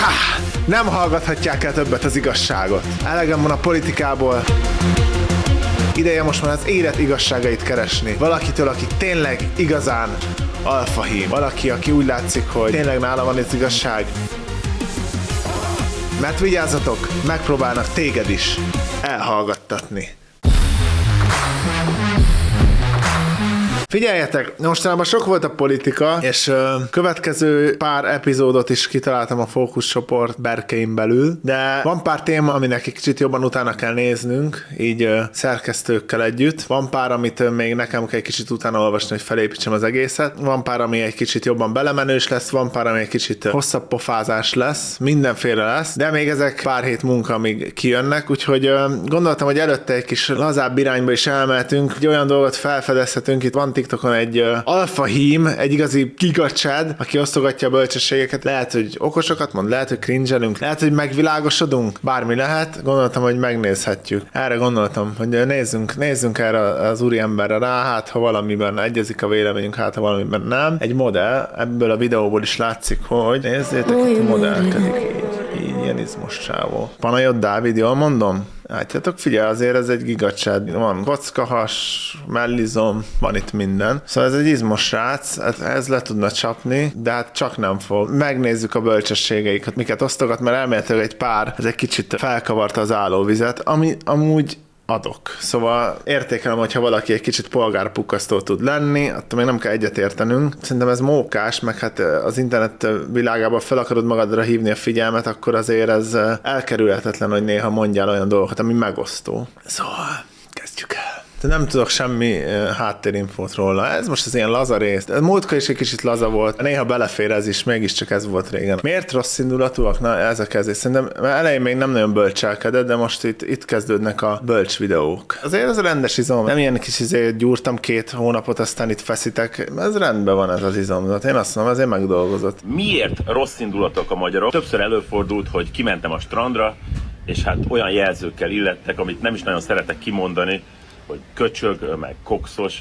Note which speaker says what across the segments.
Speaker 1: Nem hallgathatják el többet az igazságot. Elegem van a politikából. Ideje most már az élet igazságait keresni. Valakitől, aki tényleg igazán alfahím. Valaki, aki úgy látszik, hogy tényleg nála van az igazság. Mert vigyázzatok, megpróbálnak téged is elhallgattatni. Figyeljetek, mostanában sok volt a politika, és következő pár epizódot is kitaláltam a fókuszcsoport berkein belül, de van pár téma, aminek kicsit jobban utána kell néznünk, így szerkesztőkkel együtt. Van pár, amit még nekem kell egy kicsit utána olvasni, hogy felépítsem az egészet. Van pár, ami egy kicsit jobban belemenős lesz, van pár, ami egy kicsit hosszabb pofázás lesz, mindenféle lesz, de még ezek pár hét munka, amíg kijönnek, úgyhogy gondoltam, hogy előtte egy kis lazább irányba is elmehetünk, hogy olyan dolgot felfedezhetünk, itt van TikTokon egy alfahím, egy igazi gigacsád, aki osztogatja a bölcsességeket. Lehet, hogy okosokat mond, lehet, hogy cringe-elünk, lehet, hogy megvilágosodunk, bármi lehet. Gondoltam, hogy megnézhetjük. Erre gondoltam, hogy nézzünk erre az úriemberre rá, hát ha valamiben egyezik a véleményünk, hát ha valamiben nem. Egy modell, ebből a videóból is látszik, hogy nézzétek, itt modellkedik így ilyen izmos csávó. Panajot Dávid, jól mondom? Látjátok, figyelj, azért ez egy gigacsád. Van kockahas, mellizom, van itt minden. Szóval ez egy izmos srác, ez le tudna csapni, de hát csak nem fog. Megnézzük a bölcsességeiket, miket osztogat, mert elméletileg egy pár, ez egy kicsit felkavarta az állóvizet, ami amúgy adok. Szóval értékelem, hogyha valaki egy kicsit polgárpukkasztó tud lenni, attól még nem kell egyetértenünk. Szerintem ez mókás, meg hát az internet világában fel akarod magadra hívni a figyelmet, akkor azért ez elkerülhetetlen, hogy néha mondjál olyan dolgokat, ami megosztó. Szóval kezdjük el. Nem tudok semmi háttérinfót róla. Ez most az ilyen laza rész. Múltkor is egy kicsit laza volt. Néha belefér ez is, mégiscsak ez volt régen. Miért rossz indulatúak? Na, ez a kezdés. Szerintem elején még nem nagyon bölcselkedett, de most itt kezdődnek a bölcs videók. Azért ez rendes izom. Nem ilyen kis gyúrtam 2 hónapot, aztán itt feszítek. Ez rendben van ez az izom. Én azt mondom, azért megdolgozott.
Speaker 2: Miért rossz indulatok a magyarok? Többször előfordult, hogy kimentem a strandra, és hát olyan jelzőkkel illettek, amit nem is nagyon szeretek kimondani, hogy köcsög, meg kokszos.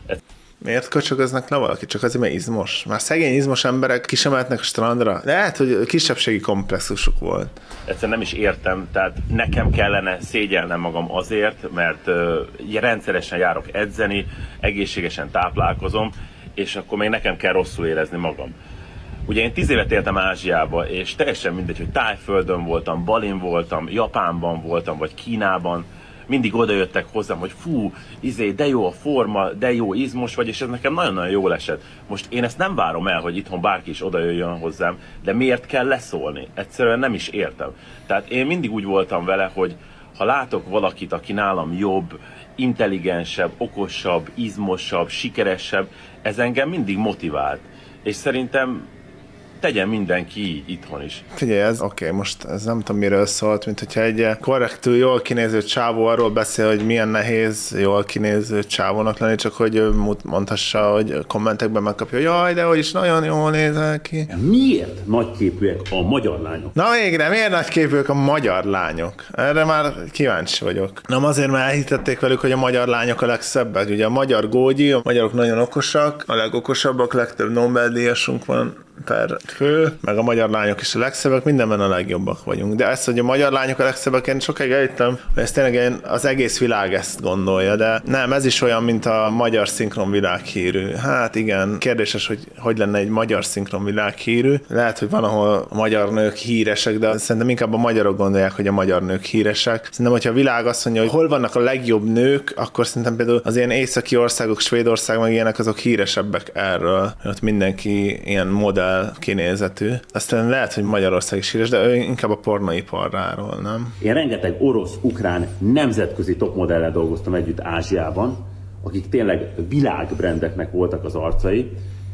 Speaker 1: Miért köcsögöznek le valaki? Csak azért, mert izmos. Már szegény izmos emberek ki sem mehetnek a strandra. Lehet, hogy kisebbségi komplexusuk volt.
Speaker 2: Egyszerűen nem is értem, tehát nekem kellene szégyelnem magam azért, mert rendszeresen járok edzeni, egészségesen táplálkozom, és akkor még nekem kell rosszul érezni magam. Ugye én 10 évet éltem Ázsiába, és teljesen mindegy, hogy Tájföldön voltam, Balin voltam, Japánban voltam, vagy Kínában, mindig oda jöttek hozzám, hogy fú, de jó a forma, de jó izmos vagy, és ez nekem nagyon-nagyon jól esett. Most én ezt nem várom el, hogy itthon bárki is oda jöjjön hozzám, de miért kell leszólni? Egyszerűen nem is értem. Tehát én mindig úgy voltam vele, hogy ha látok valakit, aki nálam jobb, intelligensebb, okosabb, izmosabb, sikeresebb, ez engem mindig motivált. És szerintem tegyen mindenki így itthon is.
Speaker 1: Figyelj, ez oké, most ez nem tudom miről szólt, mint hogyha egy korrektül jól kinéző csávó arról beszél, hogy milyen nehéz jól kinéző csávónak lenni, csak hogy mondhassa, hogy kommentekben megkapja, jaj, de hogy is nagyon jól nézel ki.
Speaker 3: Miért nagyképűek a magyar lányok?
Speaker 1: Na végre, miért nagyképűek a magyar lányok? Erre már kíváncsi vagyok. Nem azért, mert elhitették velük, hogy a magyar lányok a legszebbek. Ugye a magyar gógyi, a magyarok nagyon okosak, a legokosabbak, legtöbb Nobel-díjasunk van per fő, meg a magyar lányok is a legszebbek, mindenben a legjobbak vagyunk. De ezt, hogy a magyar lányok a legszebbek, én sokáig eljöttem, hogy ezt tényleg az egész világ ezt gondolja, de nem, ez is olyan, mint a magyar szinkron világhírű. Hát igen, kérdéses, hogy lenne egy magyar szinkron világhírű. Lehet, hogy van, ahol a magyar nők híresek, de szerintem inkább a magyarok gondolják, hogy a magyar nők híresek. Szerintem, hogyha a világ azt mondja, hogy hol vannak a legjobb nők, akkor szerintem például az ilyen északi országok, Svédország, meg ilyenek, azok híresebbek erről. Ott mindenki ilyen modell kinézetű. Aztán lehet, hogy Magyarország is híres, de ő inkább a pornóiparráról, nem?
Speaker 3: Én rengeteg orosz-ukrán nemzetközi topmodellel dolgoztam együtt Ázsiában, akik tényleg világbrendeknek voltak az arcai,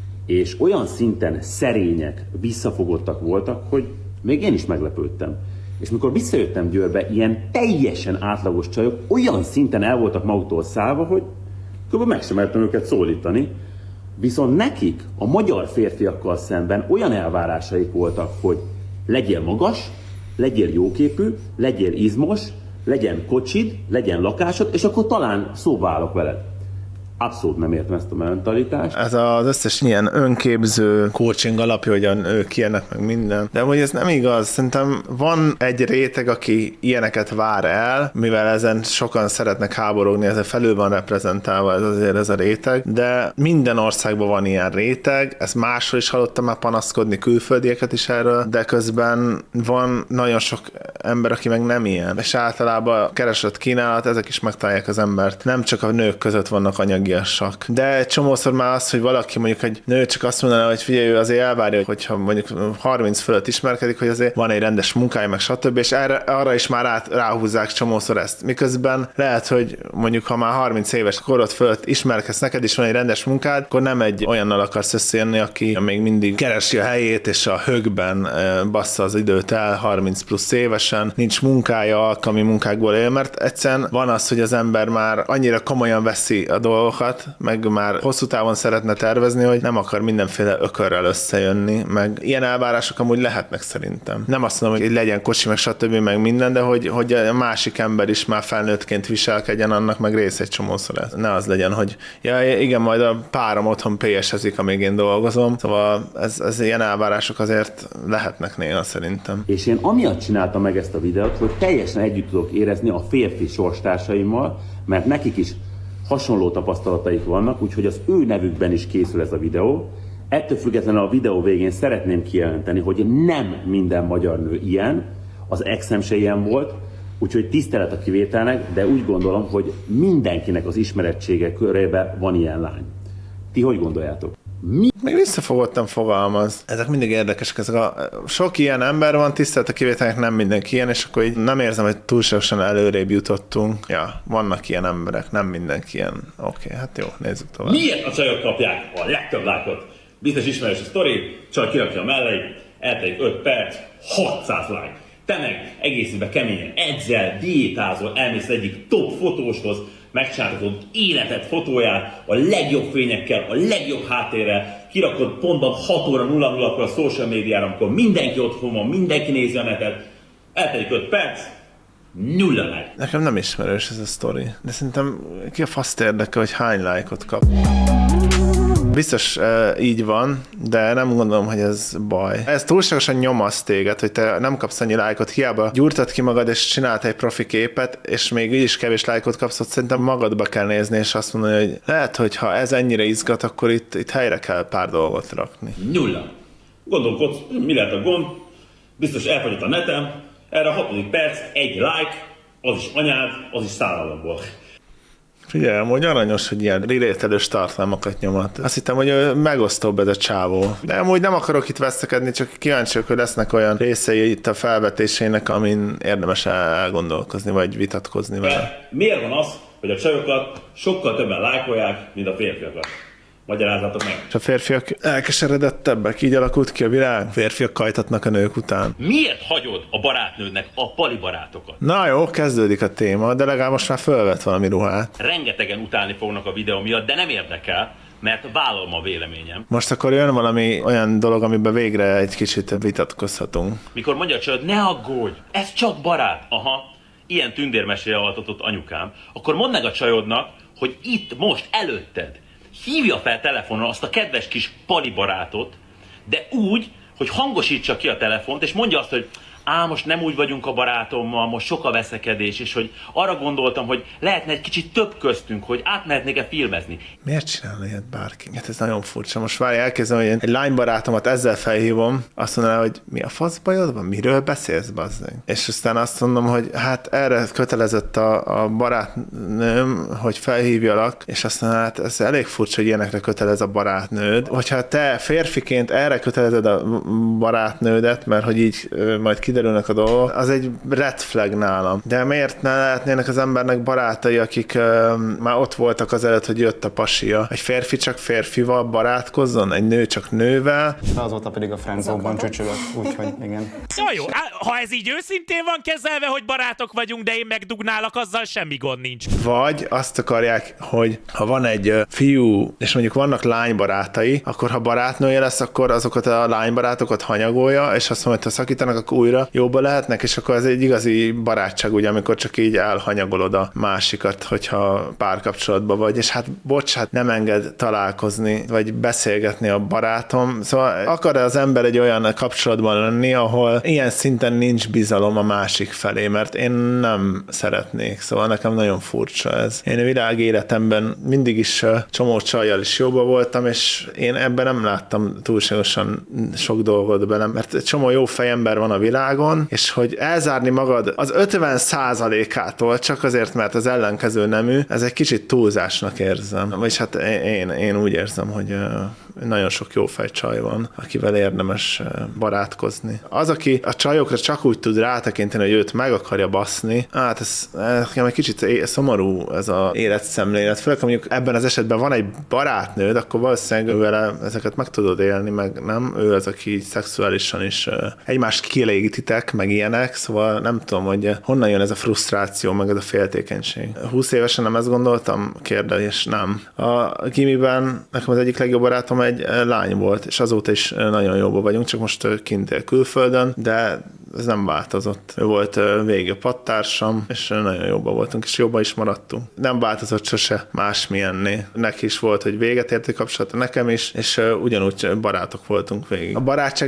Speaker 3: és olyan szinten szerények, visszafogottak voltak, hogy még én is meglepődtem. És mikor visszajöttem Győrbe, ilyen teljesen átlagos csajok olyan szinten el voltak maguktól szállva, hogy kb. Meg sem mertem őket szólítani. Viszont nekik a magyar férfiakkal szemben olyan elvárásaik voltak, hogy legyél magas, legyél jóképű, legyél izmos, legyen kocsid, legyen lakásod, és akkor talán szóba állok veled. Abszolút nem értem ezt a mentalitást.
Speaker 1: Ez az összes ilyen önképző coaching alapja, hogy a nők ilyenek, meg minden. De hogy ez nem igaz. Szerintem van egy réteg, aki ilyeneket vár el, mivel ezen sokan szeretnek háborogni, ez felül van reprezentálva ez a réteg, de minden országban van ilyen réteg, ezt máshol is hallottam már panaszkodni, külföldieket is erről, de közben van nagyon sok ember, aki meg nem ilyen. És általában keresett kínálat, ezek is megtalálják az embert. Nem csak a nők között vannak anyagiasak. De egy csomószor már az, hogy valaki mondjuk egy nő csak azt mondaná, hogy figyelj, ő azért elvárja, hogyha mondjuk 30 fölött ismerkedik, hogy azért van egy rendes munkája, meg stb. És arra is már ráhúzzák csomószor ezt. Miközben lehet, hogy mondjuk ha már 30 éves korod fölött ismerkedsz, neked is van egy rendes munkád, akkor nem egy olyannal akarsz összejönni, aki még mindig keresi a helyét, és a högben bassza az időt el 30 plusz évesen, nincs munkája, alkalmi munkákból él, mert egyszerűen van az, hogy az ember már annyira komolyan veszi a dolgokat, meg már hosszú távon szeretne tervezni, hogy nem akar mindenféle ökörrel összejönni, meg ilyen elvárások amúgy lehetnek szerintem. Nem azt mondom, hogy legyen kocsi, meg stb. Meg minden, de hogy a másik ember is már felnőttként viselkedjen, annak meg rész egy csomószor ez. Ne az legyen, hogy ja, igen, majd a párom otthon PS-ezik, amíg én dolgozom. Szóval ez ilyen elvárások azért lehetnek néha szerintem.
Speaker 3: És én amiatt csináltam meg ezt a videót, hogy teljesen együtt tudok érezni a férfi sorstársaimmal, mert nekik is hasonló tapasztalataik vannak, úgyhogy az ő nevükben is készül ez a videó. Ettől függetlenül a videó végén szeretném kijelenteni, hogy nem minden magyar nő ilyen, az exem se ilyen volt, úgyhogy tisztelet a kivételnek, de úgy gondolom, hogy mindenkinek az ismerettsége körében van ilyen lány. Ti hogy gondoljátok?
Speaker 1: Még visszafogottan fogalmaz. Ezek mindig érdekesek. Sok ilyen ember van, tisztelt a kivételnek, nem mindenki ilyen, és akkor így nem érzem, hogy túlságosan előrébb jutottunk. Ja, vannak ilyen emberek, nem mindenki ilyen. Oké, hát jó, nézzük tovább.
Speaker 4: Miért a csajok kapják a legtöbb lájkot? Biztos ismerős a sztori, csaj kirakja a mellei, eltelik 5 perc, 600 like. Te meg egész évben keményen edzel, diétázol, elmész egyik top fotóshoz, megcsináltatod életed fotóját, a legjobb fényekkel, a legjobb háttérrel, kirakod pontban 6 óra 00-kor a social médiára, amikor mindenki otthon van, mindenki nézi a netet, eltelik 5 perc, 0 like.
Speaker 1: Nekem nem ismerős ez a sztori, de szerintem ki a faszt érdekel, hogy hány lájkot kap. Biztos így van, de nem gondolom, hogy ez baj. Ez túlságosan nyomaszt téged, hogy te nem kapsz annyi lájkot, hiába gyúrtad ki magad, és csinált egy profi képet, és még így is kevés lájkot kapsz, ott szerintem magadba kell nézni, és azt mondani, hogy lehet, hogy ha ez ennyire izgat, akkor itt helyre kell pár dolgot rakni.
Speaker 4: 0. Gondolkodsz, mi lehet a gond, biztos elfogyott a netem, erre a 6. perc, 1 like, az is anyád, az is szállalomból.
Speaker 1: Figyelj, amúgy aranyos, hogy ilyen rirételős tartalmakat nyomat. Azt hittem, hogy megosztóbb ez a csávó. De amúgy nem akarok itt veszekedni, csak kíváncsiak, hogy lesznek olyan részei itt a felvetésének, amin érdemes elgondolkozni, vagy vitatkozni vele.
Speaker 4: De miért van az, hogy a csajokat sokkal többen lájkolják, mint a férfiakat? Magyarázzatok meg.
Speaker 1: És a férfiak elkeseredettebbek, így alakult ki a világ. Férfiak kajtatnak a nők után.
Speaker 4: Miért hagyod a barátnődnek a pali barátokat?
Speaker 1: Na jó, kezdődik a téma, de legalább most már fölvett valami ruhát.
Speaker 4: Rengetegen utálni fognak a videó miatt, de nem érdekel, mert vállalom a véleményem.
Speaker 1: Most akkor jön valami olyan dolog, amiben végre egy kicsit vitatkozhatunk.
Speaker 4: Mikor mondja a csajod, ne aggódj, ez csak barát. Aha, ilyen tündérmesére altatott anyukám. Akkor mondd meg a csajodnak, hogy itt most előtted hívja fel telefonon azt a kedves kis pali barátot, de úgy, hogy hangosítsa ki a telefont, és mondja azt, hogy most nem úgy vagyunk a barátommal, most sok a veszekedés, és hogy arra gondoltam, hogy lehetne egy kicsit több köztünk, hogy átmehetnék-e filmezni.
Speaker 1: Miért csinálna ilyet bárki? Hát ez nagyon furcsa. Most várj, elkezdem, hogy egy lánybarátomat ezzel felhívom, azt mondaná, hogy mi a fasz bajod van? Miről beszélsz, bazzeg? És aztán azt mondom, hogy hát erre kötelezett a barátnőm, hogy felhívjalak, és aztán hát ez elég furcsa, hogy ilyenekre kötelez a barátnőd. Hogyha te férfiként erre kötelezed a barátnődet, mert hogy így majd kiderülnek a dolgok, az egy red flag nálam. De miért ne lehetnének az embernek barátai, akik már ott voltak azelőtt, hogy jött a pasia? Egy férfi csak férfival barátkozzon, egy nő csak nővel.
Speaker 5: Azóta pedig a friendzone-ban csücsülök, úgyhogy igen.
Speaker 6: Na jó, ha ez így őszintén van kezelve, hogy barátok vagyunk, de én megdugnálak, azzal semmi gond nincs.
Speaker 1: Vagy azt akarják, hogy ha van egy fiú, és mondjuk vannak lánybarátai, akkor ha barátnője lesz, akkor azokat a lánybarátokat hanyagolja, és azt mondja, hogy ha szakítanak, akkor újra újra jóba lehetnek, és akkor ez egy igazi barátság, ugye, amikor csak így elhanyagolod a másikat, hogyha párkapcsolatban vagy, és hát bocs, hát nem enged találkozni, vagy beszélgetni a barátom. Szóval akar az ember egy olyan kapcsolatban lenni, ahol ilyen szinten nincs bizalom a másik felé, mert én nem szeretnék, szóval nekem nagyon furcsa ez. Én a világ életemben mindig is csomó csajjal is jóba voltam, és én ebben nem láttam túlságosan sok dolgot bele, mert egy csomó jó fejember van a világon, és hogy elzárni magad az 50%-ától csak azért, mert az ellenkező nemű, ez egy kicsit túlzásnak érzem. Vagyis hát én úgy érzem, hogy nagyon sok jó fejcsaj van, akivel érdemes barátkozni. Az, aki a csajokra csak úgy tud rátekinteni, hogy őt meg akarja baszni, hát ez egy kicsit szomorú ez az életszemlélet. Főleg, ha mondjuk ebben az esetben van egy barátnőd, akkor valószínűleg vele ezeket meg tudod élni, meg nem. Ő az, aki szexuálisan is egymást kielégítitek, meg ilyenek, szóval nem tudom, hogy honnan jön ez a frusztráció, meg ez a féltékenység. 20 évesen nem ezt gondoltam? Kérdés, nem. A gimiben nekem az egyik legjobb barátom egy lány volt, és azóta is nagyon jóban vagyunk, csak most kint él külföldön, de ez nem változott. Ő volt végig pattársam, és nagyon jóban voltunk, és jobban is maradtunk. Nem változott sose másmilyenné. Neki is volt, hogy véget ért egy kapcsolata, nekem is, és ugyanúgy barátok voltunk végig. A barátság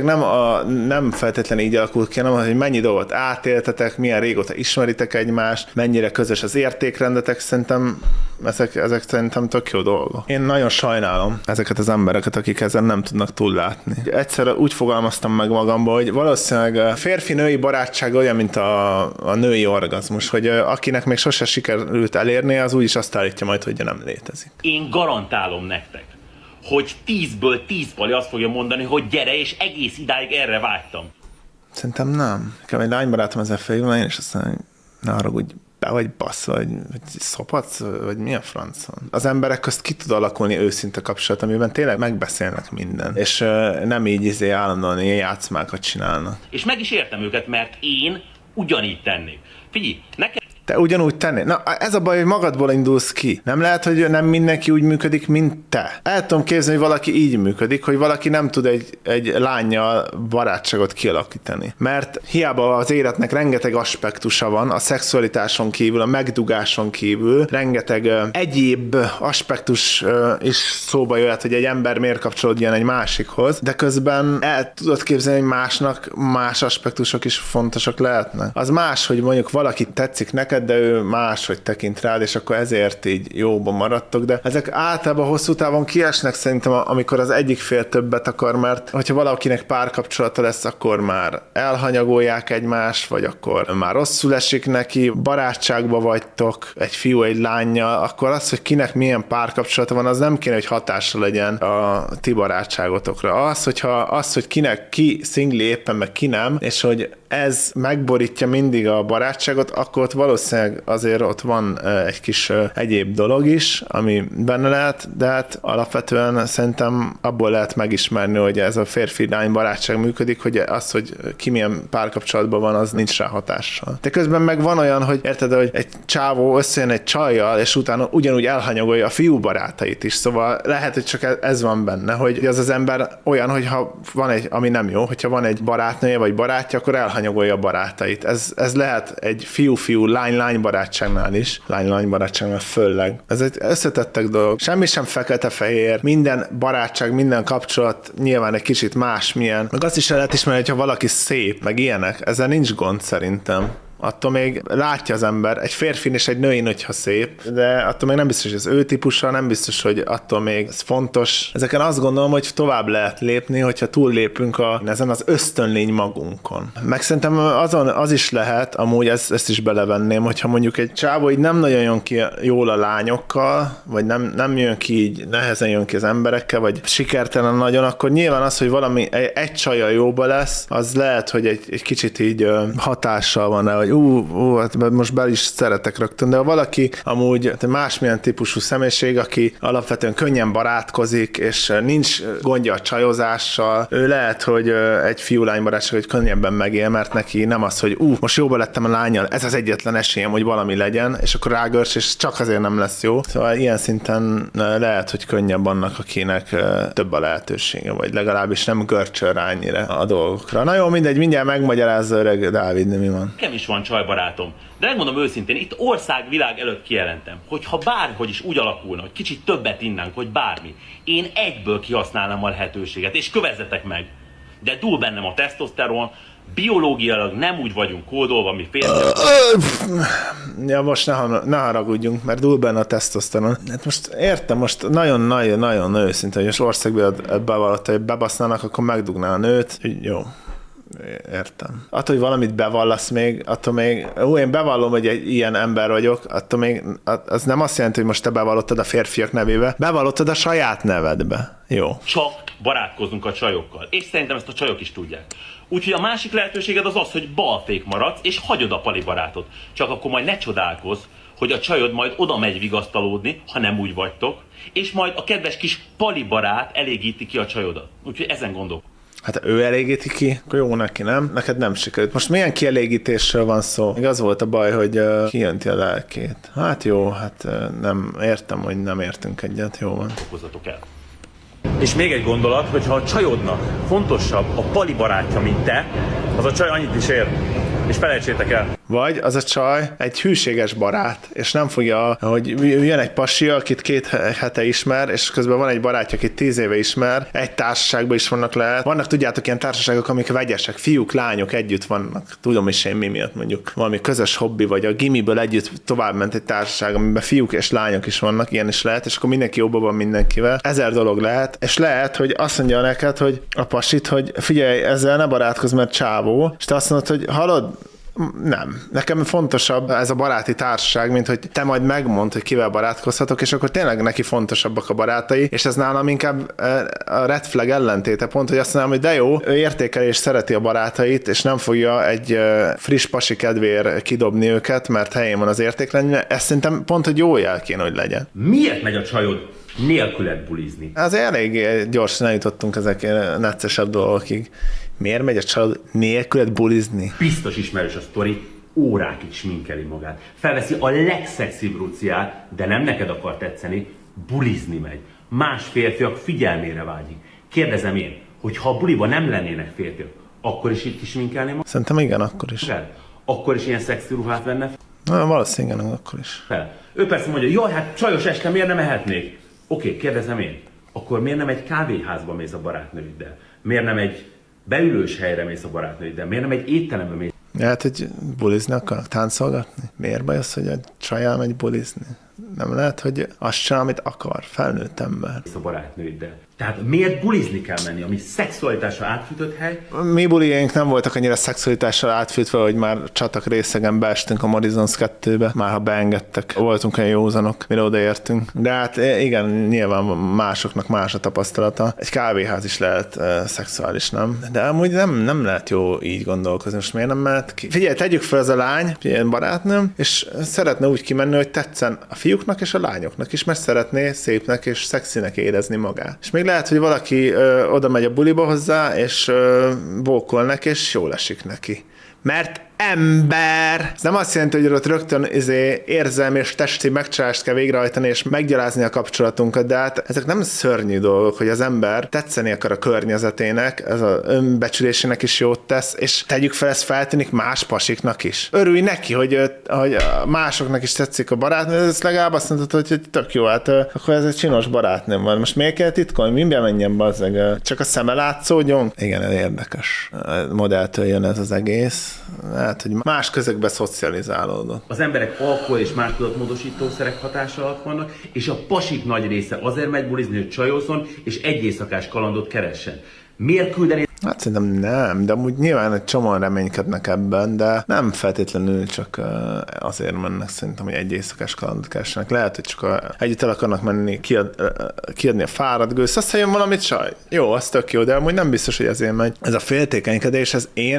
Speaker 1: nem feltétlenül így alakul ki, hanem hogy mennyi dolgot átéltetek, milyen régóta ismeritek egymást, mennyire közös az értékrendetek, szerintem ezek szerintem tök jó dolgok. Én nagyon sajnálom ezeket az embereket, akik ezen nem tudnak túllátni. Egyszer úgy fogalmaztam meg magamból, hogy valószínűleg férfi-női barátság olyan, mint a női orgazmus, hogy akinek még sose sikerült elérni, az úgyis azt állítja majd, hogy nem létezik.
Speaker 4: Én garantálom nektek, hogy 10-ből 10 pali azt fogja mondani, hogy gyere, és egész idáig erre vágytam.
Speaker 1: Szerintem nem. Nekem egy lánybarátom ezzel fejében, én is azt mondom, hogy ne haragudj, be vagy bassz, vagy szopatsz, vagy mi a francon. Az emberek közt ki tud alakulni őszinte kapcsolat, amiben tényleg megbeszélnek minden, és nem így állandóan ilyen játszmákat csinálnak.
Speaker 4: És meg is értem őket, mert én ugyanígy tennék. Figyelj, nekem
Speaker 1: Te ugyanúgy tennél. Na, ez a baj, hogy magadból indulsz ki. Nem lehet, hogy nem mindenki úgy működik, mint te. El tudom képzelni, hogy valaki így működik, hogy valaki nem tud egy lánnyal barátságot kialakítani. Mert hiába az életnek rengeteg aspektusa van, a szexualitáson kívül, a megdugáson kívül, rengeteg egyéb aspektus is szóba jöhet, hogy egy ember miért kapcsolódjon egy másikhoz, de közben el tudod képzelni, hogy másnak más aspektusok is fontosak lehetnek. Az más, hogy mondjuk valaki tetszik neked, de ő máshogy tekint rád, és akkor ezért így jóban maradtok, de ezek általában hosszú távon kiesnek szerintem, amikor az egyik fél többet akar, mert hogyha valakinek párkapcsolata lesz, akkor már elhanyagolják egymást, vagy akkor már rosszul esik neki, barátságba vagytok egy fiú, egy lánnyal, akkor az, hogy kinek milyen párkapcsolata van, az nem kéne, hogy hatással legyen a ti barátságotokra. Hogy kinek ki szingli éppen, meg ki nem, és hogy ez megborítja mindig a barátságot, akkor ott valószínűleg azért ott van egy kis egyéb dolog is, ami benne lehet, de hát alapvetően szerintem abból lehet megismerni, hogy ez a férfi-lány barátság működik, hogy az, hogy ki milyen párkapcsolatban van, az nincs rá hatással. De közben meg van olyan, hogy érted, hogy egy csávó összejön egy csajjal, és utána ugyanúgy elhanyagolja a fiú barátait is, szóval lehet, hogy csak ez van benne, hogy az ember olyan, hogyha van egy, ami nem jó, hogyha van egy barátnője vagy barátja, akkor elhanyagolja a barátait. Ez lehet egy fiú-fiú, lány-lány barátságnál is, lány-lány barátságnál főleg. Ez egy összetettek dolog. Semmi sem fekete-fehér, minden barátság, minden kapcsolat nyilván egy kicsit másmilyen. Meg azt is el lehet ismerni, hogyha valaki szép, meg ilyenek. Ezzel nincs gond szerintem. Attól még látja az ember, egy férfin és egy nőin, hogyha szép, de attól még nem biztos, hogy az ő típusa, nem biztos, hogy attól még ez fontos. Ezeken azt gondolom, hogy tovább lehet lépni, hogyha túllépünk ezen az ösztönlény magunkon. Meg szerintem az is lehet, amúgy ezt is belevenném, hogyha mondjuk egy csávó így nem nagyon jön ki jól a lányokkal, vagy nem jön ki így, nehezen jön ki az emberekkel, vagy sikertelen nagyon, akkor nyilván az, hogy valami egy csajjal jóba lesz, az lehet, hogy egy kicsit így hatással van rá, hogy hogy hát most be is szeretek rögtön, de ha valaki amúgy másmilyen típusú személyiség, aki alapvetően könnyen barátkozik, és nincs gondja a csajozással, ő lehet, hogy egy fiú-lány barátság, hogy könnyebben megél, mert neki nem az, hogy most jóba lettem a lánnyal, ez az egyetlen esélyem, hogy valami legyen, és akkor rágörs, és csak azért nem lesz jó. Szóval ilyen szinten lehet, hogy könnyebb annak, akinek több a lehetősége, vagy legalábbis nem görcsöl rá annyira a dolgokra. Na jó, mindegy, mindjárt megmagyarázza öreg Dávid, mi van.
Speaker 4: Nekem is van csajbarátom, de megmondom őszintén, itt országvilág előtt kijelentem, hogy ha bárhogy is úgy alakulna, hogy kicsit többet innánk, hogy bármi, én egyből kihasználnám a lehetőséget, és kövezzetek meg. De dúl bennem a tesztoszteron, biológiailag nem úgy vagyunk kódolva, mi férfiak.
Speaker 1: Ja, most ne haragudjunk, mert dúl benne a tesztoszteron. Hát most értem, most nagyon őszinte, hogy most országban bevallotta, hogy bebasznának, akkor megdugná a nőt. Jó. Értem. Attól, hogy valamit bevallasz még, attól még, én bevallom, hogy egy ilyen ember vagyok, attól még, az nem azt jelenti, hogy most te bevallottad a férfiak nevébe, bevallottad a saját nevedbe. Jó.
Speaker 4: Csak barátkozunk a csajokkal, és szerintem ezt a csajok is tudják. Úgyhogy a másik lehetőséged az az, hogy balfék maradsz, és hagyod a pali barátot. Csak akkor majd ne csodálkozz, hogy a csajod majd oda megy vigasztalódni, ha nem úgy vagytok, és majd a kedves kis pali barát elégíti ki a csajodat. Úgyhogy ezen gondolok.
Speaker 1: Hát ő elégíti ki, akkor jó neki, nem? Neked nem sikerült. Most milyen kielégítésről van szó? Még az volt a baj, hogy kijönti a lelkét. Hát jó, nem értem, hogy nem értünk egyet, jó van.
Speaker 4: Okozzatok el. És még egy gondolat, hogyha a csajodnak fontosabb a pali barátja, mint te, az a csaj annyit is ér. És felejtsétek el.
Speaker 1: Vagy az a csaj egy hűséges barát, és nem fogja, hogy jön egy pasi, akit 2 hete ismer, és közben van egy barátja, akit 10 éve ismer, egy társaságban is vannak lehet. Vannak, tudjátok, ilyen társaságok, amik vegyesek, fiúk, lányok együtt vannak. Tudom is én mi miatt, mondjuk valami közös hobbi, vagy a gimiből együtt tovább ment egy társaság, amiben fiúk és lányok is vannak, ilyen is lehet, és akkor mindenki jobban van mindenkivel. 1000 dolog lehet, és lehet, hogy azt mondja neked, hogy a pasit, hogy figyelj, ezzel ne barátkozz, mert csávó, és te azt mondod, hogy hallod, nem. Nekem fontosabb ez a baráti társaság, mint hogy te majd megmondd, hogy kivel barátkozhatok, és akkor tényleg neki fontosabbak a barátai, és ez nálam inkább a red flag ellentéte pont, hogy azt mondom, hogy de jó, ő értékeli és szereti a barátait, és nem fogja egy friss pasi kedvéért kidobni őket, mert helyén van az értéklenye. Ez szerintem pont, hogy jó jel kéne, hogy legyen.
Speaker 4: Miért megy a csajod nélküled bulizni?
Speaker 1: Azért elég gyorsan eljutottunk ezek neccesebb dolgokig. Miért megy a család nélküled bulizni?
Speaker 4: Biztos ismerős a sztori, órákig sminkeli magát. Felveszi a legszexibb ruciát, de nem neked akar tetszeni, bulizni megy. Más férfiak figyelmére vágyik. Kérdezem én, hogy ha a buliban nem lennének férfiak, akkor is így kisminkelné magát?
Speaker 1: Szerintem igen, akkor is.
Speaker 4: Akkor is ilyen szexi ruhát venne
Speaker 1: Na, valószínűleg akkor is.
Speaker 4: fel. Ő persze mondja, jaj, hát csajos este miért nem ehetnék? Oké, kérdezem én, akkor miért nem egy kávéházba mész a barátnőiddel? Miért nem egy beülős helyre mész a barátnőiddel? Miért nem egy étterembe mész?
Speaker 1: Hát, hogy bulizni akarnak, táncolgatni? Miért baj az, hogy a csajjal megy bulizni? Nem lehet, hogy azt csinál, amit akar, felnőtt ember.
Speaker 4: A barátnőiddel. Tehát miért bulizni kell menni, ami szexualitásra átfűtött hely?
Speaker 1: Mi buliénk nem voltak annyira szexualitással átfűtve, hogy már csatak részegen beestünk a Morizons 2-be, már ha beengedtek, voltunk olyan józanok, mire odaértünk. De hát igen, nyilván másoknak más a tapasztalata. Egy kávéház is lehet szexuális, nem? De amúgy nem lehet jó így gondolkozni. Most miért nem mehet ki? Figyelj, tegyük fel ez a lány, ilyen barátnőm, és szeretne úgy kimenni, hogy tetszen a fiúknak és a lányoknak is, mert szeretné szépnek és szexinek érezni magát. És még lehet, hogy valaki oda megy a buliba hozzá, és bókol neki, és jól esik neki. Mert ember! Ez nem azt jelenti, hogy ott rögtön érzelmi és testi megcsalást kell végrehajtani, és meggyalázni a kapcsolatunkat, de hát ezek nem szörnyű dolgok, hogy az ember tetszeni akar a környezetének, ez az önbecsülésének is jót tesz, és tegyük fel, ez feltűnik más pasiknak is. Örülj neki, hogy másoknak is tetszik a barátnő, ez legalább azt mondtad, hogy tök jó, hát akkor ez egy csinos barátnőm van. Most miért kell titkolni? Mindjárt menjen bazzeg. Csak a szeme látszódjon? Igen, ez érdekes. A modelltől jön ez az egész. Hát, hogy más közegbe szocializálódott.
Speaker 4: Az emberek alkohol és más tudatmódosítószerek hatása alatt vannak, és a pasik nagy része azért megy bulizni, hogy csajozzon, és egy éjszakás kalandot keressen. Miért küldeni?
Speaker 1: Hát szerintem nem, de amúgy nyilván egy csomóan reménykednek ebben, de nem feltétlenül csak azért mennek szerintem, hogy egy éjszakás kalandot keressenek. Lehet, hogy csak együtt el akarnak menni, kiadni a fáradt gőzt, aztán jön valamit csaj. Jó, az tök jó, de amúgy nem biztos, hogy ezért megy. Ez a féltékenykedés,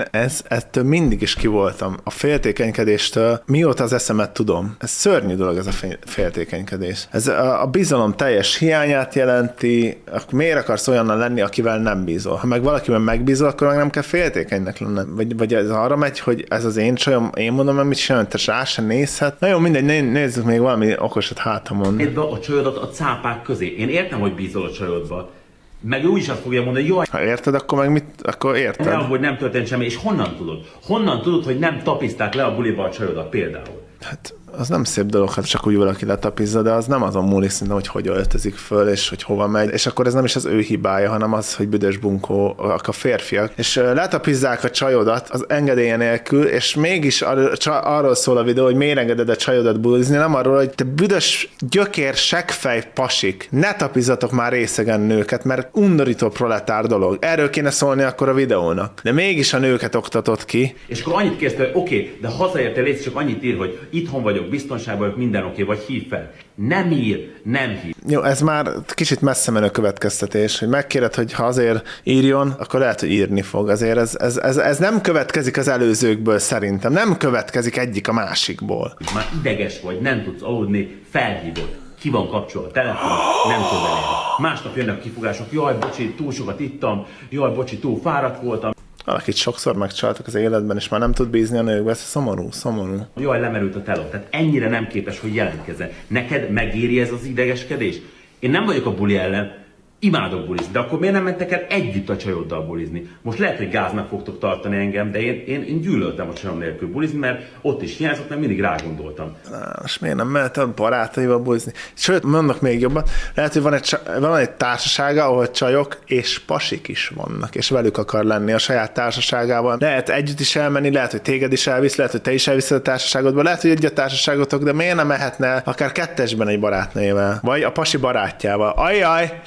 Speaker 1: ettől mindig is ki voltam. A féltékenykedéstől mióta az eszemet tudom. Ez szörnyű dolog, ez a féltékenykedés. Ez a bizalom teljes hiányát jelenti, akkor miért akarsz olyannal lenni, akivel nem bízol? Ha meg valakiben megbízol, akkor meg nem kell féltékenynek lenni. Vagy ez arra megy, hogy ez az én csajom, én mondom, amit sem, te rá se nézhet. Na jó, mindegy, nézzük még valami okosat hátamon.
Speaker 3: Ebbe a csajodat a cápák közé. Én értem, hogy bízol a csajodba. Meg ő is azt fogja mondani, jaj,
Speaker 1: ha érted, akkor meg mit? Akkor érted.
Speaker 3: nem, hogy nem történt semmi. És honnan tudod? Honnan tudod, hogy nem tapizták le a buliba a csajodat például?
Speaker 1: Hát az nem szép dolog, hát csak úgy valaki letapizza, de az nem azon múlik szerintem, hogy öltözik föl, és hogy hova megy, és akkor ez nem is az ő hibája, hanem az, hogy büdös bunkóak a férfiak. És letapizzák a csajodat az engedélye nélkül, és mégis arról szól a videó, hogy miért engeded a csajodat bulizni, nem arról, hogy te büdös gyökér, seggfej pasik, ne tapizzatok már részegen nőket, mert undorító proletár dolog. Erről kéne szólni akkor a videónak. De mégis a nőket oktatott ki.
Speaker 3: És akkor annyit kérdezte, hogy oké, de hazaértél, légy csak annyit ír, hogy itthon vagyok, biztonságban vagyok, minden oké, vagy hív fel. Nem ír, nem hív.
Speaker 1: Jó, ez már kicsit messze menő következtetés, hogy megkéred, hogy ha azért írjon, akkor lehet, hogy írni fog. Azért ez nem következik az előzőkből szerintem. Nem következik egyik a másikból.
Speaker 3: Már ideges vagy, nem tudsz aludni, felhívod. Ki van kapcsolva a telefon, nem tudod elérni. Másnap jönnek a kifogások, jaj, bocsi, túl sokat ittam, jaj, bocsi, túl fáradt voltam.
Speaker 1: Valakit sokszor megcsaltak az életben, és már nem tud bízni a nőkbe, ez szomorú.
Speaker 3: Jaj, lemerült a teló. Tehát ennyire nem képes, hogy jelentkezzen. Neked megéri ez az idegeskedés? Én nem vagyok a buli ellen, imádok bulizni, de akkor miért nem mentek el együtt a csajoddal bulizni? Most lehet, hogy gáznak fogtok tartani engem, de én gyűlöltem a csajom nélkül bulizni, mert ott is hiányzott, mert mindig rágondoltam.
Speaker 1: És miért nem mehet barátaival bulizni? Sőt, mondok még jobban, lehet, hogy van egy társasága, ahol csajok és pasik is vannak, és velük akar lenni a saját társaságával. Lehet együtt is elmenni, lehet, hogy téged is elvisz, lehet, hogy te is elviszed a társaságodba, lehet, hogy egy a társaságotok, de miért nem mehetne akár kettesben egy barátnőjével, vagy a pasi barátjával? Ajjaj!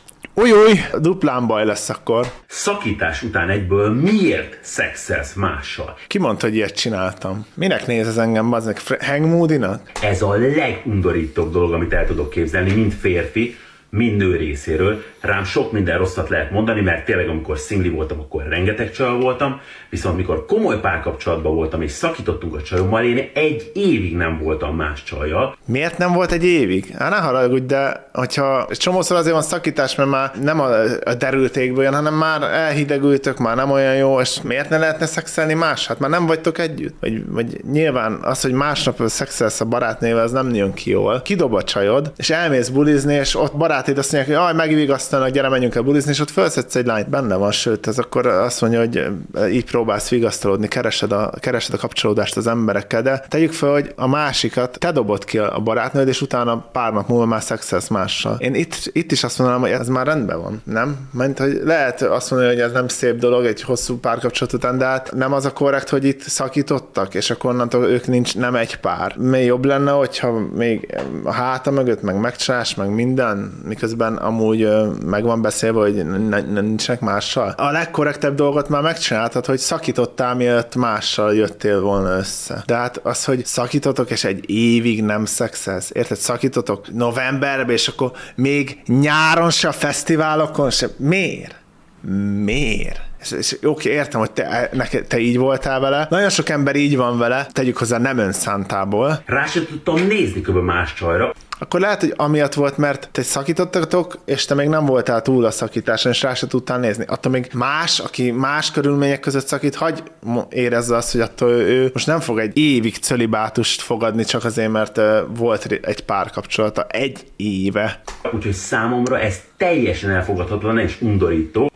Speaker 1: Új, duplán baj lesz akkor.
Speaker 3: Szakítás után egyből miért szexelsz mással?
Speaker 1: Ki mondta, hogy ilyet csináltam? Minek néz ez engem, bazdmeg? Hank Moody-nak?
Speaker 3: Ez a legundorítóbb dolog, amit el tudok képzelni, mind férfi, mind nő részéről. Rám sok minden rosszat lehet mondani, mert tényleg amikor szingli voltam, akkor rengeteg csajjal voltam, viszont mikor komoly párkapcsolatban voltam és szakítottunk a csajommal, én egy évig nem voltam más csajjal.
Speaker 1: Miért nem volt egy évig? Hát ne haragudj, de hogyha csomószor azért van szakítás, mert már nem a derültékből jön, hanem már elhidegültök, már nem olyan jó, és miért ne lehetne szexelni más? Hát már nem vagytok együtt? Vagy nyilván az, hogy másnap szexelsz a barátnével, az nem jön ki jól. Kidob a csajod, és elmész bulizni, és ott barátéd azt mondják, hogy megvigasztanak, gyere, menjünk el bulizni, és ott felszedsz egy lányt, benne van, sőt, ez akkor azt mondja, hogy így próbálsz vigasztalódni, keresed a kapcsolódást az emberekkel, de tegyük fel, hogy a másikat te dobod ki a barátnőd, és utána pár nap múlva már szexelsz mással. Én itt is azt mondanám, hogy ez már rendben van, nem? Mert hogy lehet azt mondani, hogy ez nem szép dolog egy hosszú párkapcsolat után, de hát nem az a korrekt, hogy itt szakítottak, és akkor onnantól ők nem egy pár. Még jobb lenne, hogyha még a háta mögött meg megcsalás, meg minden, miközben amúgy meg van beszélve, hogy nincsenek mással. A legkorrektebb dolgot már megcsináltad, hogy szakítottál, mielőtt mással jöttél volna össze. De hát az, hogy szakítotok, és egy évig nem szexelsz, érted? Szakítotok novemberben, és akkor még nyáron se a fesztiválokon se. Miért? És oké, értem, hogy te így voltál vele. Nagyon sok ember így van vele, tegyük hozzá nem önszántából.
Speaker 3: Rá sem tudtam nézni kb. Más csajra.
Speaker 1: Akkor lehet, hogy amiatt volt, mert te szakítottatok, és te még nem voltál túl a szakításon, és rá se tudtál nézni. Attól még más, aki más körülmények között szakít, hagy érezze azt, hogy attól ő most nem fog egy évig cölibátust fogadni, csak azért, mert volt egy párkapcsolata egy éve.
Speaker 3: Úgyhogy számomra ez teljesen elfogadhatatlan és undorító.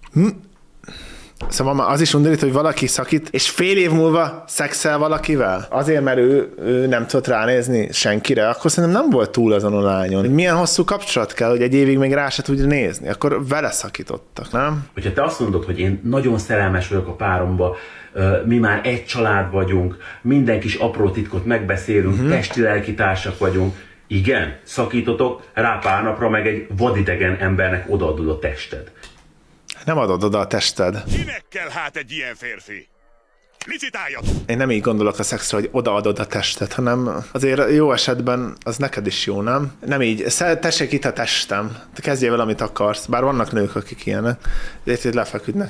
Speaker 1: Szóval az is undorít, hogy valaki szakít, és fél év múlva szexel valakivel. Azért, mert ő nem tudott ránézni senkire, akkor szerintem nem volt túl azon a lányon. Milyen hosszú kapcsolat kell, hogy egy évig még rá se tudja nézni, akkor vele szakítottak, nem?
Speaker 3: Hogyha te azt mondod, hogy én nagyon szerelmes vagyok a páromba, mi már egy család vagyunk, minden kis apró titkot megbeszélünk, testi-lelki társak vagyunk, igen, szakítotok, rá pár napra meg egy vadidegen embernek odaadod a tested.
Speaker 1: Nem adod oda a tested.
Speaker 7: Kinek kell hát egy ilyen férfi? Licitáljatok!
Speaker 1: Én nem így gondolok a szexre, hogy odaadod a testet, hanem azért jó esetben az neked is jó, nem? Nem így, tessék itt a testem, te kezdjél vele, amit akarsz, bár vannak nők, akik ilyenek, de itt lefeküdnek.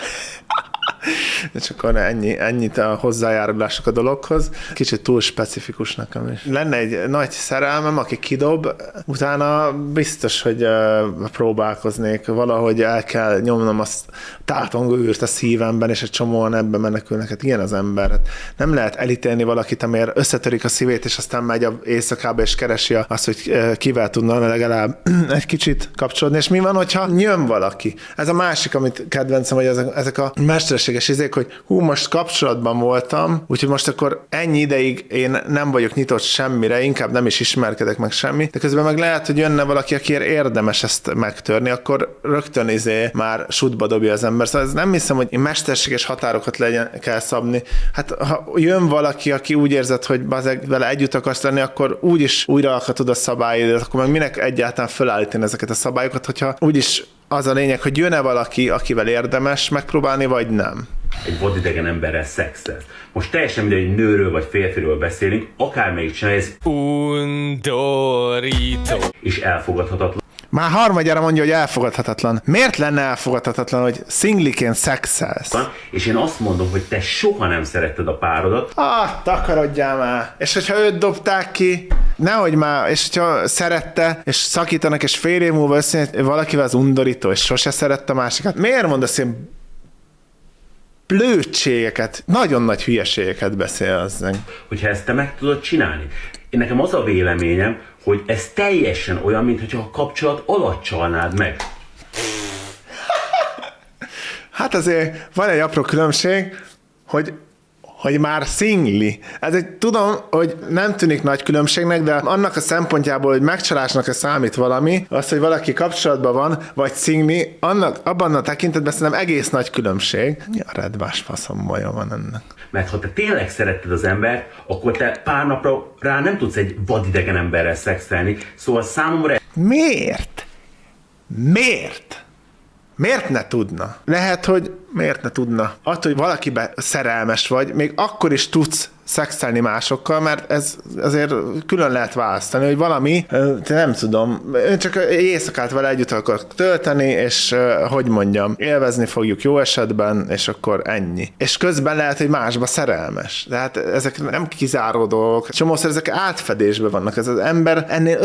Speaker 1: De csak ennyit a hozzájárulások a dologhoz. Kicsit túl specifikus nekem is. Lenne egy nagy szerelmem, aki kidob, utána biztos, hogy próbálkoznék. Valahogy el kell nyomnom azt tátongó űrt a szívemben, és egy csomóan ebben menekülnek. Hát ilyen az ember. Hát nem lehet elítélni valakit, amiért összetörik a szívét, és aztán megy a éjszakába, és keresi azt, hogy kivel tudna legalább egy kicsit kapcsolódni. És mi van, hogyha jön valaki? Ez a másik, amit kedvencem, hogy ezek a mesterséges izék, hogy most kapcsolatban voltam, úgyhogy most akkor ennyi ideig én nem vagyok nyitott semmire, inkább nem is ismerkedek meg semmi, de közben meg lehet, hogy jönne valaki, akiért érdemes ezt megtörni, akkor rögtön már sutba dobja az ember. Szóval ez nem hiszem, hogy mesterséges határokat kell szabni. Hát ha jön valaki, aki úgy érzed, hogy vele együtt akarsz lenni, akkor úgyis újra alkotod a szabályodat, akkor meg minek egyáltalán felállítani ezeket a szabályokat, hogyha úgyis az a lényeg, hogy jön-e valaki, akivel érdemes megpróbálni, vagy nem.
Speaker 3: Egy vadidegen emberrel szexelsz. Most teljesen mindegy, hogy nőről vagy férfiről beszélünk, akármelyik csinálja, ez
Speaker 6: Undorító.
Speaker 3: és elfogadhatatlan.
Speaker 1: Már harmadjára mondja, hogy elfogadhatatlan. Miért lenne elfogadhatatlan, hogy szingliként szexelsz?
Speaker 3: És én azt mondom, hogy te soha nem szeretted a párodat.
Speaker 1: Takarodjál már. És hogyha őt dobták ki, nehogy már, és hogyha szerette, és szakítanak, és fél év múlva összejön valakivel, az undorító, és sose szerette a másikat. Miért mondasz ilyen blödségeket, nagyon nagy hülyeségeket beszél azzal?
Speaker 3: Hogyha ezt te meg tudod csinálni. Én nekem az a véleményem, hogy ez teljesen olyan, mintha a kapcsolat alatt csalnád meg.
Speaker 1: Hát azért van egy apró különbség, hogy már szingli. Tudom, hogy nem tűnik nagy különbségnek, de annak a szempontjából, hogy megcsalásnak számít valami, az, hogy valaki kapcsolatban van, vagy szingli, abban a tekintetben szerintem egész nagy különbség. A redvás faszom baja van ennek.
Speaker 3: Mert ha te tényleg szeretted az embert, akkor te pár napra rá nem tudsz egy vadidegen emberrel szexelni, szóval számomra...
Speaker 1: Miért? Miért ne tudna? Lehet, hogy miért ne tudna? Attól, hogy valakiben szerelmes vagy, még akkor is tudsz szexelni másokkal, mert ez azért külön lehet választani, hogy valami, nem tudom, csak éjszakát vele együtt akar tölteni, és hogy mondjam, élvezni fogjuk jó esetben, és akkor ennyi. És közben lehet, hogy másba szerelmes. Tehát ezek nem kizáró dolgok. Csomószor ezek átfedésben vannak. Ez az ember ennél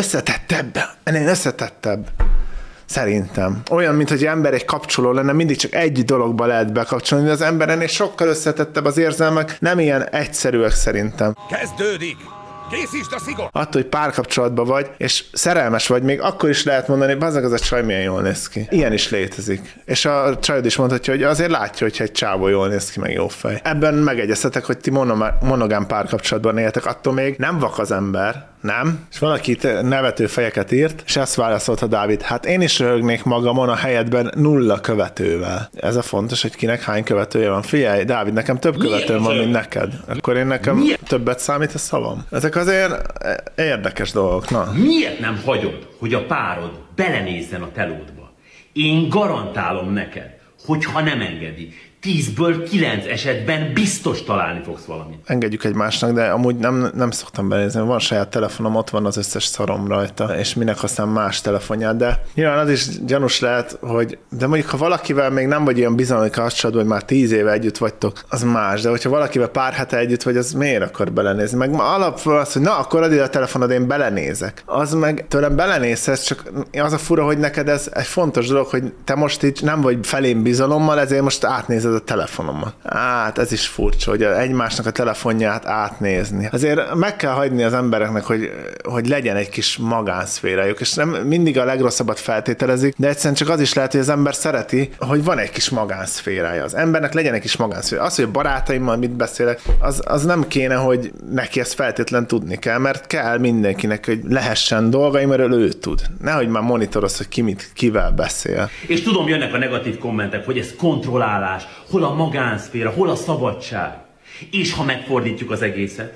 Speaker 1: összetettebb. Szerintem. Olyan, mint hogy ember egy kapcsoló lenne, mindig csak egy dologba lehet bekapcsolni, de az ember ennél sokkal összetettebb, az érzelmek nem ilyen egyszerűek szerintem.
Speaker 7: Kezdődik! Készítsd a szigor!
Speaker 1: Attól, hogy párkapcsolatban vagy, és szerelmes vagy, még akkor is lehet mondani, hogy az a csaj milyen jól néz ki. Ilyen is létezik. És a csajod is mondhatja, hogy azért látja, hogyha egy csávó jól néz ki, meg jó fej. Ebben megegyeztetek, hogy ti monogám párkapcsolatban éltek, attól még nem vak az ember, nem? És valaki itt nevető fejeket írt, és ezt válaszolta Dávid, hát én is röhögnék magamon a helyedben 0 követővel. Ez a fontos, hogy kinek hány követője van. Figyelj, Dávid, nekem több követőm van, mint neked. Akkor én nekem többet számít a szavam. Ezek azért érdekes dolgok, na.
Speaker 3: Miért nem hagyod, hogy a párod belenézzen a telódba? Én garantálom neked, hogy ha nem engedi, 10-ből 9 esetben biztos találni fogsz valamit.
Speaker 1: Engedjük egymásnak, de amúgy nem szoktam benézni. Van saját telefonom, ott van az összes szarom rajta, és minek használom más telefonját, de nyilván az is gyanús lehet, hogy de mondjuk, ha valakivel még nem vagy ilyen bizalmi kapcsolatban, hogy már 10 éve együtt vagytok, az más, de hogyha valakivel pár hete együtt vagy, az miért akar belenézni? Meg alapból az, hogy na, akkor adj a telefonod, én belenézek. Az meg tőlem belenézhetsz, csak az a fura, hogy neked ez egy fontos dolog, hogy te most így nem vagy felém bizalommal, ezért most átnézed a telefonomat. Hát ez is furcsa, hogy egymásnak a telefonját átnézni. Azért meg kell hagyni az embereknek, hogy legyen egy kis magánszférájuk, és nem mindig a legrosszabbat feltételezik, de egyszerűen csak az is lehet, hogy az ember szereti, hogy van egy kis magánszférája. Az embernek legyen egy kis magánszférája. Az, hogy a barátaimmal mit beszélek, az nem kéne, hogy neki ezt feltétlen tudni kell, mert kell mindenkinek, hogy lehessen dolgai, mert ő tud. Nehogy már monitorozz, hogy kivel beszél.
Speaker 3: És tudom, jönnek a negatív kommentek, hogy ez kontrollálás, hol a magánszféra, hol a szabadság. És ha megfordítjuk az egészet,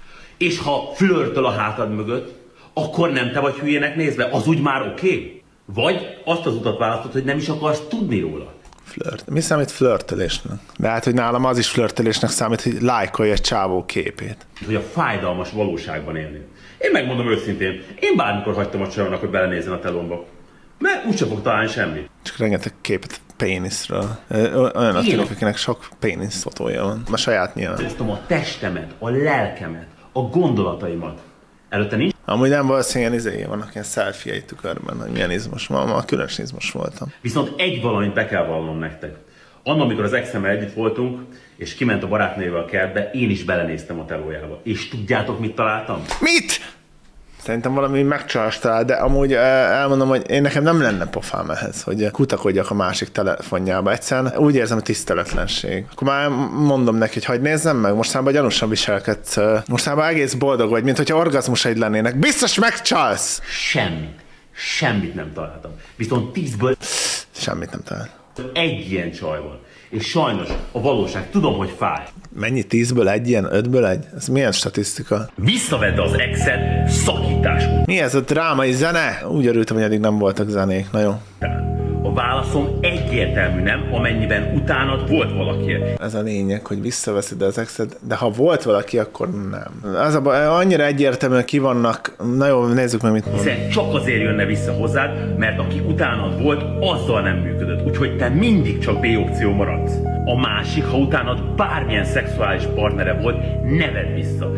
Speaker 3: és ha flörtöl a hátad mögött, akkor nem te vagy hülyének nézve, az úgy már oké? Vagy azt az utat választod, hogy nem is akarsz tudni róla.
Speaker 1: flirt. Mi számít flörtölésnek? De hát, hogy nálam az is flörtölésnek számít, hogy lájkolja egy csávó képét.
Speaker 3: Hogy a fájdalmas valóságban élni. Én megmondom őszintén, én bármikor hagytam a csajomnak, hogy belenézzen a telomba. Mert úgyse fog találni semmit.
Speaker 1: Csak rengeteg képet péniszről. Olyanok tudok, akinek sok pénisz fotója van. A saját nyilván.
Speaker 3: Osztom a testemet, a lelkemet, a gondolataimat. Előtte nincs
Speaker 1: Amúgy nem valószínűleg vannak ilyen selfie-ei tükörben, hogy milyen izmos. Ma különös izmos voltam.
Speaker 3: Viszont egy valamit be kell vallanom nektek. Annak, amikor az exemmel együtt voltunk, és kiment a barátnővel a kertbe, én is belenéztem a telójába. És tudjátok, mit találtam?
Speaker 1: Mit? Szerintem valami megcsalás talál, de amúgy elmondom, hogy én nekem nem lenne pofám ehhez, hogy kutakodjak a másik telefonjába. Egyszerűen úgy érzem, hogy tiszteletlenség. Akkor már mondom neki, hogy hagyd nézzem meg, mostában gyanúsan viselkedsz. Mostában egész boldog vagy, mint hogyha orgazmusaid lennének. Biztos megcsalsz!
Speaker 3: Semmit nem találtam. Viszont 10-ből
Speaker 1: Semmit nem talál.
Speaker 3: egy ilyen csaj van. És sajnos a valóság, tudom, hogy fáj.
Speaker 1: Mennyi? 10-ből egy ilyen? 5-ből egy? Ez milyen statisztika?
Speaker 3: Visszavedd az exet szakítás
Speaker 1: Mi ez a drámai zene? Úgy örültem, hogy eddig nem voltak zenék. Na jó.
Speaker 3: után. A válaszom egyértelmű nem, amennyiben utánad volt valakiért.
Speaker 1: Ez a lényeg, hogy visszaveszed az exet, de ha volt valaki, akkor nem. Az a baj, annyira egyértelműen ki vannak. Na jó, nézzük meg, mit mond.
Speaker 3: Hiszen csak azért jönne vissza hozzád, mert aki utánad volt, azzal nem működött. Úgyhogy te mindig csak B opció maradsz. A másik, ha utánad bármilyen szexuális partnere volt, ne vedd vissza.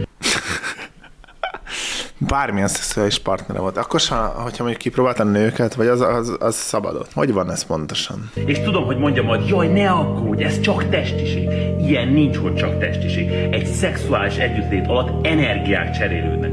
Speaker 1: Bármilyen szexuális partnere volt. Akkor sem, hogyha mondjuk kipróbáltam nőket, vagy az szabadott. Hogy van ez pontosan?
Speaker 3: És tudom, hogy mondja majd, jaj, ne aggódj, ez csak testiség. Ilyen nincs, hogy csak testiség. Egy szexuális együttlét alatt energiák cserélődnek.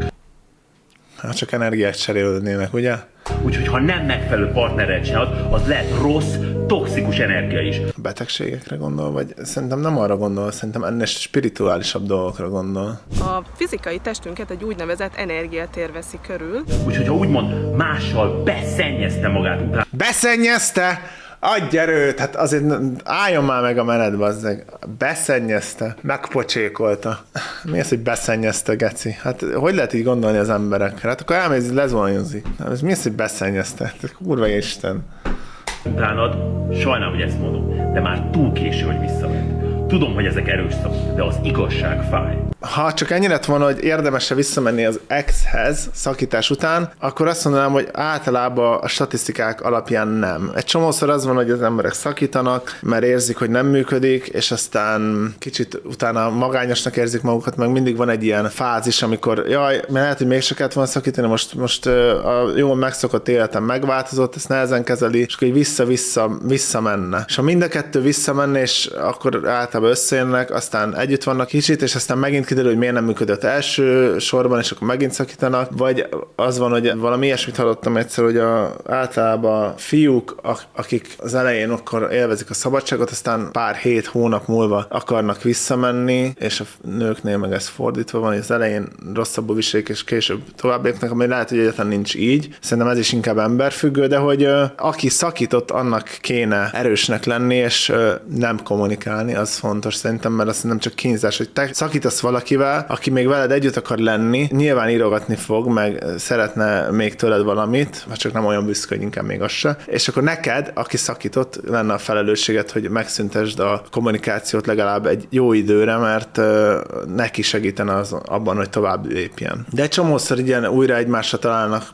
Speaker 1: Hát csak energiák cserélődnének, ugye?
Speaker 3: Úgyhogy ha nem megfelelő partnerrel csinálod, az lehet rossz, toxikus energia is.
Speaker 1: Betegségekre gondol, vagy szerintem nem arra gondol, szerintem ennél spirituálisabb dolgokra gondol.
Speaker 8: A fizikai testünket egy úgynevezett energiatér veszi körül.
Speaker 3: Úgyhogy ha úgymond mással beszennyezte magát utána,
Speaker 1: Beszennyezte! Adj erőt! Hát azért álljon már meg a menet, bazzeg. Beszennyezte, megpocsékolta. Mi az, hogy beszennyezte, geci? Hát hogy lehet így gondolni az emberekre? Hát akkor elmész lezvonyozni. Ez mi az, hogy beszennyezte? Hát, kurva Isten.
Speaker 3: utánad, sajnálom, hogy ezt mondom, de már túl késő, hogy visszavedd. Tudom, hogy ezek erős szavak, de az igazság fáj.
Speaker 1: Ha csak ennyi lett volna, hogy érdemes-e visszamenni az exhez szakítás után, akkor azt mondanám, hogy általában a statisztikák alapján nem. Egy csomószor az van, hogy az emberek szakítanak, mert érzik, hogy nem működik, és aztán kicsit utána magányosnak érzik magukat, meg mindig van egy ilyen fázis, amikor jaj, mert lehet, hogy mégse kellett volna szakítani, most a jól megszokott életem megváltozott, ezt nehezen kezeli, és akkor visszamenne. És ha mind a kettő visszamenne, és akkor általában összejönnek, aztán együtt vannak kicsit, és aztán megint kiderül, hogy miért nem működött első sorban, és akkor megint szakítanak, vagy az van, hogy valami ilyesmit hallottam egyszer, hogy általában fiúk, akik az elején akkor élvezik a szabadságot, aztán pár hét hónap múlva akarnak visszamenni, és a nőknél meg ez fordítva van, hogy az elején rosszabbul viselik, és később tovább lépnek, ami lehet, hogy egyáltalán nincs így. Szerintem ez is inkább emberfüggő, de hogy aki szakított, annak kéne erősnek lenni, és nem kommunikálni, az fontos szerintem, mert azt nem csak kínzás, hogy te szakítasz valakivel, aki még veled együtt akar lenni, nyilván írogatni fog, meg szeretne még tőled valamit, vagy csak nem olyan büszke, hogy inkább még az se. És akkor neked, aki szakított, lenne a felelősséget, hogy megszüntesd a kommunikációt legalább egy jó időre, mert neki segítene az abban, hogy tovább lépjen. De egy csomószor ilyen újra egymásra találnak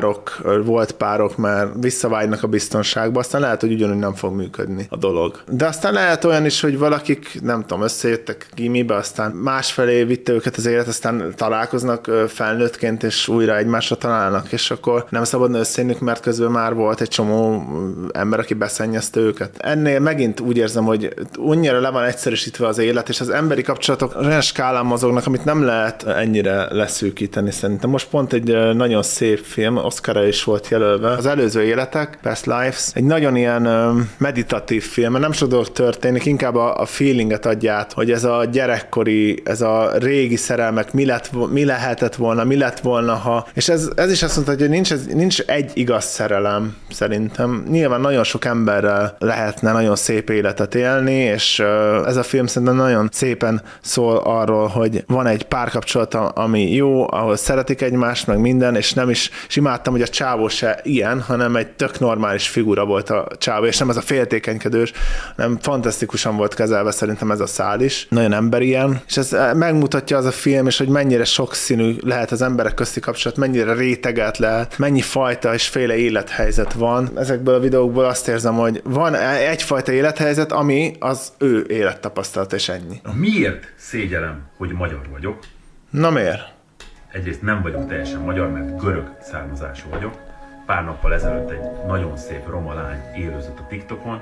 Speaker 1: volt párok, mert visszavágynak a biztonságba, aztán lehet, hogy ugyanúgy nem fog működni a dolog. De aztán lehet olyan is, hogy valakik, nem tudom, összejöttek gimibe, aztán másfelé vitte őket az élet, aztán találkoznak felnőttként, és újra egymásra találnak, és akkor nem szabadna összejönni, mert közben már volt egy csomó ember, aki beszennyezte őket. Ennél megint úgy érzem, hogy annyira le van egyszerűsítve az élet, és az emberi kapcsolatok olyan skálán mozognak, amit nem lehet ennyire leszűkíteni szerintem. Most pont egy nagyon szép film, Oscarra is volt jelölve. Az előző életek, Past Lives, egy nagyon ilyen meditatív film, mert nem sok dolog történik, inkább a feeling feelinget adja át, hogy ez a gyerekkori, ez a régi szerelmek mi lehetett volna, mi lett volna, ha... És ez is azt mondta, hogy nincs egy igaz szerelem, szerintem. Nyilván nagyon sok emberrel lehetne nagyon szép életet élni, és ez a film szerintem nagyon szépen szól arról, hogy van egy párkapcsolat, ami jó, ahol szeretik egymást, meg minden, és nem is, és imádtam, hogy a csávó se ilyen, hanem egy tök normális figura volt a csávó, és nem ez a féltékenykedős, hanem fantasztikusan volt kezelve szerintem ez a szál is. Nagyon emberien, és ez megmutatja az a film, és hogy mennyire sokszínű lehet az emberek közti kapcsolat, mennyire réteget lehet, mennyi fajta és féle élethelyzet van. Ezekből a videókból azt érzem, hogy van egyfajta élethelyzet, ami az ő élettapasztalat, és ennyi.
Speaker 3: Miért szégyellem, hogy magyar vagyok?
Speaker 1: Na miért?
Speaker 3: Egyrészt nem vagyok teljesen magyar, mert görög származású vagyok. Pár nappal ezelőtt egy nagyon szép roma lány élőzött a TikTokon,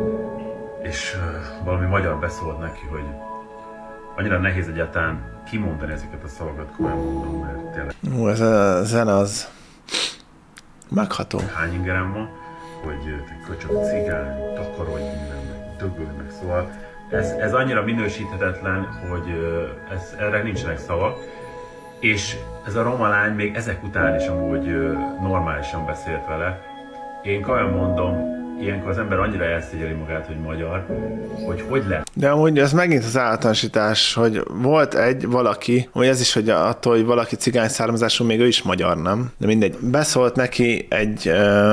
Speaker 3: és valami magyar beszólt neki, hogy annyira nehéz egyáltalán kimondani ezeket a szavakat, komolyan mondom, mert tényleg...
Speaker 1: Ez a zene az megható.
Speaker 3: Hány ingerem van, hogy köcsög cigány, takarodj minden, meg dögöl, meg szóval. Ez annyira minősíthetetlen, hogy erre nincsenek szavak. És ez a roma lány még ezek után is amúgy normálisan beszélt vele. Én komolyan mondom, ilyenkor az ember annyira elszégyeli magát, hogy magyar, hogy lehet.
Speaker 1: De amúgy ez megint az általánosítás, hogy volt valaki, hogy ez is, hogy attól, hogy valaki cigány származású, még ő is magyar, nem? De mindegy. Beszólt neki egy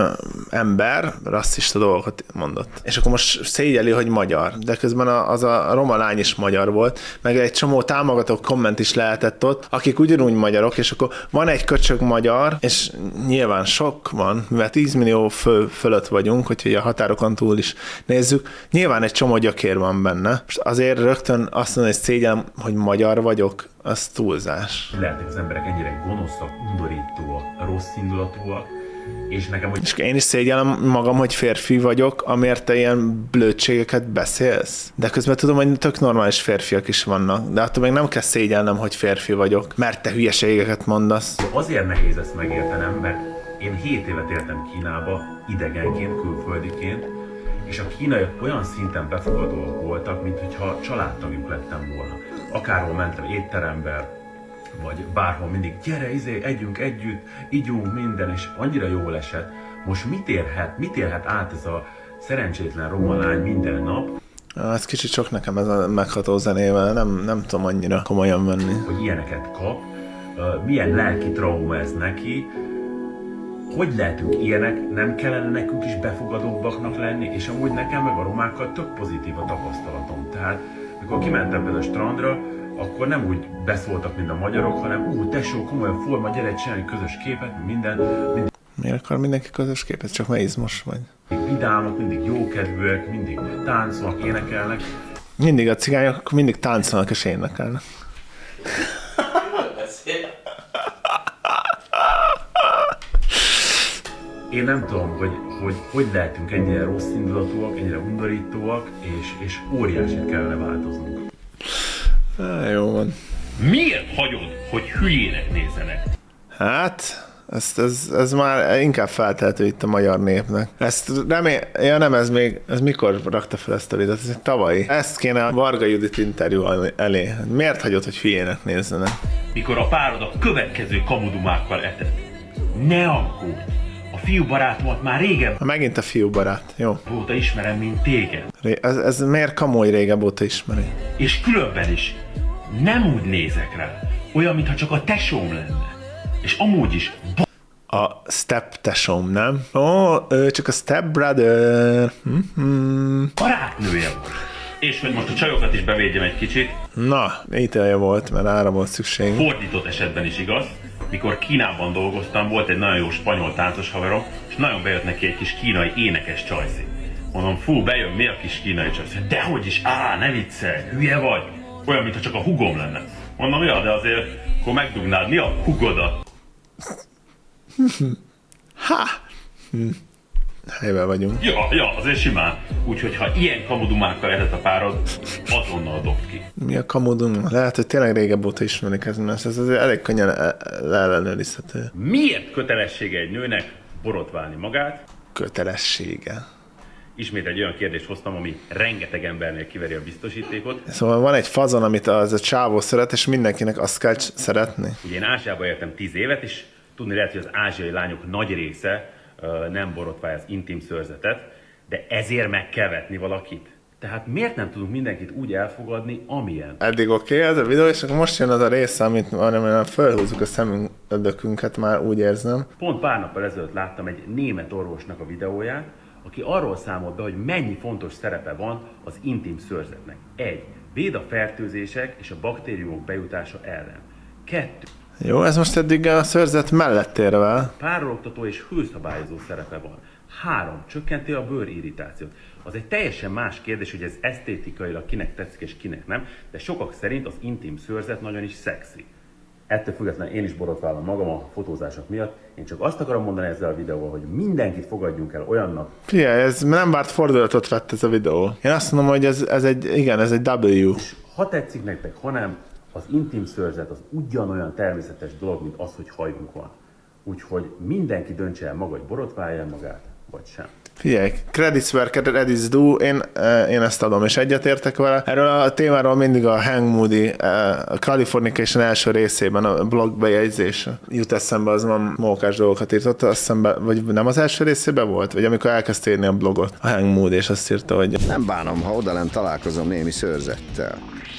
Speaker 1: ember, rasszista dolgokat mondott. És akkor most szégyeli, hogy magyar. De közben az a roma lány is magyar volt, meg egy csomó támogató komment is lehetett ott, akik ugyanúgy magyarok, és akkor van egy köcsög magyar, és nyilván sok van, mivel 10 millió fölött vagyunk, hogy a határokon túl is nézzük. Nyilván egy csomó gyökér van benne. Most azért rögtön azt mondani, hogy szégyellem, hogy magyar vagyok, az túlzás.
Speaker 3: Lehetnek az emberek ennyire gonoszak, undorítóak, rossz indulatúak, és nekem, hogy...
Speaker 1: És én is szégyellem magam, hogy férfi vagyok, amért te ilyen blödségeket beszélsz. De közben tudom, hogy tök normális férfiak is vannak. De attól még nem kell szégyellnem, hogy férfi vagyok, mert te hülyeségeket mondasz.
Speaker 3: Azért nehéz ezt megértenem, mert én 7 évet éltem Kínába, idegenként, külföldiként, és a kínaiak olyan szinten befogadóak voltak, mint hogyha családtagjuk lettem volna. Akárhol mentem étterembe, vagy bárhol mindig, gyere, együnk együtt, ígyunk minden, és annyira jól esett. Most mit élhet át ez a szerencsétlen roma lány minden nap?
Speaker 1: Ez kicsit sok nekem ez a megható zenével, nem tudom annyira komolyan venni.
Speaker 3: Hogy ilyeneket kap, milyen lelki trauma ez neki, hogy lehetünk ilyenek, nem kellene nekünk is befogadóbbaknak lenni, és amúgy nekem meg a romákkal tök pozitív a tapasztalatom. Tehát, mikor kimentem be a strandra, akkor nem úgy beszóltak, mint a magyarok, hanem tesó, komolyan forma, gyere, csinálni közös képet, minden.
Speaker 1: Miért akar mindenki közös képet? Csak mert izmos vagy.
Speaker 3: Vidámak, mindig jókedvűek, mindig táncolnak, énekelnek.
Speaker 1: Mindig a cigányok mindig táncolnak és énekelnek.
Speaker 3: Én nem tudom, hogy lehetünk ennyire rossz indulatúak, ennyire undorítóak, és óriásit kellene változnunk.
Speaker 1: Jó van.
Speaker 4: Miért hagyod, hogy hülyének nézzenek?
Speaker 1: Hát, ez már inkább feltehető itt a magyar népnek. Ezt ez mikor rakta fel ezt a videót? Ez tavalyi. Ezt kéne a Varga Judit interjú elé. Miért hagyod, hogy hülyének nézzenek?
Speaker 4: Mikor a párod a következő kamudumákkal etett. Ne aggódj! A fiúbarátomat már régebb
Speaker 1: Megint a fiúbarát. Jó.
Speaker 4: óta ismerem, mint téged.
Speaker 1: Ez miért Kamoly régebb óta ismeri?
Speaker 4: És különben is nem úgy nézek rá, olyan, mintha csak a tesóm lenne. És amúgy is
Speaker 1: A step tesóm, nem? Ő csak a step brother.
Speaker 4: barátnője volt. És hogy most a csajokat is bevédjem egy kicsit,
Speaker 1: Na, ítélje volt, mert ára volt szükség.
Speaker 4: fordított esetben is igaz. Mikor Kínában dolgoztam, volt egy nagyon jó spanyol táncos haverom, és nagyon bejött neki egy kis kínai énekes csajszi. Mondom, bejön, mi a kis kínai csajszi? Dehogy is, ne viccelj, hülye vagy? Olyan, mintha csak a hugom lenne. Mondom, ja, de azért, akkor megdugnád, mi a hugodat?
Speaker 1: Helyben vagyunk.
Speaker 4: Ja, azért simán. Úgyhogy ha ilyen kamudumákkal ered a párod, azonnal dobd ki.
Speaker 1: Mi a kamudum? Lehet, hogy tényleg régebb óta ismerik ez azért elég könnyen leellenőrizhető.
Speaker 4: Miért kötelessége egy nőnek borotválni magát?
Speaker 1: Kötelessége.
Speaker 4: Ismét egy olyan kérdést hoztam, ami rengeteg embernél kiveri a biztosítékot.
Speaker 1: Szóval van egy fazon, amit az a csávó szeret, és mindenkinek azt kell szeretni.
Speaker 4: Ugye én Ázsiába éltem 10 évet, és tudni lehet, hogy az ázsiai lányok nagy része nem borotválja az intim szőrzetet, de ezért meg kell vetni valakit. Tehát miért nem tudunk mindenkit úgy elfogadni, amilyen?
Speaker 1: Eddig oké, ez a videó, és akkor most jön az a része, amiben felhúzzuk a szemöldökünket, már úgy érzem.
Speaker 4: Pont pár nappal ezelőtt láttam egy német orvosnak a videóját, aki arról számolt be, hogy mennyi fontos szerepe van az intim szőrzetnek. 1. Véd a fertőzések és a baktériumok bejutása ellen. 2.
Speaker 1: Jó, ez most eddig a szőrzet mellett érve.
Speaker 4: Párologtató és hőszabályozó szerepe van. 3. Csökkenti a bőrirritációt. Az egy teljesen más kérdés, hogy ez esztétikailag kinek tetszik és kinek nem, de sokak szerint az intim szőrzet nagyon is szexi. Ettől függetlenül én is borotválom magam a fotózások miatt. Én csak azt akarom mondani ezzel a videóval, hogy mindenkit fogadjunk el olyannak.
Speaker 1: Figyelj, ez nem várt fordulatot vett ez a videó. Én azt mondom, hogy ez egy W.
Speaker 4: Ha tetszik nektek, ha nem, az intim szőrzet az ugyanolyan természetes dolog, mint az, hogy hajunk van. Úgyhogy mindenki döntse el maga, hogy borotválja magát, vagy sem.
Speaker 1: Figyelj, credits where credits due, én ezt adom, és egyetértek vele. Erről a témáról mindig a Hank Moody a Californication első részében a blog bejegyzés jut eszembe, az nem mókás dolgokat írt, azt hiszem, vagy nem az első részében volt? Vagy amikor elkezdte írni a blogot, a Hank Moody, és azt írta, hogy
Speaker 9: nem bánom, ha odalent találkozom némi szőrzettel.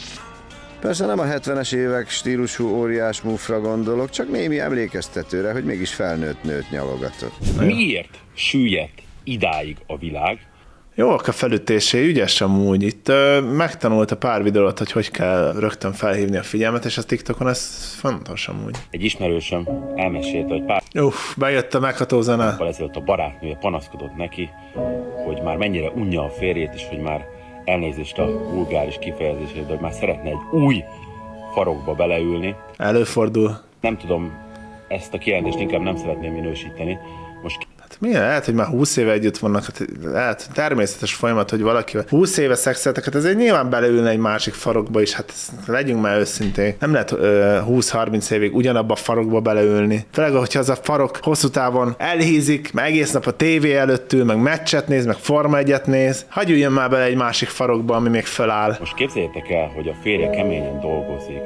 Speaker 9: Persze nem a 70-es évek stílusú óriás mufra gondolok, csak némi emlékeztetőre, hogy mégis felnőtt nőt nyalogatok.
Speaker 2: Miért süllyedt idáig a világ?
Speaker 1: jók a felütésé, ügyes amúgy. Itt megtanulta pár videót, hogy kell rögtön felhívni a figyelmet, és a TikTokon ez fontos amúgy.
Speaker 2: Egy ismerősöm elmesélte, hogy pár
Speaker 1: bejött a megható zene.
Speaker 2: ezelőtt a barátnője panaszkodott neki, hogy már mennyire unja a férjét, és hogy már elnézést a vulgáris kifejezését, de hogy már szeretne egy új farokba beleülni.
Speaker 1: Előfordul.
Speaker 2: Nem tudom, ezt a kijelentést inkább nem szeretném minősíteni. Most
Speaker 1: milyen? Lehet, hogy már 20 éve együtt vannak, lehet természetes folyamat, hogy valakivel 20 éve szexeltek, hát ezért nyilván beleülne egy másik farokba is, hát legyünk már őszinték. Nem lehet 20-30 évig ugyanabba a farokba beleülni. Főleg, hogyha az a farok hosszú távon elhízik, meg egész nap a tévé előtt ül, meg meccset néz, meg Forma 1-et néz, hagyj üljön már bele egy másik farokba, ami még föláll.
Speaker 2: Most képzeljétek el, hogy a férje keményen dolgozik,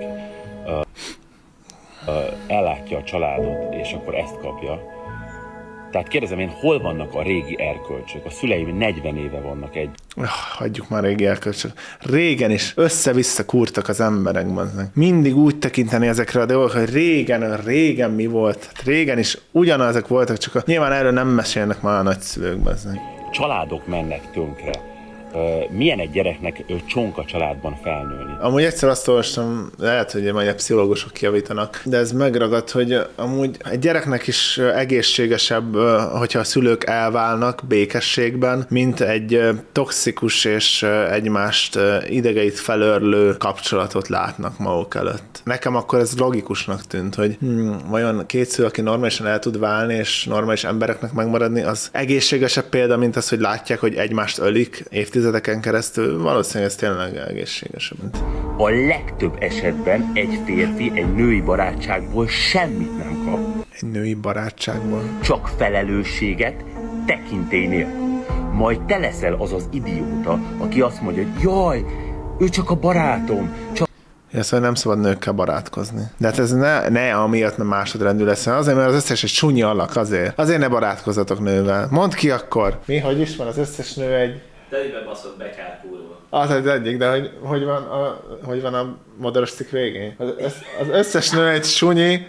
Speaker 2: ellátja a családot, és akkor ezt kapja. Tehát kérdezem én, hol vannak a régi erkölcsök? A szüleim 40 éve vannak egy.
Speaker 1: Hagyjuk már régi erkölcsök. Régen is össze-vissza kúrtak az emberek. Mindig úgy tekinteni ezekre a dolgok, hogy régen mi volt. Hát régen is ugyanazok voltak, csak nyilván erről nem mesélnek már a nagyszülők.
Speaker 2: Családok mennek tönkre. Milyen egy gyereknek csonka családban felnőni?
Speaker 1: Amúgy egyszer azt olvastam, lehet, hogy majd a pszichológusok kijavítanak, de ez megragadt, hogy amúgy egy gyereknek is egészségesebb, hogyha a szülők elválnak békességben, mint egy toxikus és egymást idegeit felörlő kapcsolatot látnak maguk előtt. Nekem akkor ez logikusnak tűnt, hogy vajon két szülő, aki normálisan el tud válni, és normális embereknek megmaradni, az egészségesebb példa, mint az, hogy látják, hogy egymást ölik évtizedeken keresztül, valószínűleg ez tényleg egészségesebb.
Speaker 2: A legtöbb esetben egy férfi egy női barátságból semmit nem kap.
Speaker 1: Egy női barátságból?
Speaker 2: Csak felelősséget, tekintély nélkül. Majd te leszel az az idióta, aki azt mondja, hogy jaj, ő csak a barátom, csak...
Speaker 1: Ja, szóval nem szabad nőkkel barátkozni. De hát ez ne amiatt nem másodrendű lesz, azért, mert az összes egy csúnyi alak, azért ne barátkozzatok nővel. Mondd ki akkor. Mi, hogy is van az összes nő egy...
Speaker 10: Telibe baszott bekárpulva.
Speaker 1: Az egyik, de hogy van a modoros cikk végén? Az összes nő egy sunyi.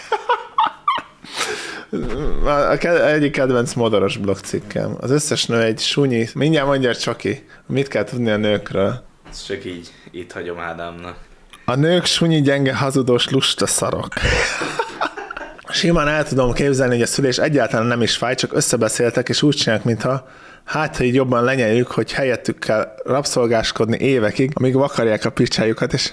Speaker 1: Egyik kedvenc modoros blog cikkem. Az összes nő egy sunyi. Mindjárt mondja Csoki, mit kell tudni a nőkről.
Speaker 10: Ezt csak így itt hagyom Ádámnak.
Speaker 1: A nők sunyi, gyenge, hazudós, lusta szarok. Simán el tudom képzelni, hogy a szülés egyáltalán nem is fáj, csak összebeszéltek, és úgy csinálják, mintha ha így jobban lenyeljük, hogy helyettük kell rabszolgáskodni évekig, amíg vakarják a picsájukat, és...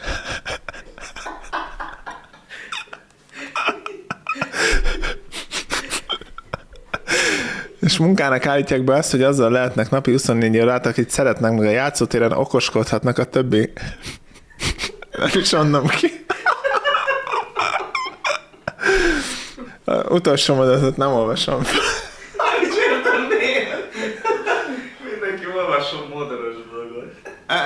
Speaker 1: és munkának állítják be azt, hogy azzal lehetnek napi 24 órát, akit szeretnek, meg a játszótéren okoskodhatnak a többi... nem is mondom ki. Utolsó mondatot nem olvasom fel.
Speaker 10: Mindenki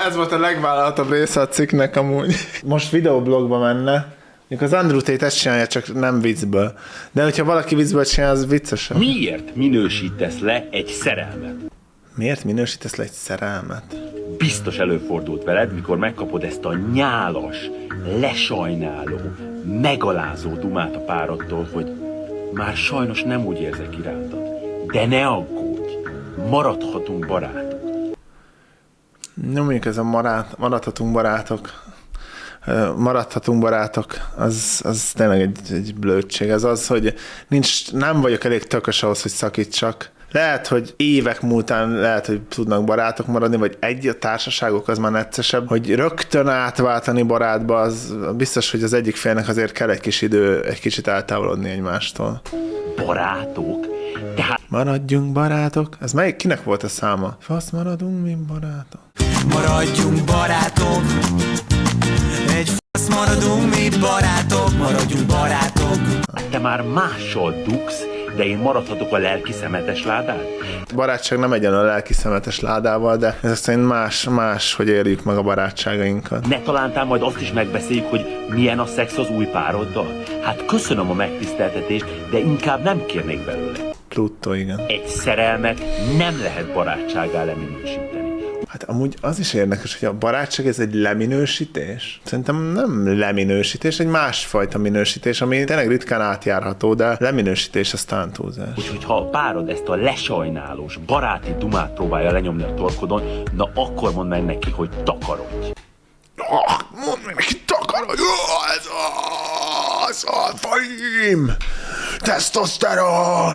Speaker 1: Ez volt a legvállalatabb része a cikknek amúgy. Most videoblogba menne. Az Andrew Tate ezt csinálja, csak nem viccből. De hogyha valaki viccből csinál, az viccesebb.
Speaker 2: Miért minősítesz le egy szerelmet?
Speaker 1: Miért minősítesz le egy szerelmet?
Speaker 2: Biztos előfordult veled, mikor megkapod ezt a nyálas, lesajnáló, megalázó dumát a párodtól, hogy már sajnos nem úgy érzek irántad. De ne aggódj, maradhatunk barátok.
Speaker 1: Nem mondjuk ez a maradhatunk barátok, az tényleg egy blödség. Ez az, hogy nem vagyok elég tökös ahhoz, hogy szakítsak. Lehet, hogy évek múltán lehet, hogy tudnak barátok maradni, vagy a társaságok az már neccesebb, hogy rögtön átváltani barátba, az biztos, hogy az egyik félnek azért kell egy kis idő, egy kicsit eltávolodni egymástól.
Speaker 2: Barátok? Tehát...
Speaker 1: Maradjunk barátok? Ez kinek volt a száma? Fasz maradunk, mi barátok?
Speaker 11: Maradjunk barátok. Egy fasz maradunk, mi barátok. Maradjunk barátok.
Speaker 2: Te már mással dugsz, de én maradhatok a lelki szemetes ládát?
Speaker 1: Barátság nem egyen a lelki szemetes ládával, de ez szerint más, hogy éljük meg a barátságainkat.
Speaker 2: Ne talántál majd azt is megbeszéljük, hogy milyen a szex az új pároddal? Hát köszönöm a megtiszteltetést, de inkább nem kérnék belőle.
Speaker 1: Pluto, igen.
Speaker 2: Egy szerelmet nem lehet barátsággá leminősíteni.
Speaker 1: Hát amúgy az is érdekes, hogy a barátság ez egy leminősítés. Szerintem nem leminősítés, egy másfajta minősítés, ami tényleg ritkán átjárható, de leminősítés az talán túlzás.
Speaker 2: Úgyhogy ha a párod ezt a lesajnálós, baráti dumát próbálja lenyomni a torkodon, na akkor mondd meg neki, hogy takarodj.
Speaker 1: Mondd meg neki, takarodj! Ez az alfaim! Tesztoszteron!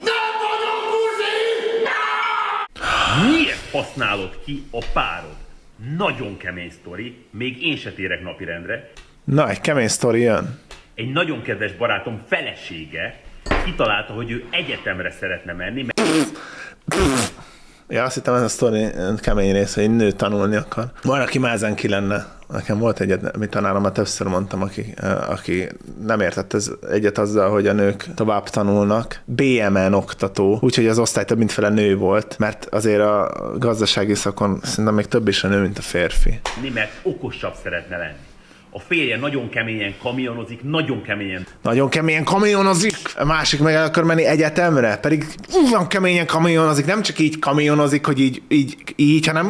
Speaker 4: Miért használod ki a párod? Nagyon kemény sztori, még én se térek napirendre.
Speaker 1: Na, egy kemény sztori jön.
Speaker 4: Egy nagyon kedves barátom felesége kitalálta, hogy ő egyetemre szeretne menni, mert...
Speaker 1: Ja, azt hittem ez a sztori kemény rész, hogy egy nő tanulni akar. Van, aki már ezen ki lenne. Nekem volt egyetemi tanárom, már többször mondtam, aki nem értett egyet azzal, hogy a nők tovább tanulnak. BMN oktató, úgyhogy az osztály több mintfele nő volt, mert azért a gazdasági szakon szerintem még több is a nő, mint a férfi.
Speaker 4: Mert okosabb szeretne lenni. A férje nagyon keményen kamionozik, nagyon keményen kamionozik,
Speaker 1: a másik meg el akar menni egyetemre, pedig olyan keményen kamionozik, nem csak így kamionozik, hogy így, hanem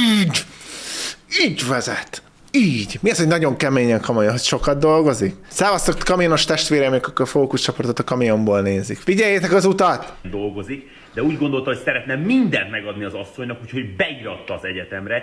Speaker 1: így vezet. Így. Mi az, hogy nagyon keményen kamion, hogy sokat dolgozik? Szávasztok kamionos testvéreim, akik a fókuszcsoportot a kamionból nézik. Figyeljétek az utat!
Speaker 4: dolgozik, de úgy gondolta, hogy szeretne mindent megadni az asszonynak, úgyhogy beíratta az egyetemre.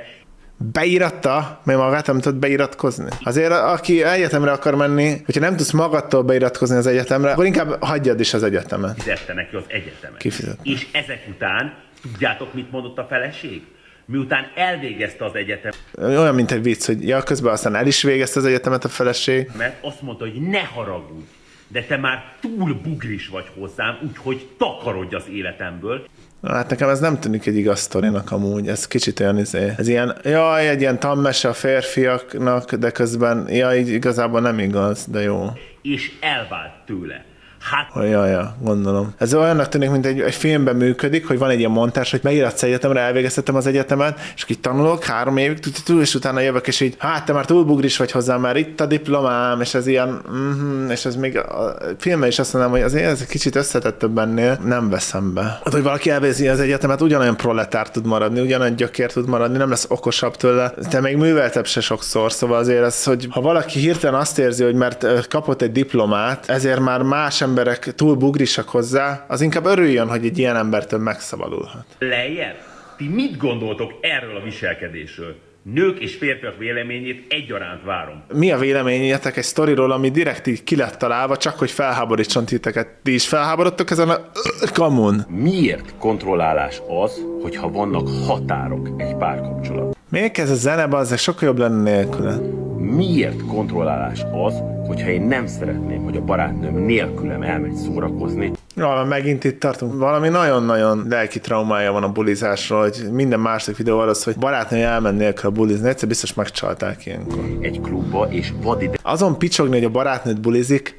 Speaker 1: Beíratta? Mert magát nem tud beiratkozni? Azért aki egyetemre akar menni, hogyha nem tudsz magadtól beiratkozni az egyetemre, akkor inkább hagyjad is az egyetemet.
Speaker 4: Fizette neki az egyetemet.
Speaker 1: Kifizette.
Speaker 4: És ezek után, tudjátok, mit mondott a feleség? Miután elvégezte az egyetemet,
Speaker 1: Olyan, mint egy vicc, hogy ja, közben aztán el is végezte az egyetemet a feleség.
Speaker 4: mert azt mondta, hogy ne haragudj, de te már túl bugris vagy hozzám, úgyhogy takarodj az életemből.
Speaker 1: Hát nekem ez nem tűnik egy igaz sztorinak amúgy, ez kicsit olyan ez ilyen, jaj, egy ilyen tanmese a férfiaknak, de közben, jaj, igazából nem igaz, de jó.
Speaker 4: És elvált tőle. Hát...
Speaker 1: Ja, gondolom. Ez olyannak tűnik, mint egy filmben működik, hogy van egy ilyen montás, hogy beíratsz egyetemre, elvégeztetem az egyetemet, és így tanulok 3 évig, és utána jövök, és így, hát te már túl bugris vagy hozzám, már itt a diplomám, és ez ilyen, és ez még a filmben is azt mondom, hogy azért ez egy kicsit összetettebb ennél, nem veszem be. Hát, hogy valaki elvégzi az egyetemet, ugyanolyan proletár tud maradni, ugyanolyan gyökér tud maradni, nem lesz okosabb tőle, te még műveltebb se sokszor, szóval azért ez, hogy ha valaki hirtelen azt érzi, hogy mert kapott egy diplomát, ezért már más emberek túl bugrisak hozzá, az inkább örüljön, hogy egy ilyen embertől megszabadulhat.
Speaker 4: Lejjebb? Ti mit gondoltok erről a viselkedésről? Nők és férfiak véleményét egyaránt várom.
Speaker 1: Mi a véleményetek egy sztoriról, ami direkt így ki lett találva, csak hogy felháborítson titeket? Ti is felháborodtok ezen a kamun?
Speaker 2: Miért kontrollálás az, hogyha vannak határok egy párkapcsolat?
Speaker 1: Miért ez a zene, az sokkal jobb lenne nélküle?
Speaker 2: Miért kontrollálás az, hogyha én nem szeretném, hogy a barátnőm nélkülem elmegy szórakozni?
Speaker 1: Ja, megint itt tartunk. Valami nagyon-nagyon lelki traumája van a bulizásról, hogy minden második videó az, hogy barátnő elmen nélkül a bulizni, egyszer biztos megcsalták ilyenkor.
Speaker 2: Egy klubba és vadide...
Speaker 1: Azon picsogni, hogy a barátnőt bulizik,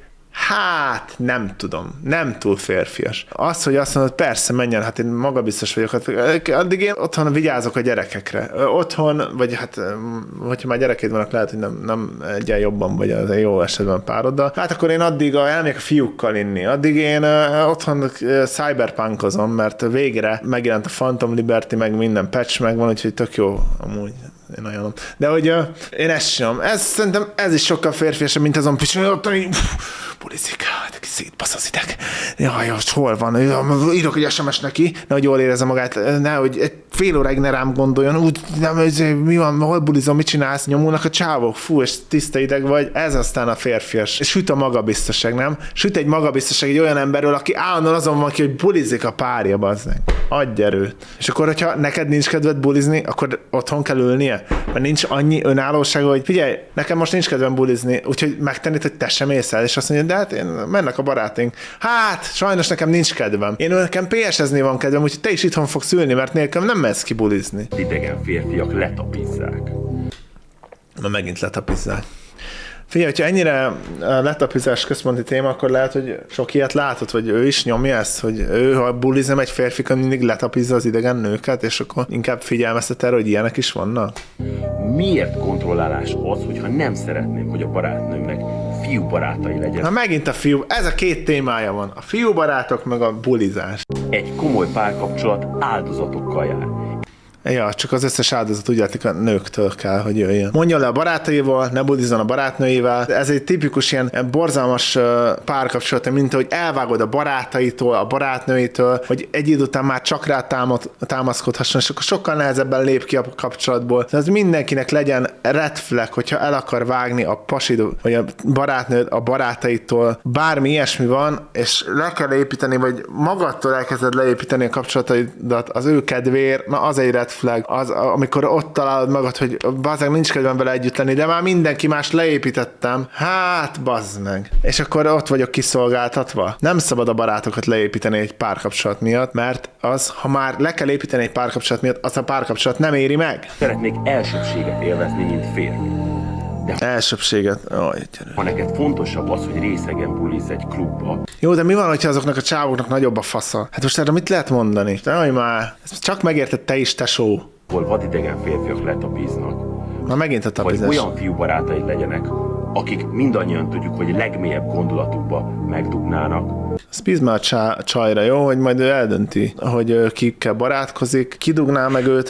Speaker 1: Hát, nem tudom. Nem túl férfias. Az, hogy azt mondod, persze, menjen, hát én magabiztos vagyok. Hát, addig én otthon vigyázok a gyerekekre. Otthon, vagy hát, hogyha már gyerekeid vannak, lehet, hogy nem egyen jobban vagy az jó esetben pároddal. Hát akkor én addig elmegyek a fiúkkal inni. Addig én otthon cyberpunkozom, mert végre megjelent a Phantom Liberty, meg minden patch megvan, úgyhogy tök jó amúgy. Én ajánlom. De hogy én ezt csinálom. Szerintem ez is sokkal férfiasabb, mint azon picsony, ott bulizik, szétbasz az ideg. Jaj, hol van? Írok egy SMS neki, nehogy jól érezze magát, nehogy egy fél óráig ne rám gondoljon, úgy, nem, mi van, hol bulizom, mit csinálsz? Nyomulnak a csávok, fú, és tiszta ideg vagy, ez aztán a férfias. És süt a magabiztosság, nem? Süt egy magabiztosság egy olyan emberről, aki állandóan azon van ki, hogy bulizik a párja, bazdmeg. Adj erőt. És akkor, hogyha neked nincs kedved bulizni, akkor otthon kell ülnie? Mert nincs annyi önállósága, hogy figyelj, nekem most nincs kedvem bulizni, úgyhogy megtennéd, hogy te sem mész el, és azt mondja, de hát én mennek a barátaink. Hát, sajnos nekem nincs kedvem. Nekem PS-ezni van kedvem, úgyhogy te is itthon fogsz ülni, mert nélkül nem mehetsz ki bulizni.
Speaker 2: Idegen férfiak letapizzák.
Speaker 1: Na megint letapizzák. Figyelj, hogyha ennyire letapizás központi téma, akkor lehet, hogy sok ilyet látott, vagy ő is nyomja ezt, hogy ő, ha bulizem egy férfikon, mindig letapizza az idegen nőket, és akkor inkább figyelmeztet erre, hogy ilyenek is vannak.
Speaker 2: Miért kontrollálás az, hogyha nem szeretném, hogy a barátnőmnek fiú barátai legyen?
Speaker 1: Na megint a fiú, ez a két témája van. A fiú barátok meg a bulizás.
Speaker 2: Egy komoly párkapcsolat áldozatokkal jár.
Speaker 1: Ja, csak az összes áldozat úgy játék a nőktől kell, hogy jöjjön. Mondja le a barátaival, ne bulizzon a barátnőivel. Ez egy tipikus ilyen borzalmas párkapcsolat, mint hogy elvágod a barátaitól, a barátnőitől, hogy egy idő után már csak rá támaszkodhasson, és akkor sokkal nehezebben lép ki a kapcsolatból. Tehát mindenkinek legyen red flag, hogyha el akar vágni a pasid, vagy a barátnőd a barátaitól, bármi ilyesmi van, és le kell építeni, vagy magadtól elkezded leépíteni a kapcsolataidat az ő kedvéért, na az egy red flag, az, amikor ott találod magad, hogy bazdmeg nincs kedvem vele együtt lenni, de már mindenki más leépítettem, hát bazd meg. És akkor ott vagyok kiszolgáltatva. Nem szabad a barátokat leépíteni egy párkapcsolat miatt, mert az, ha már le kell építeni egy párkapcsolat miatt, az a párkapcsolat nem éri meg.
Speaker 2: Szeretnék elsőbséget élvezni, mint férfi. De
Speaker 1: elsőbséget?
Speaker 2: ha neked fontosabb az, hogy részegen bulizz egy klubba.
Speaker 1: Jó, de mi van, hogyha azoknak a csávoknak nagyobb a fasza? Hát most erre mit lehet mondani? Jaj már, ezt csak megérted te is, tesó.
Speaker 2: Hol vadidegen férfiak letapiznak.
Speaker 1: Na megint a tapizás.
Speaker 2: Vagy olyan fiú barátaid legyenek, akik mindannyian tudjuk, hogy legmélyebb gondolatukba megdugnának.
Speaker 1: Ezt bízd már a csajra, jó? Hogy majd ő eldönti, hogy kikkel barátkozik. Kidugná meg őt,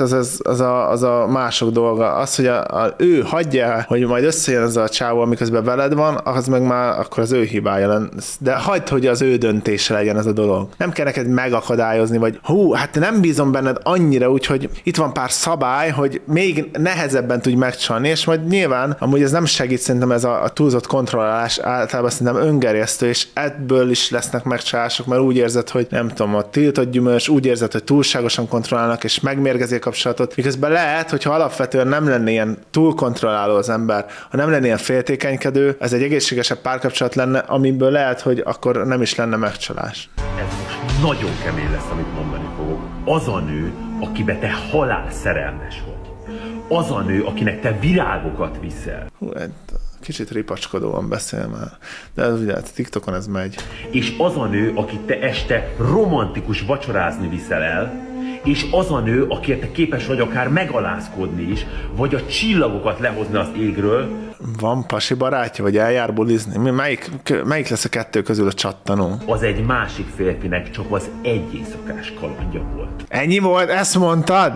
Speaker 1: az a mások dolga. Az, hogy ő hagyja, hogy majd összejön az a csávó, miközben veled van, az meg már akkor az ő hibája lesz. De hagyd, hogy az ő döntése legyen ez a dolog. Nem kell neked megakadályozni, vagy hát nem bízom benned annyira, úgyhogy itt van pár szabály, hogy még nehezebben tudj megcsalni, és majd nyilván, amúgy ez nem segít, szerintem ez a túlzott kontrollálás általában szerintem öngerjesztő, és ebből is lesznek megcsalások, mert úgy érzed, hogy nem tudom, a tiltott gyümölcs, úgy érzed, hogy túlságosan kontrollálnak, és megmérgezi a kapcsolatot. Miközben lehet, hogyha alapvetően nem lenne ilyen túl kontrolláló az ember, ha nem lenne ilyen féltékenykedő, ez egy egészségesebb párkapcsolat lenne, amiből lehet, hogy akkor nem is lenne megcsalás.
Speaker 2: Ez most nagyon kemény lesz, amit mondani fogok. Az a nő, akibe te halál szerelmes vagy. Az a nő, akinek te virágokat viszel.
Speaker 1: Kicsit ripacskodóan beszél már. De ugye TikTokon ez megy.
Speaker 2: És az a nő, akit te este romantikus vacsorázni viszel el, és az a nő, akit te képes vagy akár megalázkodni is, vagy a csillagokat lehozni az égről.
Speaker 1: Van pasi barátja, vagy eljár bulizni? Melyik lesz a kettő közül a csattanó?
Speaker 2: Az egy másik férfinek csak az egy éjszakás kalandja volt.
Speaker 1: Ennyi volt? Ezt mondtad?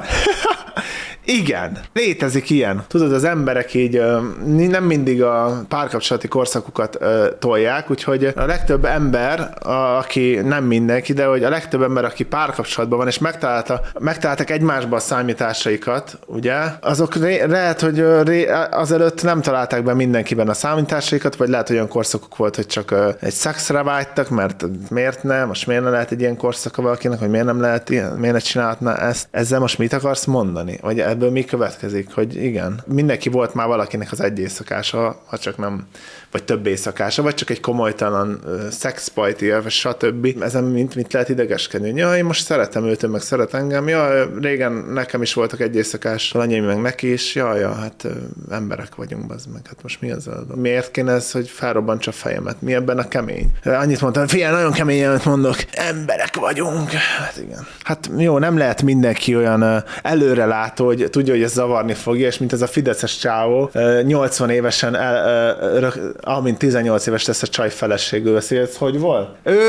Speaker 1: Igen, létezik ilyen. Tudod, az emberek így nem mindig a párkapcsolati korszakukat tolják, úgyhogy a legtöbb ember, aki nem mindenki, de hogy a legtöbb ember, aki párkapcsolatban van, és megtaláltak egymásba a számításaikat, ugye, azok lehet, hogy azelőtt nem találták be mindenkiben a számításaikat, vagy lehet, hogy olyan korszakuk volt, hogy csak egy szexre vágytak, mert miért ne? Most miért ne lehet egy ilyen korszaka valakinek, hogy miért nem lehet ilyen, miért ne csinálhatna ezt? Ezzel most mit akarsz mondani? Vagy ebből mi következik, hogy igen, mindenki volt már valakinek az egy éjszakása, ha csak nem, vagy több éjszakása, vagy csak egy komolytalan szexparty, vagy stb. Ezen mit lehet idegeskedni? Ja, én most szeretem őt, ő meg szeret engem. Ja, régen nekem is voltak egy éjszakás lányai, meg neki is. Ja, hát emberek vagyunk, bazd meg. Hát most mi az a... Miért kéne ez, hogy felrobbantsa a fejemet? Mi ebben a kemény? Annyit mondtam, figyelj, nagyon keményen, amit mondok. Emberek vagyunk. Hát igen. Hát jó, nem lehet mindenki olyan előrelátó, hogy tudja, hogy ez zavarni fogja, és mint ez a fideszes csávó, 80 évesen amint 18 éves lesz a csaj feleségül veszi, ez hogy volt?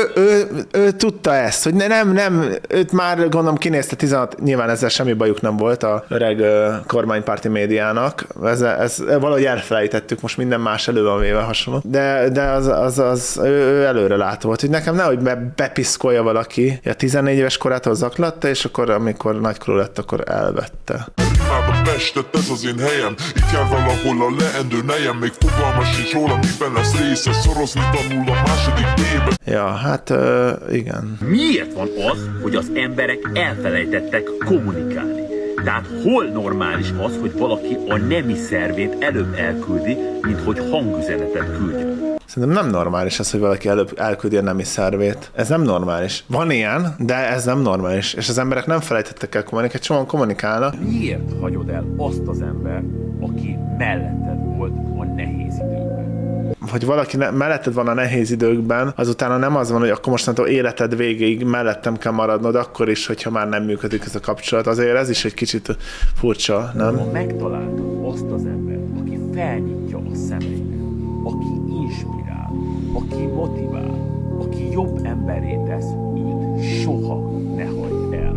Speaker 1: Ő tudta ezt, hogy nem, őt már gondolom kinézte 16, nyilván ezzel semmi bajuk nem volt a öreg kormánypárti médiának, ez valahogy elfelejtettük, most minden más elő van véve hasonló, de az ő előrelátó volt, hogy nekem nehogy bepiszkolja valaki, a 14 éves korától zaklatta, és akkor amikor nagykorú lett, akkor elvette.
Speaker 12: A Pestet, ez az én helyem. Itt jár valahol a leendő nejem. Még fogalmas sincs róla, miben lesz része. Szorozni tanul a második B-ben.
Speaker 1: Ja, hát igen.
Speaker 3: Miért van az, hogy az emberek elfelejtettek kommunikálni? Tehát hol normális az, hogy valaki a nemi szervét előbb elküldi, mint hogy hangüzenetet küldjön?
Speaker 1: Szerintem nem normális az, hogy valaki előbb elküldi a nemi szervét. Ez nem normális. Van ilyen, de ez nem normális. És az emberek nem felejtettek el kommunikálni, csomóan kommunikálnak.
Speaker 3: Miért hagyod el azt az ember, aki melletted volt a nehéz időkben?
Speaker 1: Hogy valaki melletted van a nehéz időkben, azután nem az van, hogy akkor mostantól életed végéig mellettem kell maradnod, akkor is, hogyha már nem működik ez a kapcsolat. Azért ez is egy kicsit furcsa, nem?
Speaker 3: Ha megtaláltad azt az embert, aki felnyitja a szemeidet, aki inspirál, aki motivál, aki jobb emberé tesz, őt soha ne hagyd el.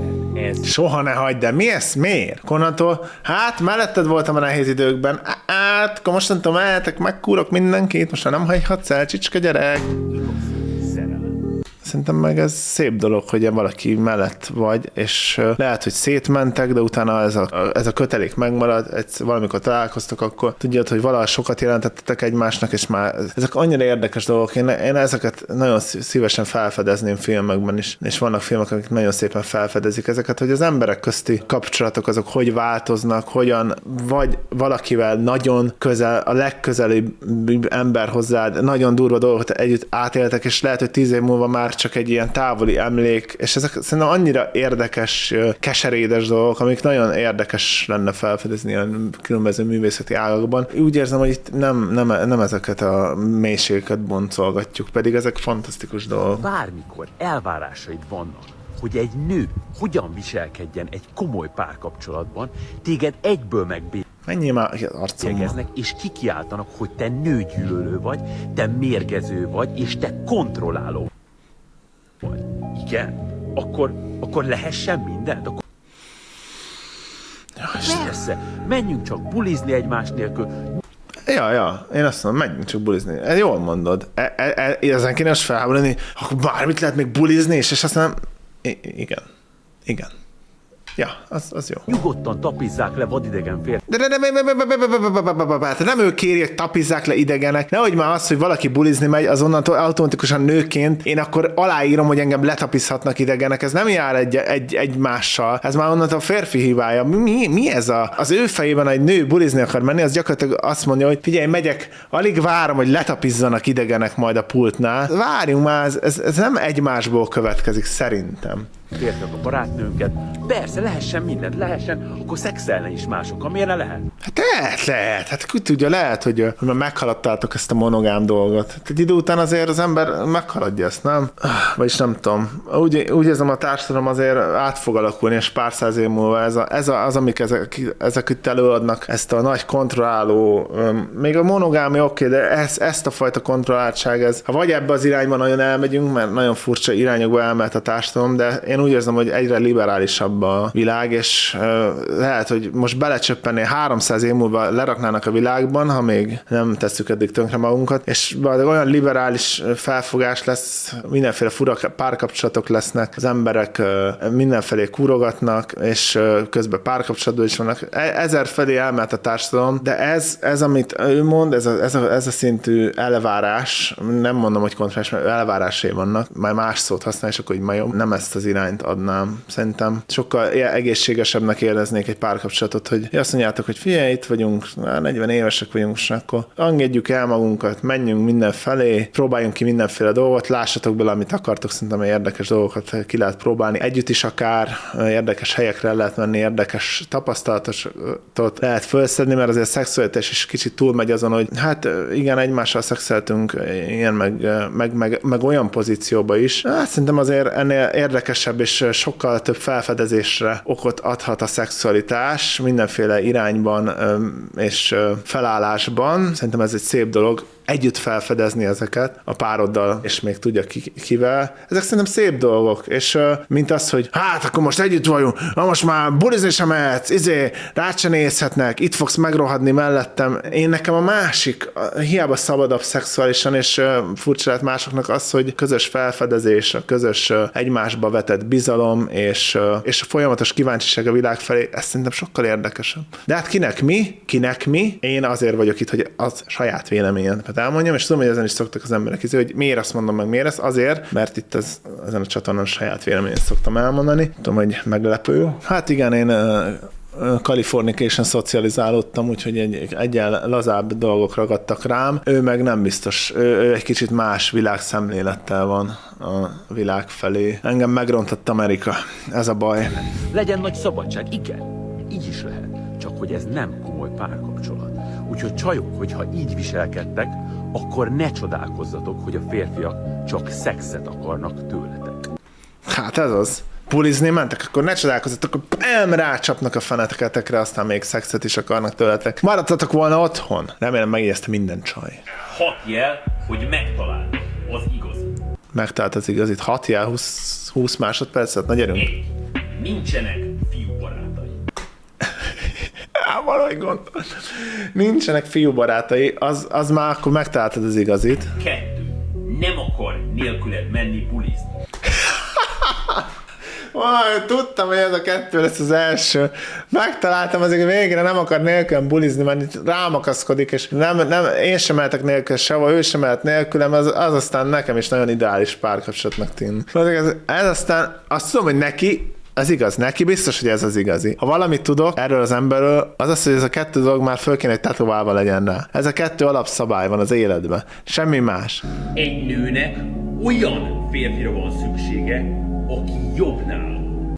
Speaker 1: Soha ne hagyd el. Mi ez? Miért? Konnantól, hát melletted voltam a nehéz időkben, hát akkor mostantól mehetek, megkúrok mindenkit, most már nem hagyhatsz el, csicska gyerek. Szerintem meg ez szép dolog, hogy valaki mellett vagy, és lehet, hogy szétmentek, de utána ez a kötelék megmarad, valamikor találkoztok, akkor tudjad, hogy valahogy sokat jelentettetek egymásnak, és már ezek annyira érdekes dolgok. Én ezeket nagyon szívesen felfedezném filmekben is, és vannak filmek, amik nagyon szépen felfedezik ezeket, hogy az emberek közti kapcsolatok azok hogy változnak, hogyan vagy valakivel nagyon közel, a legközelebb ember hozzád, nagyon durva dolgokat együtt átéltek, és lehet, hogy 10 év múlva már csak egy ilyen távoli emlék, és ezek szerintem annyira érdekes, keserédes dolgok, amik nagyon érdekes lenne felfedezni ilyen különböző művészeti ágakban. Úgy érzem, hogy itt nem ezeket a mélységeket boncolgatjuk, pedig ezek fantasztikus dolgok.
Speaker 3: Bármikor elvárásaid vannak, hogy egy nő hogyan viselkedjen egy komoly párkapcsolatban, téged egyből
Speaker 1: Menjél már arcomba.
Speaker 3: És kikiáltanak, hogy te nőgyűlölő vagy, te mérgező vagy, és te kontrolláló vagy. Igen? Akkor lehessen mindent? Persze, menjünk csak bulizni egymás nélkül.
Speaker 1: Ja, én azt mondom, menjünk csak bulizni. Jól mondod. Ezen kéne most felháborodni, akkor bármit lehet még bulizni, és azt mondom, igen. Ja, az jó.
Speaker 3: Nyugodtan tapizzák le vadidegen férfi.
Speaker 1: De nem ő kéri, hogy tapizzák le idegenek. Nehogy már az, hogy valaki bulizni megy, azonnantól automatikusan nőként én akkor aláírom, hogy engem letapizhatnak idegenek. Ez nem jár egymással. Ez már onnantól férfi hibája. Mi ez az ő fejében, egy nő bulizni akar menni, az gyakorlatilag azt mondja, hogy figyelj, megyek, alig várom, hogy letapizzanak idegenek majd a pultnál. Várjunk már, ez nem egymásból következik, szerintem.
Speaker 3: Férfiak a barátnőnket. Persze, lehessen mindent, akkor szexelne is másokkal. Miért ne lehet?
Speaker 1: Hát lehet. Hát tudja, lehet, hogy már meghaladtátok ezt a monogám dolgot. Egy idő után azért az ember meghaladja ezt, nem? Vagyis nem tudom. Úgy érzem, a társadalom azért át fog alakulni, és pár száz év múlva ez az, amik ezek itt előadnak, ezt a nagy kontrolláló, még a monogámi oké, de ezt a fajta kontrolláltság, ha vagy ebbe az irányba nagyon elmegyünk, mert nagyon furcsa irányokba elmehet a társadalom, de én úgy érzem, hogy egyre liberálisabb a világ, és lehet, hogy most belecsöppennél 300 év múlva leraknának a világban, ha még nem tesszük eddig tönkre magunkat, és olyan liberális felfogás lesz, mindenféle fura párkapcsolatok lesznek, az emberek mindenfelé kúrogatnak, és közben párkapcsolatban is vannak. Ezer felé elmehet a társadalom, de ez amit ő mond, ez a szintű elvárás, nem mondom, hogy kontrás, mert elvárásai vannak, már más szót használ, és akkor így majom, nem ezt az irány irányt adnám. Szerintem sokkal egészségesebbnek éreznék egy párkapcsolatot, hogy azt mondjátok, hogy figyelj, itt vagyunk, 40 évesek vagyunk, és akkor engedjük el magunkat, menjünk mindenfelé, próbáljunk ki mindenféle dolgot, lássatok bele, amit akartok, szerintem érdekes dolgokat ki lehet próbálni. Együtt is akár érdekes helyekre lehet menni, érdekes tapasztalatot lehet felszedni, mert azért a szexualitás is kicsit túlmegy azon, hogy hát igen, egymással szexeltünk, ilyen meg olyan pozícióba is. Hát szerintem azért ennél érdekesebb és sokkal több felfedezésre okot adhat a szexualitás mindenféle irányban és felállásban. Szerintem ez egy szép dolog, együtt felfedezni ezeket a pároddal, és még tudja kivel. Ezek szerintem szép dolgok, és mint az, hogy hát akkor most együtt vagyunk, na most már bulizni sem mehetsz, rád se nézhetnek, itt fogsz megrohadni mellettem. Én nekem a másik, hiába szabadabb szexuálisan, és furcsa lehet másoknak az, hogy közös felfedezés, a közös egymásba vetett bizalom, és a folyamatos kíváncsiság a világ felé, ez szerintem sokkal érdekesebb. De hát kinek mi? Én azért vagyok itt, hogy az saját véleményem elmondjam, és tudom, hogy ezen is szoktak az emberek hogy miért azt mondom meg, miért ezt? Azért, mert itt ezen a csatornán saját véleményét szoktam elmondani. Tudom, hogy meglepő. Hát igen, én Californication szocializálódtam, úgyhogy egyen lazább dolgok ragadtak rám. Ő meg nem biztos. Ő egy kicsit más világszemlélettel van a világ felé. Engem megrontott Amerika. Ez a baj.
Speaker 3: Legyen nagy szabadság, igen, így is lehet. Csak hogy ez nem komoly párkapcsolat. Úgyhogy csajok, hogyha így viselkedtek, akkor ne csodálkozzatok, hogy a férfiak csak szexet akarnak tőletek.
Speaker 1: Hát ez az. Bulizni mentek, akkor ne csodálkozzatok, akkor rácsapnak a feneteketekre, aztán még szexet is akarnak tőletek. Maradtatok volna otthon. Remélem megijeszte minden csaj.
Speaker 4: 6 jel, hogy megtaláld az igazi.
Speaker 1: Megtalált az igazit. 6 jel, 20 másodpercet, na gyerünk.
Speaker 4: Nincsenek fiú barátai.
Speaker 1: Valahogy gondolom. Nincsenek fiú barátai, az már akkor megtaláltad az igazit.
Speaker 4: 2. Nem akar nélküled menni bulizni.
Speaker 1: Tudtam, hogy ez a 2 lesz az első. Megtaláltam azért, végre nem akar nélkülem bulizni, mert rám akaszkodik, és nem, én sem mehetek nélkül sehova, ő sem mehet nélkülem, az aztán nekem is nagyon ideális párkapcsolatnak tűnik. Ez aztán, azt tudom, hogy neki, ez igaz, neki biztos, hogy ez az igazi. Ha valamit tudok erről az emberről, az, hogy ez a 2 dolog már föl kéne, hogy tetoválva legyen rá. Ez a 2 alapszabály van az életben. Semmi más.
Speaker 4: Egy nőnek olyan férfira van szüksége, aki jobb nála.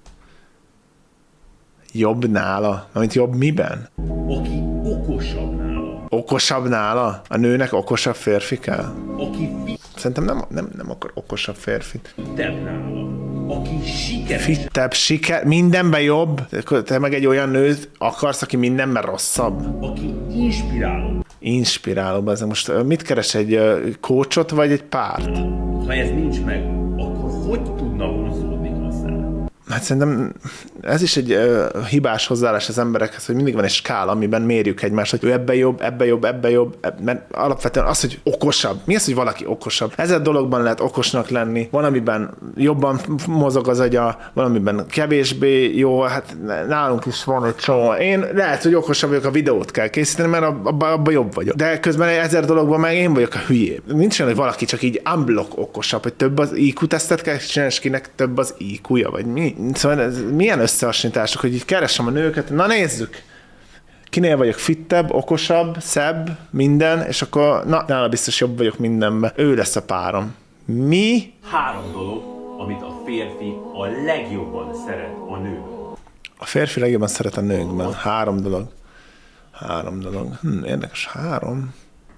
Speaker 1: Jobb nála? Amit jobb miben?
Speaker 4: Aki okosabb nála.
Speaker 1: Okosabb nála? A nőnek okosabb férfi kell?
Speaker 4: Aki
Speaker 1: Szerintem nem akar okosabb férfit.
Speaker 4: fittebb nála. Aki sikeres.
Speaker 1: Fittebb, mindenben jobb? Te meg egy olyan nőt akarsz, aki mindenben rosszabb?
Speaker 4: Aki inspiráló.
Speaker 1: Inspiráló, ez most mit keres, egy coachot vagy egy párt?
Speaker 4: Ha ez nincs meg, akkor hogy tudna vonzódni hozzá?
Speaker 1: Hát szerintem ez is egy hibás hozzáállás az emberekhez, hogy mindig van egy skála, amiben mérjük egymást, hogy ő ebben jobb, mert alapvetően az, hogy okosabb. Mi az, hogy valaki okosabb? Ezer dologban lehet okosnak lenni, van, amiben jobban mozog az agya, van, amiben kevésbé jó, hát nálunk is van egy csomó. Én lehet, hogy okosabb vagyok, a videót kell készíteni, mert abban jobb vagyok. De közben 1000 dologban meg én vagyok a hülyébb. Nincs olyan, hogy valaki csak így unblock okosabb, hogy több az IQ-tesztet kell csinálni, és kinek több az IQ-ja, vagy mi? Szóval ez milyen összehasonlítások, hogy így keresem a nőket, na nézzük, kinél vagyok fittebb, okosabb, szebb, minden, és akkor nála biztos jobb vagyok mindenben. Ő lesz a párom. Mi?
Speaker 4: 3 dolog, amit a férfi a legjobban szeret a nőben.
Speaker 1: A férfi legjobban szeret a nőkben. 3 dolog. Érdekes, 3.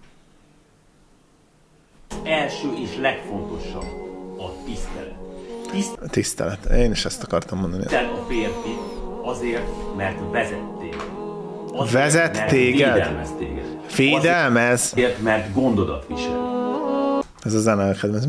Speaker 4: Első és legfontosabb a tisztelet.
Speaker 1: Tisztelet. Én is ezt akartam mondani.
Speaker 4: Tisztel a férfi azért, mert vezet téged.
Speaker 1: Vezet téged?
Speaker 4: Védelmez téged.
Speaker 1: Védelmez?
Speaker 4: Azért, mert gondodat visel.
Speaker 1: Ez a zene elkedvenc.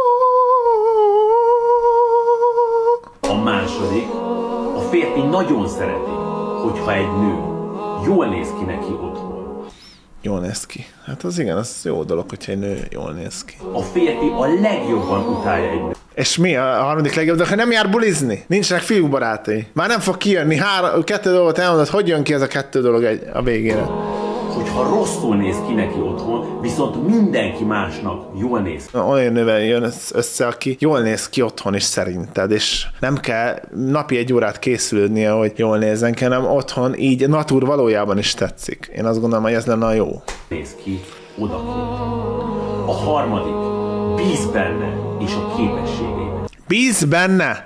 Speaker 4: A második, a férfi nagyon szereti, hogyha egy nő jól néz ki neki otthon.
Speaker 1: Jól néz ki. Hát az igen, az jó dolog, hogyha egy nő jól néz ki.
Speaker 4: A férfi a legjobban utálja egy nő.
Speaker 1: És mi a harmadik legjobb, de ha nem jár bulizni, nincsenek fiú barátai. Már nem fog kijönni, 2 dolgot elmondod, hogy jön ki ez a 2 dolog a végére.
Speaker 3: hogyha rosszul néz ki neki otthon, viszont mindenki másnak jól néz ki.
Speaker 1: Olyan nővel jön össze, aki jól néz ki otthon is szerinted, és nem kell napi 1 órát készülődnie, hogy jól nézzen ki, hanem otthon így natur valójában is tetszik. Én azt gondolom, hogy ez lenne a jó.
Speaker 3: Néz ki odakint. A harmadik, bíz benne és a képességében.
Speaker 1: Bíz benne!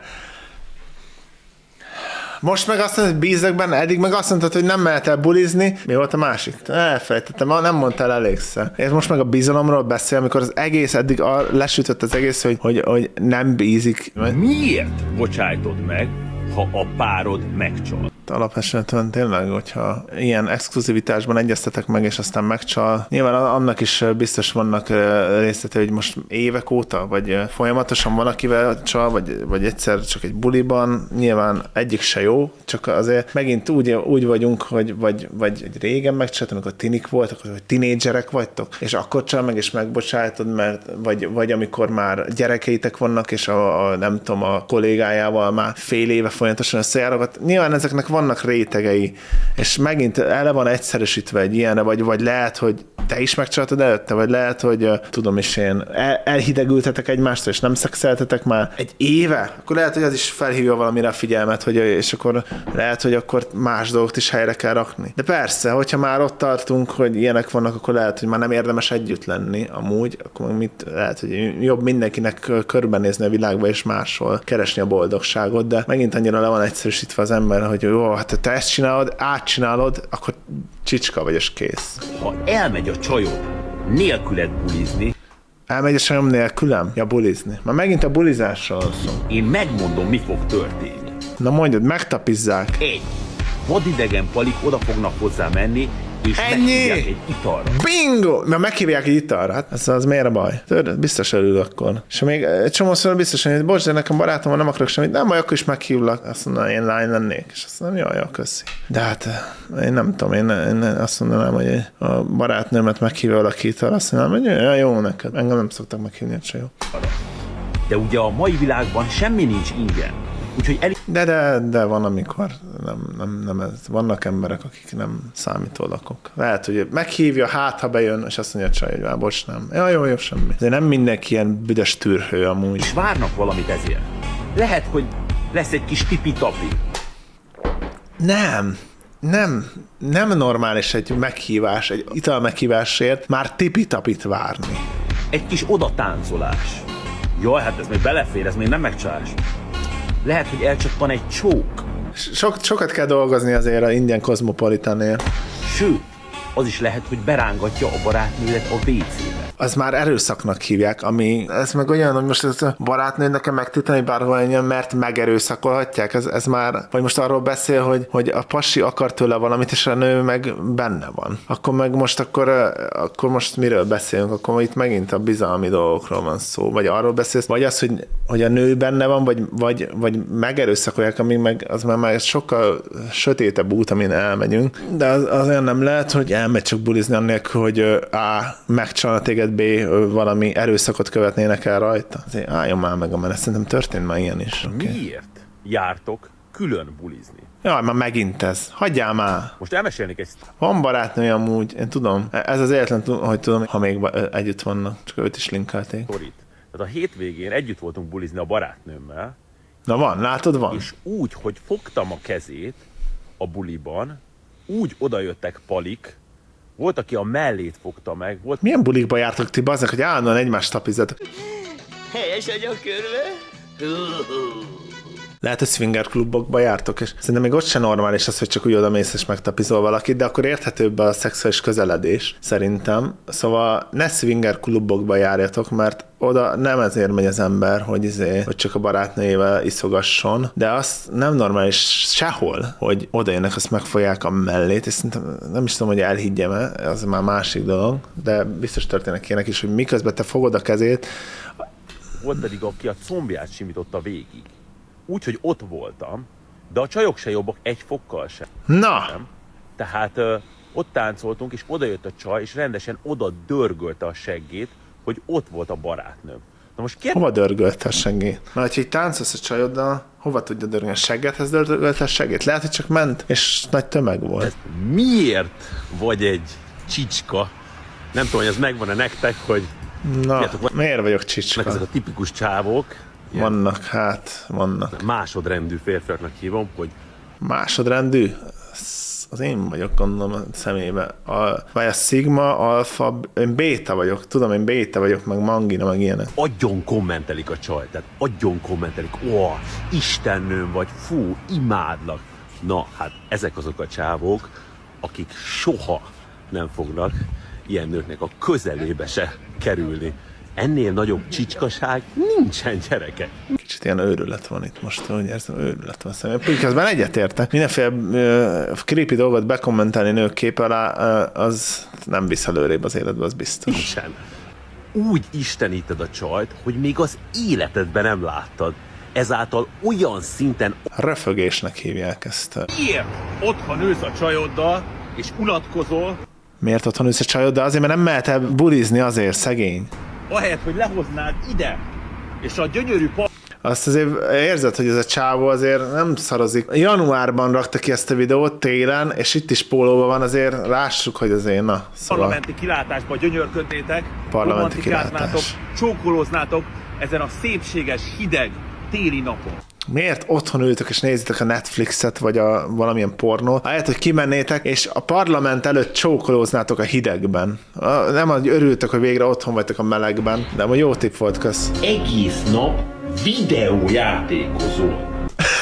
Speaker 1: Most meg azt mondod, hogy bízok benne, eddig meg azt mondtad, hogy nem mehet el bulizni. Mi volt a másik? Elfelejtettem, nem mondtál elégszer. És most meg a bizalomról beszél, amikor az egész eddig lesütött az egész, hogy nem bízik.
Speaker 4: Miért bocsájtod meg, ha a párod megcsal?
Speaker 1: Alapesetben tényleg, hogyha ilyen exkluzivitásban egyeztetek meg, és aztán megcsal, nyilván annak is biztos vannak részletei, hogy most évek óta, vagy folyamatosan van, akivel csal, vagy egyszer csak egy buliban, nyilván egyik se jó, csak azért megint úgy vagyunk, vagy régen megcsaltak, amikor tinik voltak, vagy tinédzserek vagytok, és akkor csal meg, és megbocsájtod, mert vagy amikor már gyerekeitek vannak, és nem tudom, a kollégájával már fél éve folyamatosan összejárogat. Nyilván ezeknek vannak rétegei, és megint ele van egyszerűsítve egy ilyenre, vagy lehet, hogy te is megcsaltad előtte, vagy lehet, hogy tudom is én, elhidegültetek egymástól, és nem szexeltetek már egy éve, akkor lehet, hogy az is felhívja valamire a figyelmet, és akkor lehet, hogy akkor más dolgot is helyre kell rakni. De persze, hogyha már ott tartunk, hogy ilyenek vannak, akkor lehet, hogy már nem érdemes együtt lenni amúgy, akkor lehet, hogy jobb mindenkinek körbenézni a világba, és máshol keresni a boldogságot, de megint annyira le van egyszerűsítve az ember, hogy jó, hát te ezt csinálod, átcsinálod, akkor csicska vagy, és kész.
Speaker 4: Ha elmegy a csajod nélküled bulizni,
Speaker 1: elmegy a csajom nélkülem? Ja, bulizni. Már megint a bulizásról szól.
Speaker 4: én megmondom, mi fog történni.
Speaker 1: Na mondjad, megtapizzák.
Speaker 4: 1. Vadidegen palik oda fognak hozzá menni, és meghívják egy italra.
Speaker 1: Bingo! Mert meghívják egy italra. Hát az miért a baj? Tudod, biztos örül akkor. És még egy csomószor biztos, hogy bocs, de nekem barátom van, nem akarok semmit. Nem baj, akkor is meghívlak. Azt mondanám, én lány lennék. És azt mondom, jaj, köszi. De hát én nem tudom, én azt mondanám, hogy a barátnőmet meghívja valaki italra. Azt mondanám, hogy jó neked. Engem nem szoktak meghívni a csajok.
Speaker 4: De ugye a mai világban semmi nincs ingyen. Úgyhogy
Speaker 1: de van, amikor nem ez. Vannak emberek, akik nem számítólakok. Lehet, hogy meghívja, hát ha bejön, és azt mondja a csaj, hogy már bocs, nem. Jó, semmi. De nem mindenki ilyen büdös tűrhő amúgy.
Speaker 4: És várnak valamit ezért. Lehet, hogy lesz egy kis tipi-tapi.
Speaker 1: Nem normális egy meghívás, egy ital meghívásért már tipi-tapit várni.
Speaker 4: Egy kis odatáncolás. Jaj, hát ez még belefér, ez még nem megcsalás. Lehet, hogy elcsattan egy csók.
Speaker 1: Sokat kell dolgozni azért a Indian Cosmopolitannél.
Speaker 4: Sőt, az is lehet, hogy berángatja a barátnődet a WC-be.
Speaker 1: Az már erőszaknak hívják, ez meg olyan, hogy most ez a barátnőd nekem megtiltani bárhol jön, mert megerőszakolhatják, ez már, vagy most arról beszél, hogy a pasi akar tőle valamit, és a nő meg benne van. Akkor most miről beszélünk? Akkor itt megint a bizalmi dolgokról van szó. Vagy arról beszélsz, vagy az, hogy a nő benne van, vagy megerőszakolják, ami meg az már sokkal sötétebb út, amin elmegyünk. De az olyan nem lehet, hogy elmegy csak bulizni annélkül, hogy A. megcsalna téged, B. valami erőszakot követnének el rajta. Azért álljon már meg a menet, szerintem történt már ilyen is. Okay.
Speaker 4: Miért jártok külön bulizni?
Speaker 1: Jaj, már megint ez. Hagyjál már!
Speaker 4: Most elmesélnék egy...
Speaker 1: Van barátnő amúgy, én tudom. Ez az egyetlen, hogy tudom, ha még együtt vannak, csak őt is linkelték.
Speaker 4: Tehát a hétvégén együtt voltunk bulizni a barátnőmmel.
Speaker 1: Na van, látod, van.
Speaker 4: És úgy, hogy fogtam a kezét a buliban, úgy odajöttek palik, volt, aki a mellét fogta meg.
Speaker 1: Milyen bulikba jártok ti, bazdmeg, hogy állandóan egymást tapizzatok?
Speaker 10: Helyes a körbe.
Speaker 1: Lehet, hogy swinger klubokba jártok, és szerintem még ott sem normális az, hogy csak úgy odamész és megtapizol valakit, de akkor érthetőbb a szexuális közeledés, szerintem. Szóval ne swinger klubokba járjatok, mert oda nem ezért megy az ember, hogy csak a barátnőjével iszogasson, de az nem normális sehol, hogy oda jönnek, azt megfogják a mellét, és szerintem nem is tudom, hogy elhiggyem-e, az már másik dolog, de biztos történnek ilyenek is, hogy miközben te fogod a kezét.
Speaker 4: Volt pedig, aki a combját simította végig. Úgyhogy ott voltam, de a csajok se jobbak egy fokkal sem.
Speaker 1: Na!
Speaker 4: Nem? Tehát ott táncoltunk, és odajött a csaj, és rendesen oda dörgölte a seggét, hogy ott volt a barátnőm. Na most
Speaker 1: hova dörgölte a seggét? Mert ha így táncolsz a csajoddal, hova tudja dörgölni? A seggedhez dörgölte a seggét? Lehet, hogy csak ment, és nagy tömeg volt.
Speaker 4: Ez miért vagy egy
Speaker 3: csicska. Nem tudom, hogy ez megvan-e nektek, hogy...
Speaker 1: Na,
Speaker 3: tudjátok,
Speaker 1: miért vagyok csicska?
Speaker 3: ezek a tipikus csávók.
Speaker 1: Vannak.
Speaker 3: Másodrendű férfiaknak hívom, hogy...
Speaker 1: Másodrendű? Az én vagyok, gondolom a szemébe. Vagy a Sigma, Alpha, én béta vagyok, tudom, én béta vagyok, meg mangina, meg ilyenek.
Speaker 3: Agyon kommentelik a csaj, tehát agyon kommentelik, istennőm vagy, fú, imádlak. Na, hát ezek azok a csávók, akik soha nem fognak ilyen nőknek a közelébe se kerülni. Ennél nagyobb csicskaság nincsen, gyerekek.
Speaker 1: Kicsit ilyen őrület van itt most, úgy érzem, őrület van személyben. Közben egyetértek. Mindenféle creepy dolgot bekommentelni nők kép alá, az nem visz előrébb az életbe, az biztos.
Speaker 3: Nincsen. Úgy isteníted a csajt, hogy még az életedben nem láttad. Ezáltal olyan szinten...
Speaker 1: Röfögésnek hívják ezt.
Speaker 4: Miért otthon ülsz a csajoddal, és unatkozol,
Speaker 1: Miért otthon ülsz a csajoddal? Azért, mert nem mehet el bulizni azért, szegény.
Speaker 4: ahelyett, hogy lehoznád ide, és a gyönyörű
Speaker 1: Azt azért érzed, hogy ez a csávó azért nem szarozik. Januárban rakta ki ezt a videót, télen, és itt is pólóban van, azért lássuk, hogy azért, na, szóval...
Speaker 4: parlamenti kilátásba gyönyörködnétek,
Speaker 1: Parlamenti
Speaker 4: romantikáznátok,
Speaker 1: kilátás.
Speaker 4: csókolóznátok ezen a szépséges, hideg, téli napon.
Speaker 1: Miért otthon ültök és nézitek a Netflixet, vagy valamilyen pornót, ahelyett, hogy kimennétek, és a parlament előtt csókolóznátok a hidegben. Nem, hogy örültök, hogy végre otthon vagytok a melegben, de a jó tipp volt, kösz.
Speaker 3: Egész nap videójátékozol.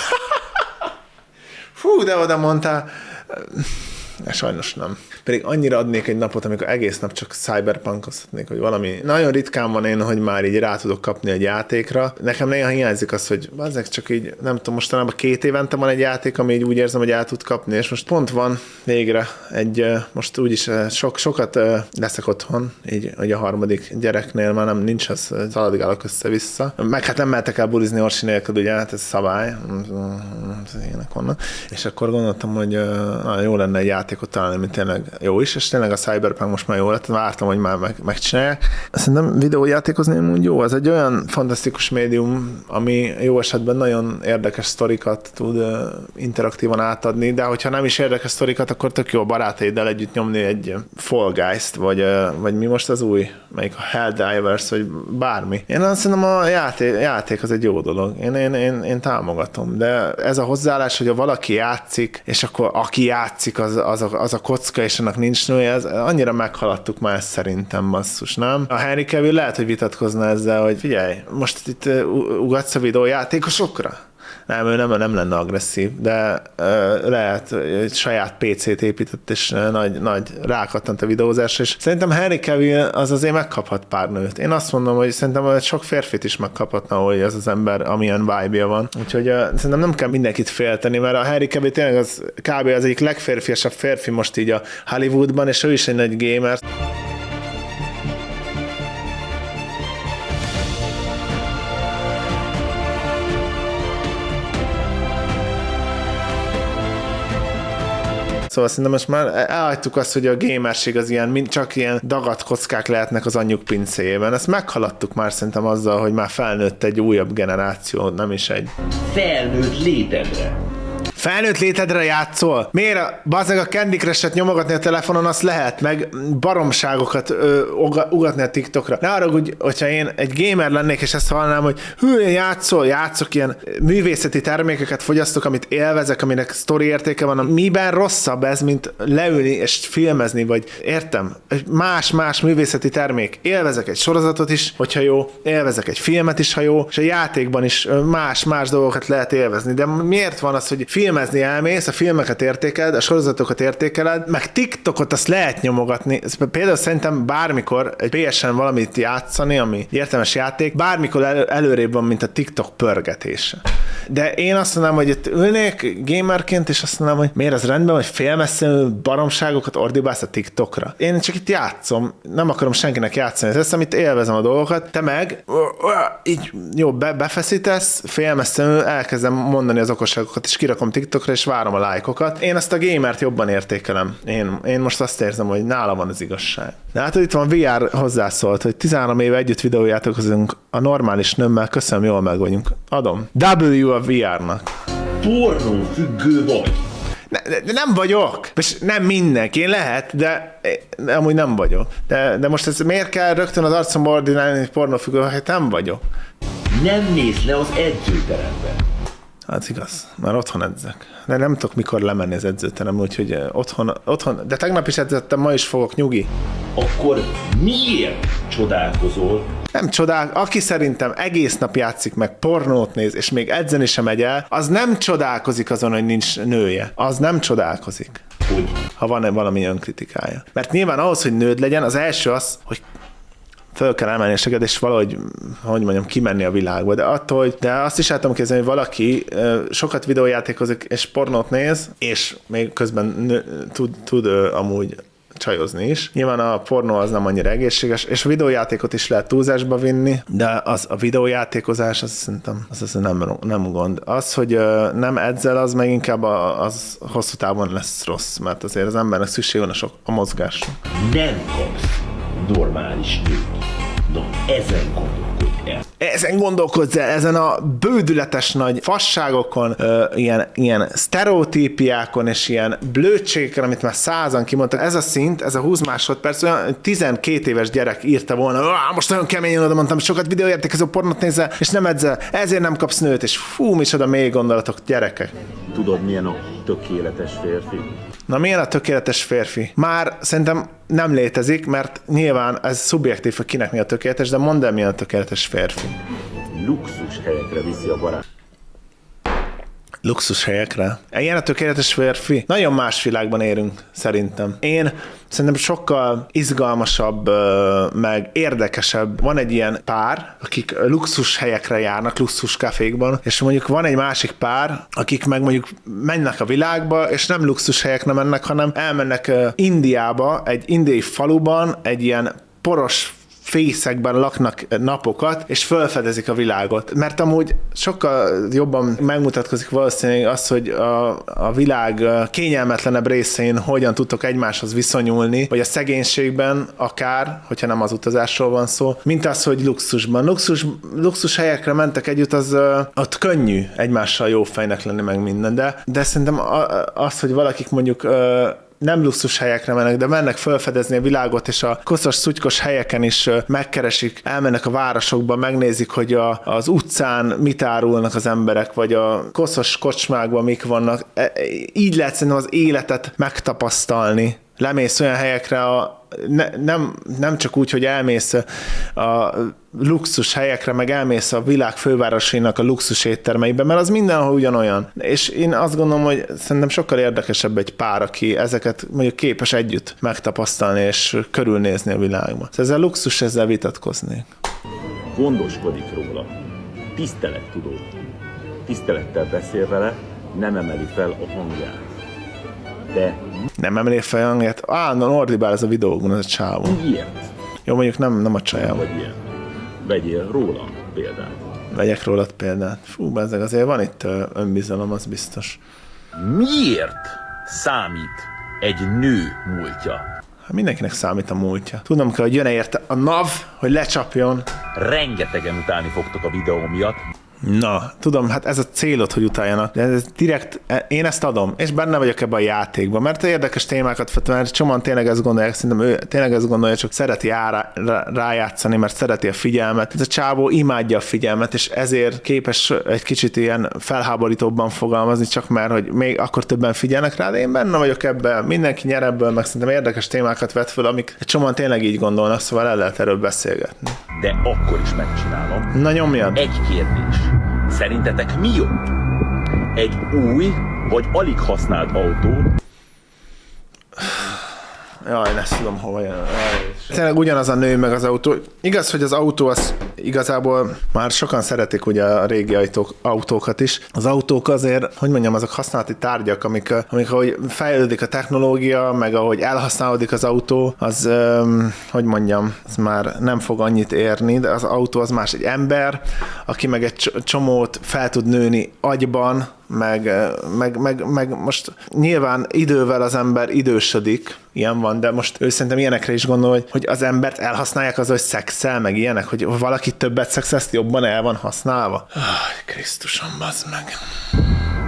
Speaker 1: Fú, de oda mondtál. Sajnos nem. Pedig annyira adnék egy napot, amikor egész nap csak cyberpunkozhatnék, hogy valami... Nagyon ritkán van én, hogy már így rá tudok kapni egy játékra. Nekem néha hiányzik az, hogy ezek csak így, nem tudom, mostanában 2 évente van egy játék, ami így úgy érzem, hogy el tud kapni, és most pont van végre most úgyis sokat leszek otthon, így hogy a harmadik gyereknél már nem nincs az, szaladgálok össze-vissza. Meg hát nem mehetek el bulizni Orsi nélkül, ugye, hát ez szabály. Ilyenek vannak. És akkor gondoltam, hogy jó lenne egy játékot találni, mint tényleg jó is, és tényleg a Cyberpunk most már jó lett, vártam, hogy már megcsinálják. Szerintem videójátékozni úgy jó, ez egy olyan fantasztikus médium, ami jó esetben nagyon érdekes sztorikat tud interaktívan átadni, de hogyha nem is érdekes sztorikat, akkor tök jó a barátaiddal együtt nyomni egy Fall Guys-t, vagy mi most az új, melyik a Helldivers, vagy bármi. Én azt szerintem a játék az egy jó dolog. Én támogatom, de ez a hozzáállás, hogy valaki játszik, és akkor aki játszik, az a kocka, és annak nincs nője, ez annyira meghaladtuk már ezt szerintem, basszus, nem? A Henry Cavill lehet, hogy vitatkozna ezzel, hogy figyelj, most itt ugatsz a videójátékosokra? Nem, ő nem lenne agresszív, de lehet, hogy saját PC-t épített, és nagy rákattant a videózásra, és szerintem Henry Cavill az azért megkaphat pár nőt. Én azt mondom, hogy szerintem sok férfit is megkaphatna, hogy az az ember, amilyen vibe-ja van. Úgyhogy szerintem nem kell mindenkit félteni, mert a Henry Cavill tényleg az kb. Az egyik legférfiasabb férfi most így a Hollywoodban, és ő is egy nagy gamer. Szóval szerintem most már elhagytuk azt, hogy a gamerség az ilyen, csak ilyen dagadt kockák lehetnek az anyjuk pincéjében. Ezt meghaladtuk már szerintem azzal, hogy már felnőtt egy újabb generáció, nem is egy.
Speaker 3: Felnőtt létedre.
Speaker 1: Felnőtt létedre játszol? Miért? Bazdmeg a Candy Crush-et nyomogatni a telefonon, azt lehet, meg baromságokat ugatni a TikTokra. Ne arra, hogyha én egy gamer lennék, és ezt hallanám, hogy játszok ilyen művészeti termékeket fogyasztok, amit élvezek, aminek sztori értéke van. Miben rosszabb ez, mint leülni és filmezni, vagy értem? Más művészeti termék. Élvezek egy sorozatot is, hogyha jó, élvezek egy filmet is, ha jó, és a játékban is más dolgokat lehet élvezni. De miért van az, hogy filmezni elmész, a filmeket értékeled, a sorozatokat értékeled, meg TikTokot azt lehet nyomogatni. Például szerintem bármikor egy PSN valamit játszani, ami értelmes játék, bármikor előrébb van, mint a TikTok pörgetése. De én azt mondanám, hogy itt ülnék gamerként, és azt mondanám, hogy miért az rendben, hogy félmesszenű baromságokat ordibálsz a TikTokra. Én csak itt játszom, nem akarom senkinek játszani, ez amit élvezem a dolgokat, te meg így jó, befeszítesz, félmesszenű, elkezdem mondani az okosságokat, és kirakom TikTokra, és várom a lájkokat. Én azt a gamert jobban értékelem. Én most azt érzem, hogy nála van az igazság. De hát itt van VR hozzászólt, hogy 13 éve együtt videójátékozunk a normális nőmmel, köszönöm, jól meg vagyunk. Adom. W a VR-nak.
Speaker 3: Pornó függő vagy.
Speaker 1: Nem vagyok. És nem mindenki, lehet, de amúgy nem vagyok. De most ez miért kell rögtön az arcomba ordinálni, hogy pornófüggő, hogy nem vagyok?
Speaker 3: Nem mész le az edzőterembe.
Speaker 1: Hát igaz, már otthon edzek. De nem tudok mikor lemenni az edzőterembe, úgyhogy otthon, de tegnap is edzettem, ma is fogok, nyugi.
Speaker 3: Akkor miért csodálkozol?
Speaker 1: Nem csodál, aki szerintem egész nap játszik meg, pornót néz, és még edzeni sem megy el, az nem csodálkozik azon, hogy nincs nője. Az nem csodálkozik.
Speaker 3: Hogy?
Speaker 1: Ha van valami önkritikája. Mert nyilván ahhoz, hogy nőd legyen, az első az, hogy föl kell emelni a seged, és valahogy, hogy mondjam, kimenni a világba. De azt is el tudom képzelni, hogy valaki sokat videójátékozik, és pornót néz, és még közben tud amúgy csajozni is. Nyilván a pornó az nem annyira egészséges, és a videójátékot is lehet túlzásba vinni, de a videójátékozás, az szerintem az nem gond. Az, hogy nem edzel, az meg inkább az hosszú távon lesz rossz, mert azért az embernek szükség van a mozgásra.
Speaker 3: Nem kapsz normális nőt. Na, ezen gondolkodj el.
Speaker 1: Ezen gondolkodj el, ezen a bődületes nagy fasságokon, ilyen sztereotípiákon és ilyen blödségeken, amit már 100-an kimondtak. Ez a szint, ez a 20 másodperc, olyan 12 éves gyerek írta volna, most nagyon keményen oda mondtam, sokat videójátékozó pornót nézel, és nem edzel, ezért nem kapsz nőt, és fú, micsoda mély gondolatok, gyerekek.
Speaker 3: Tudod, milyen a tökéletes férfi?
Speaker 1: Na, milyen a tökéletes férfi? Már szerintem nem létezik, mert nyilván ez szubjektív, hogy kinek mi a tökéletes, de mondd el, milyen a tökéletes férfi.
Speaker 3: Luxus helyekre viszi a barát.
Speaker 1: Luxus helyekre? Ilyen a tökéletes férfi? Nagyon más világban érünk, szerintem. Én szerintem sokkal izgalmasabb, meg érdekesebb. Van egy ilyen pár, akik luxus helyekre járnak, luxus kafékban, és mondjuk van egy másik pár, akik meg mondjuk mennek a világba, és nem luxus helyekre mennek, hanem elmennek Indiába, egy indiai faluban, egy ilyen poros fészekben laknak napokat, és felfedezik a világot. Mert amúgy sokkal jobban megmutatkozik valószínűleg az, hogy a világ kényelmetlenebb részein hogyan tudtok egymáshoz viszonyulni, vagy a szegénységben akár, hogyha nem az utazásról van szó, mint az, hogy luxusban. Luxus helyekre mentek együtt, az ott könnyű egymással jó fejnek lenni, meg minden. De szerintem az, hogy valakik mondjuk nem luxus helyekre mennek, de mennek felfedezni a világot, és a koszos, szutykos helyeken is megkeresik, elmennek a városokba, megnézik, hogy az utcán mit árulnak az emberek, vagy a koszos kocsmákban mik vannak. Így lehet szerintem az életet megtapasztalni. Lemész olyan helyekre, nem csak úgy, hogy elmész a luxus helyekre, meg elmész a világ fővárosainak a luxus éttermeibe, mert az mindenhol ugyanolyan. És én azt gondolom, hogy szerintem sokkal érdekesebb egy pár, aki ezeket mondjuk képes együtt megtapasztalni és körülnézni a világban. Ezzel luxus, ezzel vitatkoznék.
Speaker 3: Gondoskodik róla. Tisztelettudó. Tisztelettel beszél vele, nem emeli fel a hangját. De
Speaker 1: nem emeli fel a hangját? Állandóan ordibál ez a videókban, ez a csávó.
Speaker 3: Miért?
Speaker 1: Jó, mondjuk nem a csajám.
Speaker 3: Vagy ilyen. Vegyél róla példát.
Speaker 1: Vegyek rólad példát. Fú, bezzeg, azért van itt önbizalom, az biztos.
Speaker 3: Miért számít egy nő múltja?
Speaker 1: Mindenkinek számít a múltja. Tudnom kell, hogy jön-e érte a NAV, hogy lecsapjon.
Speaker 3: Rengetegen utálni fogtok a videó miatt.
Speaker 1: Na, tudom, hát ez a célod, hogy utáljanak, de ez direkt, én ezt adom, és benne vagyok ebben a játékban, mert érdekes témákat fett, mert csomóan tényleg ezt gondolják, szerintem ő tényleg ezt gondolja, csak szereti rájátszani, mert szereti a figyelmet. Ez a csávó imádja a figyelmet, és ezért képes egy kicsit ilyen felháborítóbban fogalmazni, csak mert, hogy még akkor többen figyelnek rá, de én benne vagyok ebben, mindenki nyer ebből, meg szerintem érdekes témákat vet föl, amik csomóan tényleg így gondolnak, szóval el lehet erről beszélgetni.
Speaker 3: De akkor is megcsinálom.
Speaker 1: Na, nyomjad.
Speaker 3: Egy kérdés. Szerintetek mi jobb? Egy új vagy alig használt autó?
Speaker 1: Jaj, ezt tudom, hova jön. Tényleg ugyanaz a nő meg az autó. Igaz, hogy az autó az igazából már sokan szeretik ugye a régi autókat is. Az autók azért, hogy mondjam, azok használati tárgyak, amik ahogy fejlődik a technológia, meg ahogy elhasználódik az autó, az, hogy mondjam, az már nem fog annyit érni, de az autó az más. Egy ember, aki meg egy csomót fel tud nőni agyban, meg most nyilván idővel az ember idősödik, ilyen van, de most ő szerintem ilyenekre is gondol, hogy az embert elhasználják az, hogy szexel, meg ilyenek, hogy valaki többet szexel, jobban el van használva. Krisztusom, bazd meg.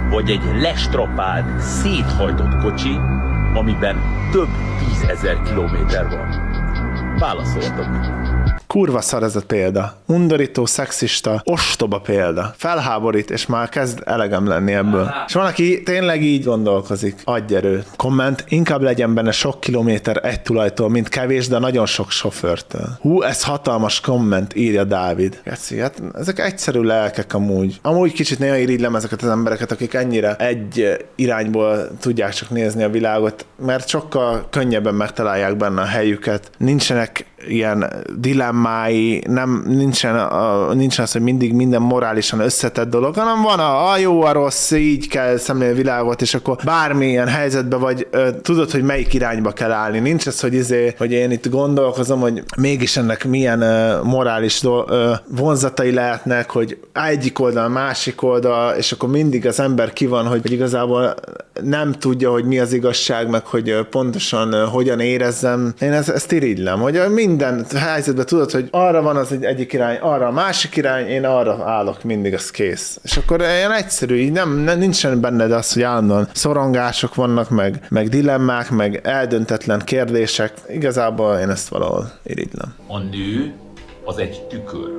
Speaker 2: vagy egy lestrapált, széthajtott kocsi, amiben több 10 000 kilométer van? Válaszoltok.
Speaker 1: Kurva szar ez a példa. Undorító, szexista, ostoba példa. Felháborít, és már kezd elegem lenni ebből. És van, aki tényleg így gondolkozik. Adj erőt. Komment, inkább legyen benne sok kilométer egy tulajtól, mint kevés, de nagyon sok sofőrtől. Hú, ez hatalmas komment, írja Dávid. Geci, hát ezek egyszerű lelkek amúgy. Amúgy kicsit néha irigylem ezeket az embereket, akik ennyire egy irányból tudják csak nézni a világot, mert sokkal könnyebben megtalálják benne a helyüket. Nincsenek ilyen dilemmái, nincsen az, hogy mindig minden morálisan összetett dolog, hanem van a jó, a rossz, így kell szemlélni a világot, és akkor bármilyen helyzetben vagy, tudod, hogy melyik irányba kell állni. Nincs az, hogy én itt gondolkozom, hogy mégis ennek milyen morális vonzatai lehetnek, hogy egyik oldal, másik oldal, és akkor mindig az ember ki van, hogy igazából nem tudja, hogy mi az igazság, meg hogy pontosan hogyan érezzem. Én ezt irigylem, hogy minden helyzetben tudod, hogy arra van az egyik irány, arra a másik irány, én arra állok mindig, az kész. És akkor ilyen egyszerű, így nincsen benned az, hogy állandóan szorongások vannak, meg dilemmák, meg eldöntetlen kérdések. Igazából én ezt valahol irigylem.
Speaker 2: A nő az egy tükör.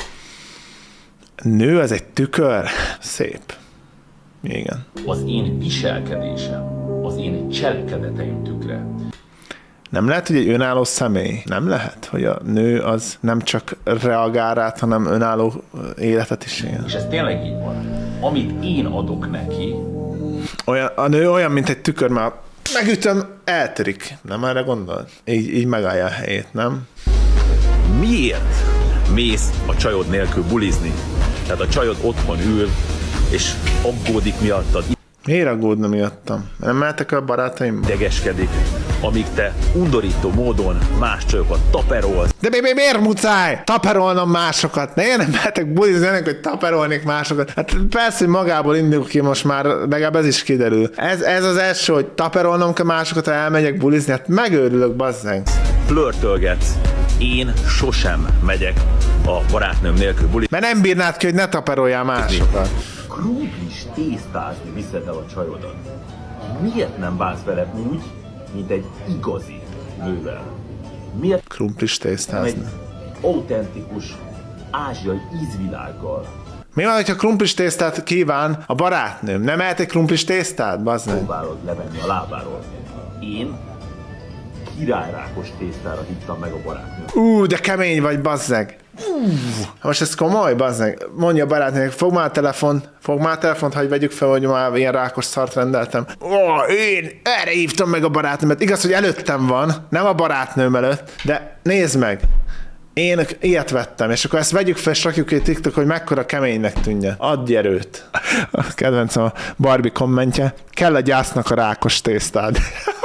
Speaker 1: Nő az egy tükör? Szép. Igen.
Speaker 2: Az én viselkedésem, az én cselekedeteim tükre.
Speaker 1: Nem lehet, hogy egy önálló személy? Nem lehet, hogy a nő az nem csak reagál rá, hanem önálló életet is él?
Speaker 2: És ez tényleg így van. Amit én adok neki...
Speaker 1: A nő olyan, mint egy tükör, már megütöm, eltörik. Nem erre gondol? Így megállja a helyét, nem?
Speaker 2: Miért mész a csajod nélkül bulizni? Tehát a csajod otthon ül, és aggódik miattad.
Speaker 1: Miért aggódna miattam? Nem mehetek a barátaim?
Speaker 2: Idegeskedik, amíg te undorító módon más csajokat taperolsz.
Speaker 1: De miért muszáj taperolnom másokat? Ne, én nem mehetek bulizni, hogy taperolnék másokat. Hát persze, hogy magából indul ki most már, legalább ez is kiderül. Ez az első, hogy taperolnom kell másokat, ha elmegyek bulizni, hát megőrülök, bazzeng.
Speaker 2: Flörtölgetsz. Én sosem megyek a barátnőm nélkül bulizni.
Speaker 1: Mert nem bírnád ki, hogy ne taperoljál másokat.
Speaker 2: Krumplis tésztázni viszed el a csajodat. Miért nem bánsz vele úgy, mint egy igazi nővel? Miért
Speaker 1: krumplis tésztázni?
Speaker 2: egy autentikus ázsiai ízvilággal?
Speaker 1: Mi van, hogyha krumplis tésztát kíván a barátnőm? Nem ehet egy krumplis tésztát, bazdmeg?
Speaker 2: Próbálod levenni a lábáról. Én királyrákos tésztára hívtam meg a barátnőm.
Speaker 1: De kemény vagy, bazzeg. Most ez komoly, bazzeg. Mondja a barátnőnek, fogd már a telefont, hogy vegyük fel, hogy már ilyen rákos szart rendeltem. Én erre hívtam meg a barátnőmet. Igaz, hogy előttem van, nem a barátnőm előtt, de nézd meg. Én ilyet vettem, és akkor ezt vegyük fel, és rakjuk egy TikTok, hogy mekkora keménynek tűnje. Adj erőt. A kedvencem a Barbie kommentje. Kell a gyásznak a rákos tésztád.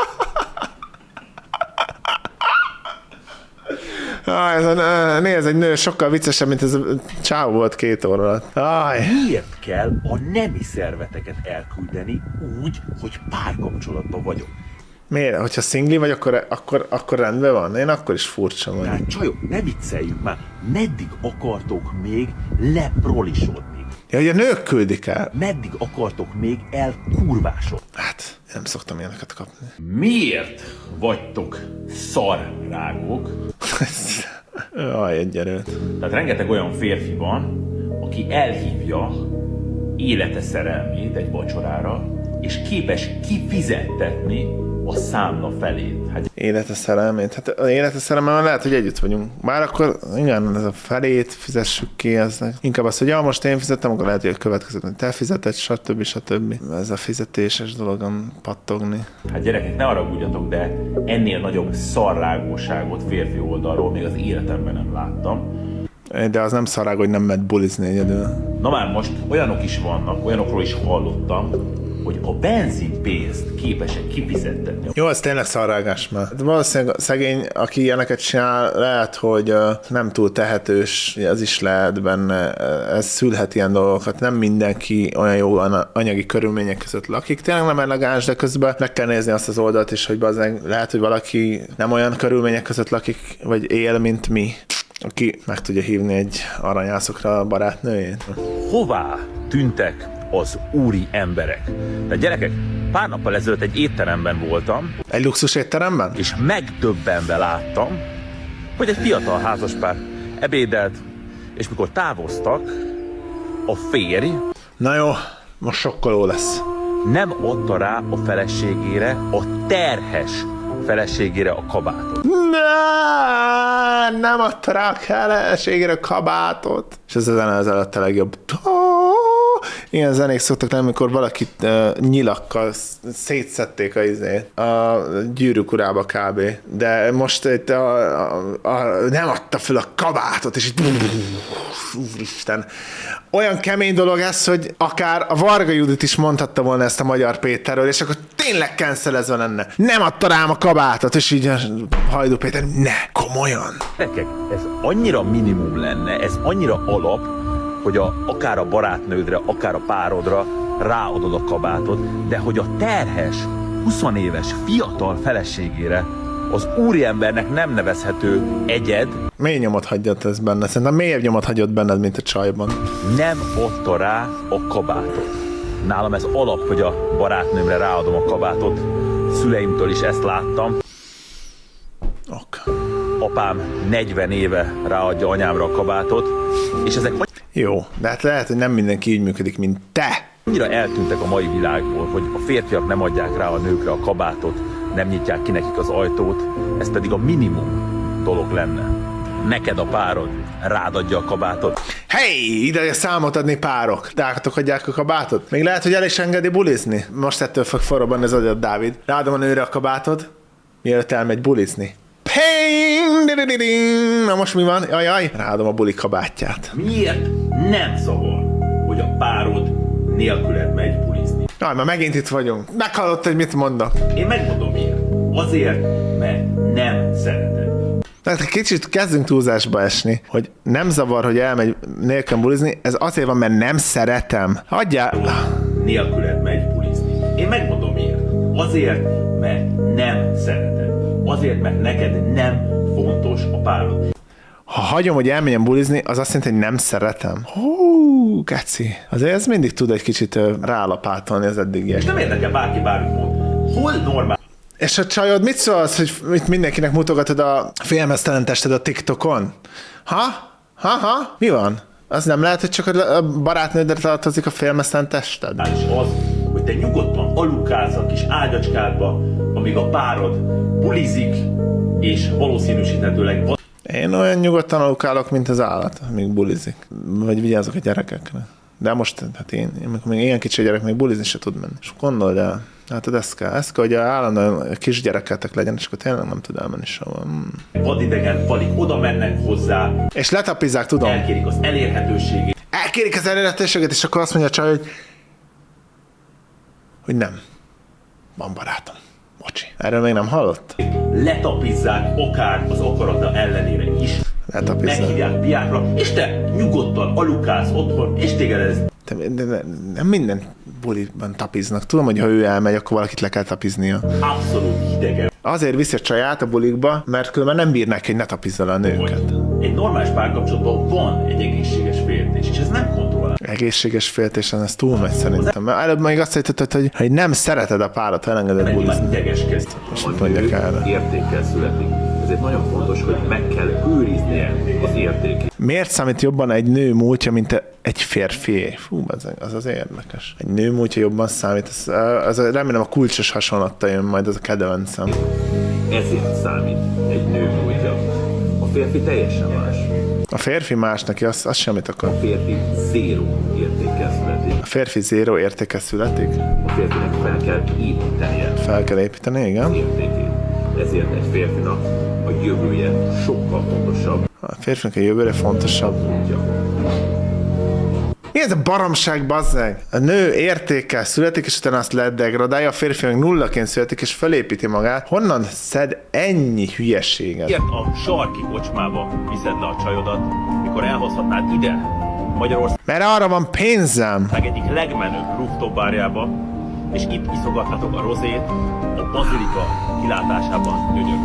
Speaker 1: Nézd, egy nő sokkal viccesebb, mint ez a csáv volt 2 óra alatt.
Speaker 2: Miért kell a nemi szerveteket elküldeni úgy, hogy párkapcsolatban vagyok?
Speaker 1: Miért? Hogyha szingli vagy, akkor rendben van? Én akkor is furcsa vagy.
Speaker 2: Hát csajok, ne vicceljük már. Meddig akartok még leprolisodni?
Speaker 1: Ja, hogy a nők küldik el.
Speaker 2: Meddig akartok még elkurvásodni?
Speaker 1: Hát, nem szoktam ilyeneket kapni.
Speaker 2: Miért vagytok szarrágok?
Speaker 1: Egy erőt.
Speaker 2: Tehát rengeteg olyan férfi van, aki elhívja élete szerelmét egy vacsorára, és képes kifizettetni a számla felét. Hát...
Speaker 1: Élete szerelmét? Hát az élete szerelmében lehet, hogy együtt vagyunk. Bár akkor igen, ez a felét fizessük ki, ez inkább az, hogy most én fizettem, akkor lehet, hogy a következőt, hogy te fizeted, stb. Ez a fizetéses dologon pattogni.
Speaker 2: Hát gyerekek, ne haragudjatok, de ennél nagyobb szarrágóságot férfi oldalról még az életemben nem láttam.
Speaker 1: De az nem szarrág, hogy nem mehet bulizni egyedül.
Speaker 2: Na már most olyanok is vannak, olyanokról is hallottam, hogy a benzinpénzt képesek kifizettetni.
Speaker 1: Jó, ez tényleg szarrágás már. Valószínűleg szegény, aki ilyeneket csinál, lehet, hogy nem túl tehetős, ez is lehet benne, ez szülhet ilyen dolgokat. Nem mindenki olyan jó anyagi körülmények között lakik. Tényleg nem elegáns, de közben meg kell nézni azt az oldalt is, hogy lehet, hogy valaki nem olyan körülmények között lakik, vagy él, mint mi, aki meg tudja hívni egy aranyászokra a barátnőjét.
Speaker 2: Hová tűntek az úri emberek. Tehát gyerekek, pár nappal ezelőtt egy étteremben voltam.
Speaker 1: Egy luxus étteremben?
Speaker 2: És megdöbbenve láttam, hogy egy fiatal házaspár ebédelt, és mikor távoztak, a férj...
Speaker 1: Na jó, most sokkoló lesz.
Speaker 2: Nem adta rá a feleségére, a terhes feleségére a kabátot.
Speaker 1: Nem adta rá a feleségére a kabátot. És ez a zene az előtt a legjobb. Ilyen zenék szoktak lenni, amikor valakit nyilakkal szétszették a Gyűrűk urába kb. De most itt nem adta fel a kabátot, és így úristen. Olyan kemény dolog ez, hogy akár a Varga Judit is mondhatta volna ezt a Magyar Péterről, és akkor tényleg cancelezve lenne. Nem adta rám a kabátot, és így a Hajdú Péter, ne, komolyan.
Speaker 2: Ez annyira minimum lenne, ez annyira alap, hogy akár a barátnődre, akár a párodra ráadod a kabátot, de hogy a terhes, 20 éves, fiatal feleségére az úriembernek nem nevezhető egyed.
Speaker 1: Mély nyomot hagyott ez benne. Szerintem mélyebb nyomot hagyott benned, mint a csajban.
Speaker 2: Nem adta rá a kabátot. Nálam ez alap, hogy a barátnőmre ráadom a kabátot. Szüleimtől is ezt láttam. Apám 40 éve ráadja anyámra a kabátot, és ezek...
Speaker 1: Jó, de hát lehet, hogy nem mindenki így működik, mint te.
Speaker 2: Annyira eltűntek a mai világból, hogy a férfiak nem adják rá a nőkre a kabátot, nem nyitják ki nekik az ajtót, ez pedig a minimum dolog lenne. Neked a párod rád adja a kabátot.
Speaker 1: Hey, ide számot adni párok. Rátok adják a kabátot? Még lehet, hogy el is engedi bulizni. Most ettől fog forrobban az agyat, Dávid. Ráadom a nőre a kabátot, mielőtt elmegy bulizni. Ping! Na most mi van? Jaj, ráadom a buli kabátját.
Speaker 4: Miért nem zavar, hogy a párod nélküled megy bulizni?
Speaker 1: Jaj, már megint itt vagyunk. Meghallott, hogy mit mondok.
Speaker 4: Én megmondom miért. Azért, mert nem szereted.
Speaker 1: Tehát kicsit kezdünk túlzásba esni, hogy nem zavar, hogy elmegy nélkül bulizni, ez azért van, mert nem szeretem. Hagyjál!
Speaker 4: Nélküled megy bulizni. Én megmondom miért. Azért, mert nem szereted. Azért, mert neked nem fontos a párod.
Speaker 1: Ha hagyom, hogy elmenjen bulizni, az azt jelenti, hogy nem szeretem. Hú, keci. Azért ez mindig tud egy kicsit rálapátolni az eddigiek.
Speaker 4: És nem érdekel bárki bármit mond. Hol normál?
Speaker 1: És a csajod mit szólsz, hogy mindenkinek mutogatod a félmeztelen tested a TikTokon? Ha? Mi van? Az nem lehet, hogy csak a barátnődre tartozik a félmeztelen tested?
Speaker 4: És az, hogy te nyugodtan aludkálsz a kis ágyacskádba, amíg a párod bulizik, és valószínűsíthetőleg...
Speaker 1: Én olyan nyugodtan aludkálok, mint az állat, amíg bulizik. Vagy vigyázok a gyerekekre. De most, hát én még ilyen kicsi gyerek még bulizni se tud menni. És gondold el, hát ez kell, hogy állandóan kisgyereketek legyen, és akkor tényleg nem tud elmenni sehol.
Speaker 4: Vadidegen valik, oda mennek hozzá.
Speaker 1: És letapizzák, tudom.
Speaker 4: Elkérik az elérhetőségét.
Speaker 1: Elkérik az elérhetőséget, és akkor azt mondja a csaj, hogy nem. Van barátom. Bocsi. Erről még nem hallott?
Speaker 4: Letapizzák akár az akarata ellenére is. Meghívják diákra, és te nyugodtan aludkálsz otthon, és téged ez...
Speaker 1: Nem minden buliban tapiznak. Tudom, hogy ha ő elmegy, akkor valakit le kell tapiznia.
Speaker 4: Abszolút hidegen.
Speaker 1: Azért viszi a csaját a bulikba, mert különben nem bír neki, hogy ne tapizza le a nőket.
Speaker 4: Egy normális párkapcsolatban van egy egészséges féltés, és ez nem kontrollál.
Speaker 1: Egészséges féltésen ez túl megy szerintem. Mert előbb még azt hittad, hogy nem szereted a párat, ha elengeded bulizni.
Speaker 4: Idegeskedsz.
Speaker 1: És mit mondjak erre?
Speaker 4: Értékkel születik. Ezért nagyon fontos, hogy meg kell őriznie az értékét.
Speaker 1: Miért számít jobban egy nő múltja, mint egy férfi? Fú, az érdekes. Egy nő múltja jobban számít. Remélem a kulcsos hasonlatta jön majd, az a kedvencem.
Speaker 4: Ezért számít egy nő múltja. A férfi teljesen más.
Speaker 1: A férfi más neki, az semmit akar.
Speaker 4: A férfi zéró értékkel születik.
Speaker 1: A férfi zéró értékkel születik?
Speaker 4: A férfinek fel kell építenie.
Speaker 1: Fel kell építeni, igen.
Speaker 4: Az értékét. Ezért egy férfinak a jövője sokkal fontosabb.
Speaker 1: A férfinak a jövőre fontosabb. Mi ez a baromság, bazzeg? A nő értékkel születik, és utána azt ledegradálja, a férfi meg nullaként születik, és felépíti magát. Honnan szed ennyi hülyeséget?
Speaker 4: Miért a sarki kocsmába viszed le a csajodat, mikor elhozhatnád ide, Magyarország?
Speaker 1: Mert arra van pénzem.
Speaker 4: Meg egyik legmenőbb rooftop bárjába, és itt iszogathatok a rozét, a bazilika kilátásában gyönyörködve.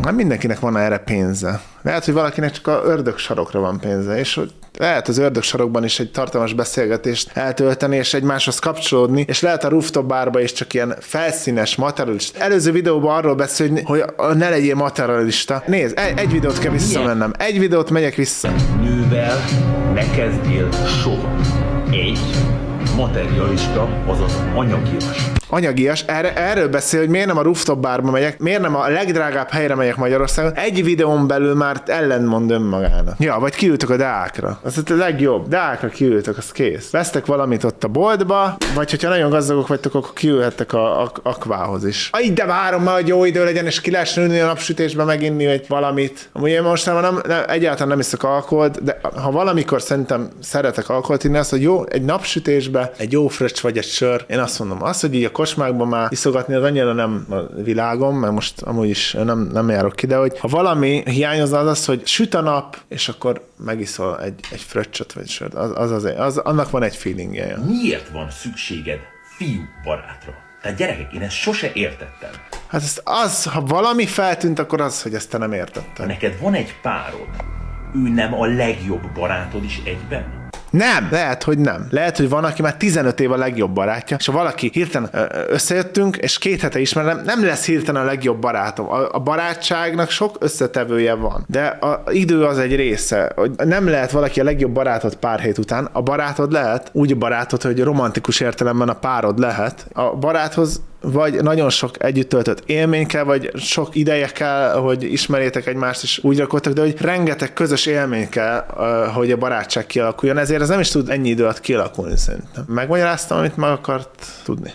Speaker 1: Nem mindenkinek van erre pénze. Lehet, hogy valakinek csak a ördögsarokra van pénze, és lehet az ördögsarokban is egy tartalmas beszélgetést eltölteni, és egymáshoz kapcsolódni, és lehet a rooftop bárba is csak ilyen felszínes, materialista. Előző videóban arról beszélni, hogy ne legyél materialista. Nézd, egy videót kell visszamennem. Egy videót megyek vissza.
Speaker 3: Nővel ne kezdjél soha. Egy materialista, azaz anyagias.
Speaker 1: Anyagias, erről beszél, hogy miért nem a rooftop bárba megyek, miért nem a legdrágább helyre megyek Magyarországon. Egy videón belül már ellentmond önmagának. Ja, vagy kiültök a Deákra. Az a legjobb. Deákra kiültök, az kész. Vesztek valamit ott a boltba, vagy hogyha nagyon gazdagok vagytok, akkor kiülhettek a Aquához is. De várom már, hogy jó idő legyen, és ki lehessen ülni a napsütésbe meginni egy valamit. Amúgy én most egyáltalán nem iszok alkoholt, de ha valamikor szerintem szeretek alkoholt inni, az, hogy jó, egy napsütésbe, egy jó fröccs vagy egy sör. Én azt mondom, az, hogy így a kocsmákban már iszogatni, az annyira nem a világom, mert most amúgy is nem járok ki, de hogy ha valami hiányozna, az, hogy süt a nap, és akkor megiszol egy fröccsöt vagy sört. Annak van egy feelingje.
Speaker 4: Miért van szükséged fiú barátra? Tehát gyerekek, én ezt sose értettem.
Speaker 1: Hát ha valami feltűnt, akkor az, hogy ezt te nem értetted.
Speaker 4: Ha neked van egy párod, ő nem a legjobb barátod is egyben?
Speaker 1: Nem, lehet, hogy nem. Lehet, hogy van, aki már 15 év a legjobb barátja, és ha valaki hirtelen összejöttünk, és 2 hete ismerem, nem lesz hirtelen a legjobb barátom. A barátságnak sok összetevője van, de az idő az egy része. Hogy nem lehet valaki a legjobb barátod pár hét után, a barátod lehet, úgy a barátod, hogy romantikus értelemben a párod lehet. A baráthoz vagy nagyon sok együtt töltött élmény kell, vagy sok ideje kell, hogy ismerjétek egymást, és úgy rakodtak, de hogy rengeteg közös élmény kell, hogy a barátság kialakuljon, ezért ez nem is tud ennyi idő alatt kialakulni szerintem. Megmagyaráztam, amit meg akart tudni.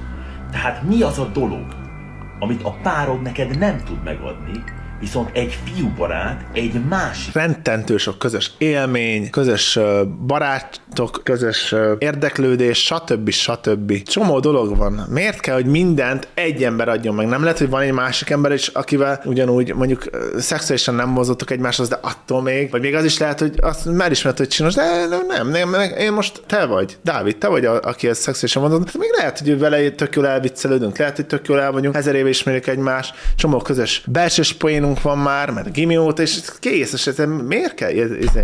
Speaker 4: Tehát mi az a dolog, amit a párod neked nem tud megadni, viszont egy fiúbarát egy másik.
Speaker 1: Rettentő sok közös élmény, közös barátok, közös érdeklődés, stb. Csomó dolog van. Miért kell, hogy mindent egy ember adjon meg? Nem lehet, hogy van egy másik ember is, akivel ugyanúgy mondjuk szexuálisan nem mozottok egymáshoz, de attól még, vagy még az is lehet, hogy azt megismert, hogy csinos, de nem, én most te vagy, Dávid, te vagy, aki ezt szexuálisan mozott. Még lehet, hogy vele tök jól elviccelődünk, lehet, hogy tök jól el vagyunk, 1000 éve ismerjük egymást, csomó közös belsős poénunk van már, mert gimi óta, és kész, és miért kell?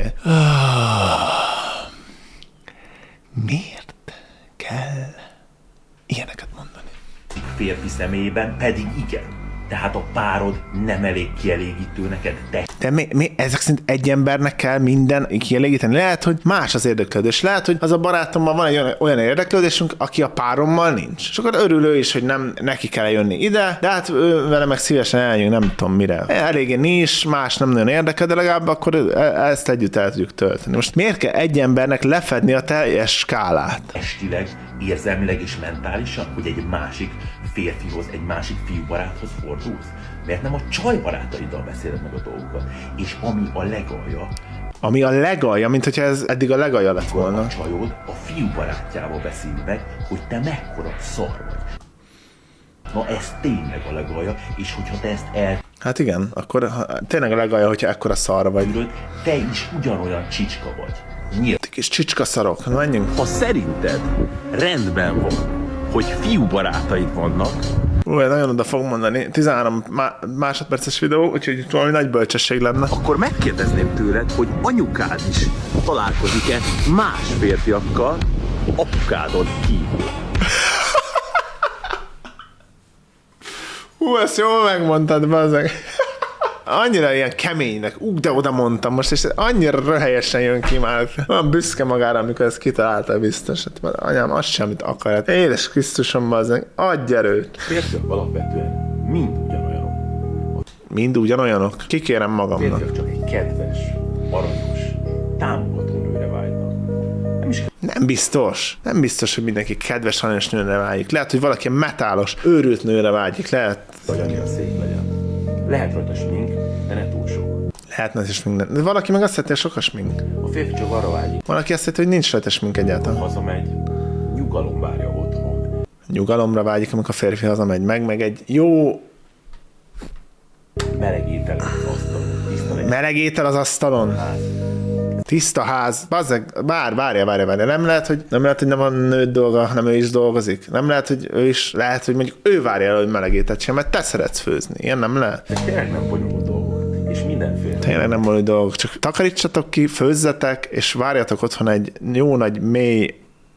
Speaker 1: Miért kell ilyeneket mondani?
Speaker 4: Férfi személyében pedig igen. Tehát a párod nem elég kielégítő neked.
Speaker 1: De ezek szerint egy embernek kell minden kielégíteni. Lehet, hogy más az érdeklődés. Lehet, hogy az a barátommal van egy olyan érdeklődésünk, aki a párommal nincs. És akkor örül ő is, hogy nem neki kell jönni ide, de hát vele meg szívesen eljönjünk, nem tudom mire. Eléggé nincs, más nem nagyon érdekel, de legalább akkor ezt együtt el tudjuk tölteni. Most miért kell egy embernek lefedni a teljes skálát?
Speaker 4: Estileg, érzelmileg és mentálisan, hogy egy másik férfihoz, egy másik fiúbaráthoz fordulsz? Mert nem a csajbarátaiddal beszéled meg a dolgokat. És
Speaker 1: ami a legalja, mint hogyha ez eddig a legalja lett volna.
Speaker 4: A csajod a fiúbarátjával beszél meg, hogy te mekkora szar vagy. Na ez tényleg a legalja, és hogyha te ezt
Speaker 1: Hát igen, akkor tényleg a legalja, hogyha ekkora szar vagy.
Speaker 4: Te is ugyanolyan csicska vagy.
Speaker 1: Nyílt. Kis csicska szarok, na menjünk.
Speaker 3: Ha szerinted rendben van, hogy fiúbarátaid vannak,
Speaker 1: nagyon oda fog mondani. 13 másodperces videó, úgyhogy valami nagy bölcsesség lenne.
Speaker 3: Akkor megkérdezném tőled, hogy anyukád is találkozik-e más férfiakkal apukádon kívül.
Speaker 1: Ezt jól megmondtad, bazzeg. Annyira ilyen keménynek, de oda mondtam most, és annyira röhelyesen jön ki már. Olyan büszke magára, amikor ezt kitalálta biztos. Hát, anyám, azt sem, amit akar. Édes Krisztusom, bazzeg, adj erőt.
Speaker 3: Férfiak alapvetően mind ugyanolyanok.
Speaker 1: Mind ugyanolyanok? Kikérem magamnak.
Speaker 3: Férfiak csak egy kedves, aranyos, támogató nőre vágynak.
Speaker 1: Nem biztos. Nem biztos, hogy mindenki kedves, aranyos nőre vágyik. Lehet, hogy valaki metálos, őrült nőre vágyik. Lehet,
Speaker 3: hogy annyira szép legyen. Lehet rajta smink, de ne túl sok.
Speaker 1: Lehetne is smink, de valaki meg azt szereti, hogy sok a smink.
Speaker 3: A férfi csak arra vágyik.
Speaker 1: Valaki azt szereti, hogy nincs rajta smink egyáltalán.
Speaker 3: Hazamegy, nyugalom várja otthon.
Speaker 1: Nyugalomra vágyik, amikor a férfi hazamegy meg egy jó...
Speaker 3: Meleg étel az asztalon.
Speaker 1: Meleg étel az asztalon? tiszta ház, bazzeg, várja, nem lehet, hogy nem a nő dolga, hanem ő is dolgozik. Nem lehet, hogy ő is, lehet, hogy mondjuk ő várja el, hogy melegétet sem, mert te szeretsz főzni. Ilyen nem lehet.
Speaker 3: Tényleg nem bonyolult dolgok, és mindenféle.
Speaker 1: Tényleg nem bonyolult dolgok, csak takarítsatok ki, főzzetek, és várjatok otthon egy jó nagy, mély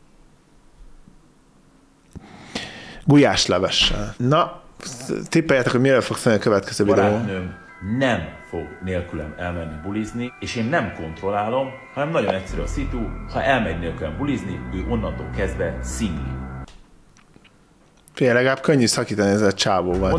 Speaker 1: gulyáslevessel. Na, tippeljetek, hogy miről fog szólni a következő videó.
Speaker 4: Barátnőm nem fog nélkülem elmenni bulizni, és én nem kontrollálom, hanem nagyon egyszerű a szitu, ha elmegy nélkülem bulizni, ő onnantól kezdve szingli.
Speaker 1: Figyelj, legalább könnyű szakítani ezzel a csávóval.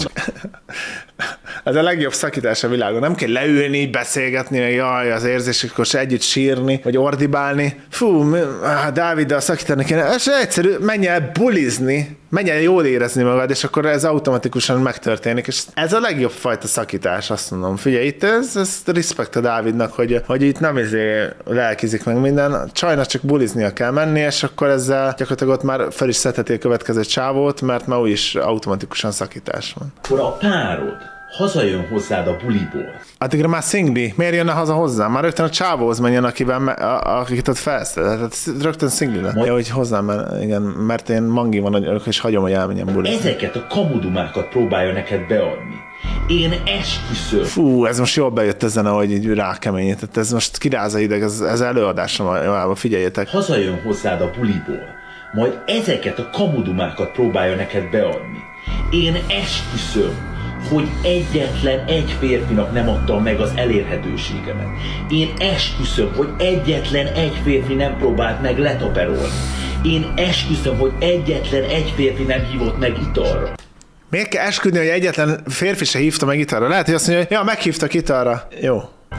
Speaker 1: Ez a legjobb szakítás a világon. Nem kell leülni, beszélgetni, meg jaj, az érzésekor se együtt sírni, vagy ordibálni. Fú, Dáviddal szakítani kéne. Ez egyszerű, menj el bulizni, menj el jól érezni magad, és akkor ez automatikusan megtörténik. És ez a legjobb fajta szakítás, azt mondom. Figyelj, itt ez respekt a Dávidnak, hogy itt nem lelkizik meg minden. Csajnak csak buliznia kell menni, és akkor ezzel gyakorlatilag ott már fel is szedheti a következő csávót, mert már úgyis automatikusan szakítás van.
Speaker 4: Akkor a párod hazajön hozzád a buliból.
Speaker 1: Addigra már szingli. Miért jönne haza hozzám? Már rögtön a csávóhoz menjen, akit ott felszed. Rögtön szingli lett. Ja, hogy hozzám, mert én mangi van, és hagyom, hogy elmenjen bulizni.
Speaker 4: Ezeket a kamudumákat próbálja neked beadni. Én esküszöm.
Speaker 1: Fú, ez most jól bejött ezen, ahogy így rákeményített. Ez most kiráz a hideg, ez előadásra, figyeljetek.
Speaker 4: Hazajön hozzád a buliból, majd ezeket a kamudumákat próbálja neked beadni. Én esküszöm, hogy egyetlen egy férfinak nem adtam meg az elérhetőségemet. Én esküszöm, hogy egyetlen egy férfi nem próbált meg letaperolni. Én esküszöm, hogy egyetlen egy férfi nem hívott meg italra.
Speaker 1: Miért kell esküdni, hogy egyetlen férfi se hívta meg italra? Lehet, hogy azt mondja, hogy ja, meghívtak italra. Jó.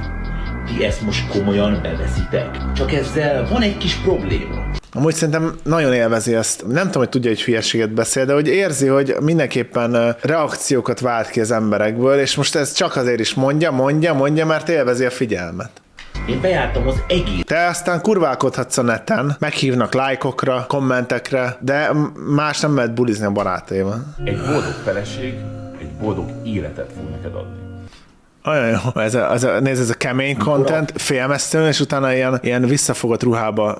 Speaker 4: Ti ezt most komolyan beveszitek. Csak ezzel van egy kis probléma.
Speaker 1: Amúgy szerintem nagyon élvezi ezt. Nem tudom, hogy tudja, hogy hülyeséget beszél, de hogy érzi, hogy mindenképpen reakciókat vált ki az emberekből, és most ez csak azért is mondja, mert élvezi a figyelmet.
Speaker 4: Én bejártam az egész.
Speaker 1: Te aztán kurválkodhatsz a neten, meghívnak lájkokra, kommentekre, de más nem lehet bulizni a barátaival.
Speaker 4: Egy boldog feleség egy boldog életet fog neked adni.
Speaker 1: Olyan jó, nézd, ez a kemény content, félmeztelen, és utána ilyen visszafogott ruhába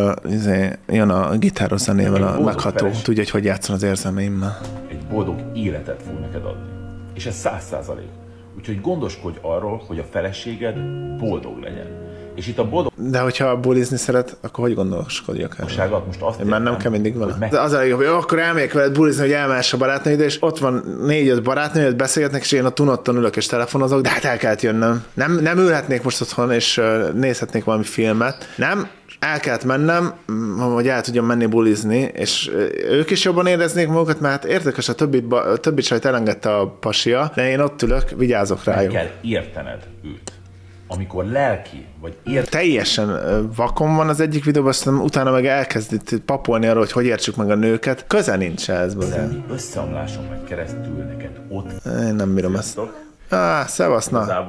Speaker 1: jön a gitáros zenével a megható. Tudja, hogy játszon az érzelmeimmel.
Speaker 4: Egy boldog életet fog neked adni. És ez 100%. Úgyhogy gondoskodj arról, hogy a feleséged boldog legyen. És itt a boldog...
Speaker 1: De hogyha bulizni szeret, akkor hogy gondolkodjak erről?
Speaker 4: Most azt
Speaker 1: én már nem kell mindig vele. De az a legjobb, hogy akkor elmegyek veled bulizni, hogy elmehess a barátnőid, és ott van 4-5 barátnőid, beszélgetnek, és én a tunottan ülök és telefonozok, de hát el kellett jönnöm. Nem ülhetnék most otthon, és nézhetnék valami filmet. Nem, el kellett mennem, hogy el tudjam menni bulizni, és ők is jobban éreznék magukat, mert hát érdekes, a többi csajt elengedte a pasia, de én ott ülök, vigyázok rájuk.
Speaker 4: Meg kell értened őt. Amikor lelki, vagy
Speaker 1: teljesen vakon van az egyik videóban, aztán utána meg elkezd papolni arról, hogy értsük meg a nőket. Köze nincs ez.
Speaker 4: Összeomláson meg keresztül neked ott.
Speaker 1: Én nem bírom ezt. Szevasz, na.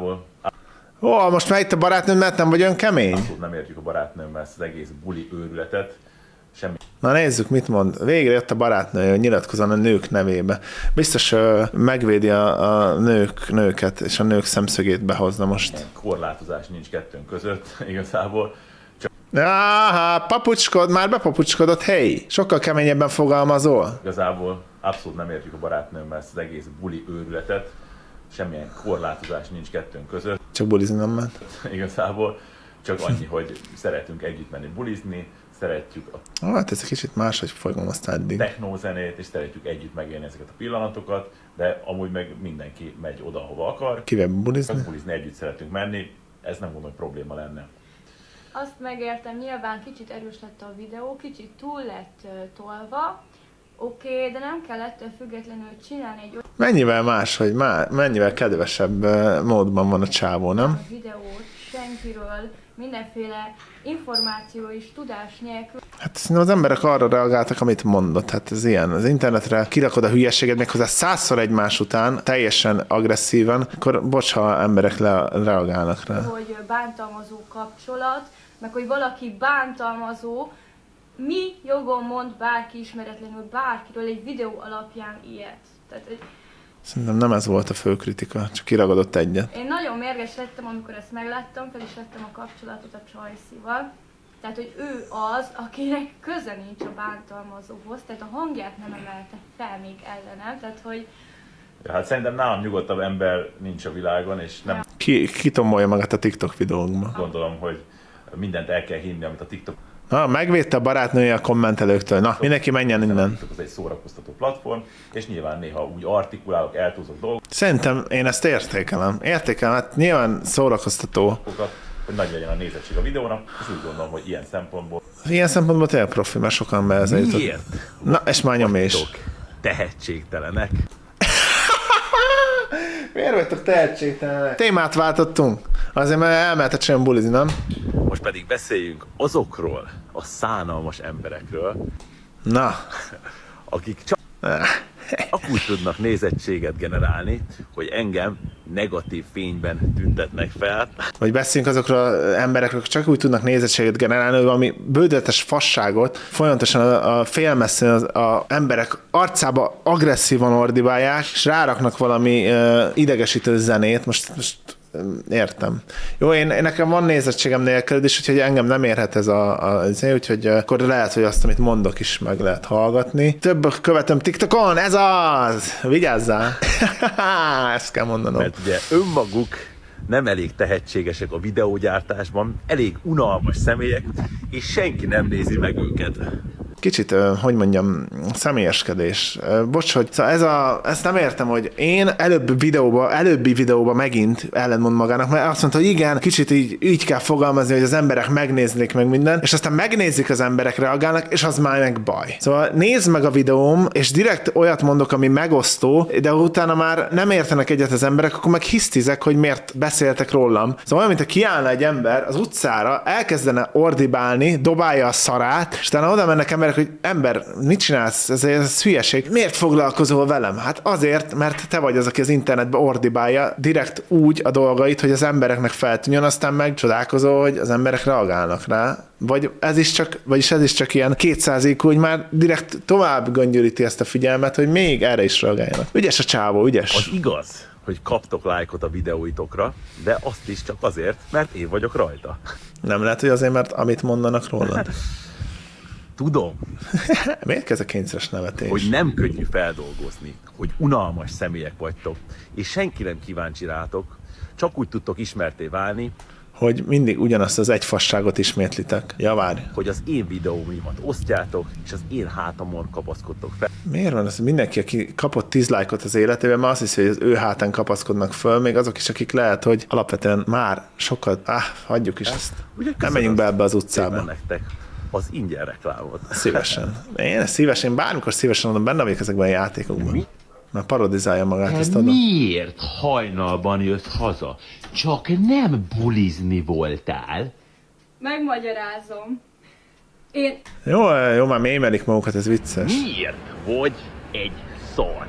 Speaker 1: Most már itt a barátnőm, mert nem vagy olyan kemény?
Speaker 4: Abszolút nem értjük a barátnőmmel ezt az egész buli őrületet. Semmi.
Speaker 1: Na nézzük, mit mond. Végre jött a barátnője, hogy nyilatkozzon a nők nevébe. Biztos megvédi a nőket, és a nők szemszögét behozna most.
Speaker 4: Korlátozás nincs kettőnk között, igazából.
Speaker 1: Papucskod, már bepapucskodott, hey! Sokkal keményebben fogalmazol.
Speaker 4: Igazából abszolút nem értjük a barátnőmmel ezt az egész buli őrületet. Semmilyen korlátozás nincs kettőnk között.
Speaker 1: Csak bulizni nem ment.
Speaker 4: Igazából csak annyi, hogy szeretünk együtt menni bulizni, szeretjük
Speaker 1: hát ez egy kicsit máshogy fogom azt eddig.
Speaker 4: Technózenét, és szeretjük együtt megélni ezeket a pillanatokat, de amúgy meg mindenki megy oda, hova akar.
Speaker 1: Kivel bulizni?
Speaker 4: Bulizni együtt szeretünk menni, ez nem gondolom, hogy probléma lenne.
Speaker 13: Azt megértem, nyilván kicsit erős lett a videó, kicsit túl lett tolva, oké, de nem kell ettől függetlenül csinálni egy olyan...
Speaker 1: Mennyivel máshogy, mennyivel kedvesebb módban van a csávó, nem?
Speaker 13: A videót senkiről, mindenféle információ és tudás nélkül.
Speaker 1: Hát szerintem az emberek arra reagáltak, amit mondott. Hát ez ilyen. Az internetre kirakod a hülyeséget méghozzá 100-szor egymás után, teljesen agresszíven, akkor bocs, ha emberek reagálnak rá.
Speaker 13: Hogy bántalmazó kapcsolat, meg hogy valaki bántalmazó, mi jogon mond bárki ismeretlenül bárkiről egy videó alapján ilyet. Tehát
Speaker 1: Szerintem nem ez volt a fő kritika, csak kiragadott egyet.
Speaker 13: Én nagyon mérges lettem, amikor ezt megláttam, fel is vettem a kapcsolatot a Csajszival. Tehát, hogy ő az, akinek köze nincs a bántalmazóhoz, tehát a hangját nem emelte fel még ellenem, tehát hogy...
Speaker 2: Ja, hát szerintem nálam nyugodtabb ember nincs a világon, és nem
Speaker 1: Ki tombolja magát a TikTok videókban.
Speaker 2: gondolom, hogy mindent el kell hinni, amit a TikTok.
Speaker 1: Na, megvédte a barátnője a kommentelőktől. Na, mindenki menjen innen.
Speaker 2: Ez egy szórakoztató platform, és nyilván néha úgy artikulálok, eltúzok dolgokat,
Speaker 1: Szerintem én ezt értékelem. Hát nyilván szórakoztató.
Speaker 2: hogy nagy legyen a nézettség a videónak, és úgy gondolom, hogy ilyen szempontból.
Speaker 1: Ilyen szempontból tényleg profi, mert sokan behez jutott.
Speaker 2: Miért?
Speaker 1: Na, és már nyom is.
Speaker 2: Tehetségtelenek.
Speaker 1: Miért vagytok tehetségtelenek? Témát váltottunk. Azért, mert elmehetett sem bulizni, nem?
Speaker 2: Most pedig beszéljünk azokról a szánalmas emberekről,
Speaker 1: Na.
Speaker 2: akik csak úgy tudnak nézettséget generálni, hogy engem negatív fényben tüntetnek fel.
Speaker 1: Vagy beszéljünk azokról az emberekről, akik csak úgy tudnak nézettséget generálni, hogy valami bődöletes fasságot folyamatosan a félmesszén az emberek arcába agresszívan ordibálják, és ráraknak valami idegesítő zenét. Most értem. Jó, én nekem van nézettségem nélkülözés, úgyhogy engem nem érhet ez úgyhogy akkor lehet, hogy azt, amit mondok is meg lehet hallgatni. Több követem TikTokon, ez az! Vigyázzál! Ezt kell mondanom.
Speaker 2: Mert ugye önmaguk nem elég tehetségesek a videógyártásban, elég unalmas személyek, és senki nem nézi meg őket.
Speaker 1: Kicsit, hogy mondjam, személyeskedés. Bocs, hogy szóval ezt nem értem, hogy én előbbi videóba megint ellentmond magának, mert azt mondta, hogy igen, kicsit így kell fogalmazni, hogy az emberek megnéznék meg minden, és aztán megnézik az emberek, reagálnak, és az már meg baj. Szóval nézd meg a videóm, és direkt olyat mondok, ami megosztó, de utána már nem értenek egyet az emberek, akkor meg hisztizek, hogy miért beszéltek rólam. Szóval olyan, mint ha kiállna egy ember az utcára, elkezdene ordibálni, dobálja a szarát, és utána oda mennek emberek, hogy ember, mit csinálsz? Ez hülyeség. Miért foglalkozol velem? Hát azért, mert te vagy az, aki az internetben ordibálja direkt úgy a dolgait, hogy az embereknek feltűnjön, aztán meg csodálkozol, hogy az emberek reagálnak rá. Vagyis ez is csak ilyen 200 IQ, hogy már direkt tovább göngyölíti ezt a figyelmet, hogy még erre is reagáljanak. Ügyes a csávó, ügyes.
Speaker 2: Az igaz, hogy kaptok lájkot a videóitokra, de azt is csak azért, mert én vagyok rajta.
Speaker 1: Nem lehet, hogy azért, mert amit mondanak rólad.
Speaker 2: Tudom.
Speaker 1: Miért kezd a kényszeres nevetés?
Speaker 2: Hogy nem könnyű feldolgozni, hogy unalmas személyek vagytok, és senki nem kíváncsi rátok, csak úgy tudtok ismerté válni,
Speaker 1: hogy mindig ugyanazt az egy fasságot ismétlitek. Ja, várj.
Speaker 2: Hogy az én videóimat osztjátok, és az én hátamon kapaszkodtok fel.
Speaker 1: Miért van ez? Mindenki, aki kapott 10 lájkot az életében, már azt hiszi, hogy az ő hátán kapaszkodnak föl, még azok is, akik lehet, hogy alapvetően már sokat... hagyjuk is ezt. Nem menjünk be ebbe az utcába.
Speaker 2: Nektek az ingyen reklámot.
Speaker 1: Szívesen. Én bármikor szívesen adom, benne vagyok ezekben a játékokban. Mi? Mert parodizálja magát, ezt adom.
Speaker 14: Miért hajnalban jössz haza? Csak nem bulizni voltál?
Speaker 13: Megmagyarázom.
Speaker 1: Jó, már mélymelik magukat, ez vicces.
Speaker 14: Miért vagy egy szar?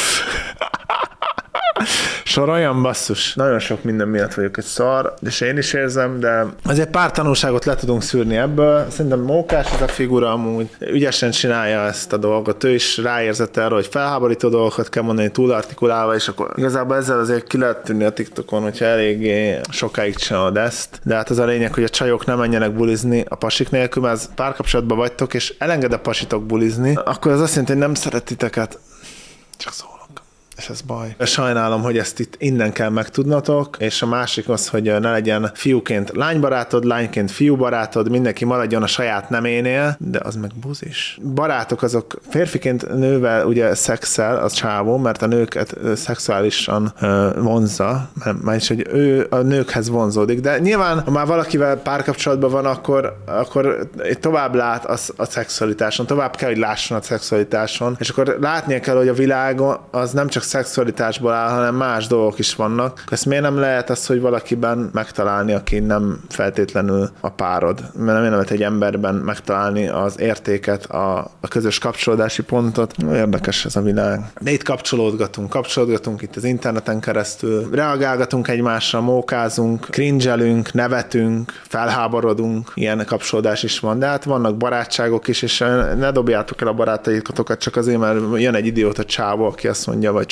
Speaker 1: Soroljam, basszus. Nagyon sok minden miatt vagyok egy szar, és én is érzem, de azért pár tanulságot le tudunk szűrni ebből. Szerintem mókás ez a figura amúgy. Ügyesen csinálja ezt a dolgot. Ő is ráérzett arra, hogy felháborító dolgokat kell mondani túlartikulálva, és akkor igazából ezzel azért ki lehet tűnni a TikTokon, hogyha eléggé sokáig csinálod ezt. De hát az a lényeg, hogy a csajok nem menjenek bulizni a pasik nélkül, mert az párkapcsolatban vagytok, és elenged a pasitok bulizni, akkor az azt jelenti, hogy nem szeretiteket. Csak szólok. És ez baj. Sajnálom, hogy ezt itt innen kell megtudnatok, és a másik az, hogy ne legyen fiúként lánybarátod, lányként fiúbarátod, mindenki maradjon a saját neménél, de az meg buzis. Barátok azok férfiként nővel ugye szexel az csávó, mert a nőket szexuálisan vonzza, mert hogy ő a nőkhez vonzódik, de nyilván, ha már valakivel párkapcsolatban van, akkor tovább lát a szexualitáson, tovább kell, hogy lásson a szexualitáson, és akkor látnia kell, hogy a világon az nem csak szexualitásból áll, hanem más dolgok is vannak. Ezt miért nem lehet az, hogy valakiben megtalálni, aki nem feltétlenül a párod? Mert nem lehet egy emberben megtalálni az értéket, a közös kapcsolódási pontot. Érdekes ez a világ. De itt kapcsolódgatunk itt az interneten keresztül, reagálgatunk egymásra, mókázunk, cringelünk, nevetünk, felháborodunk, ilyen kapcsolódás is van. De hát vannak barátságok is, és ne dobjátok el a barátaitokat csak azért, mert jön egy idióta csávó, aki azt mondja, vagy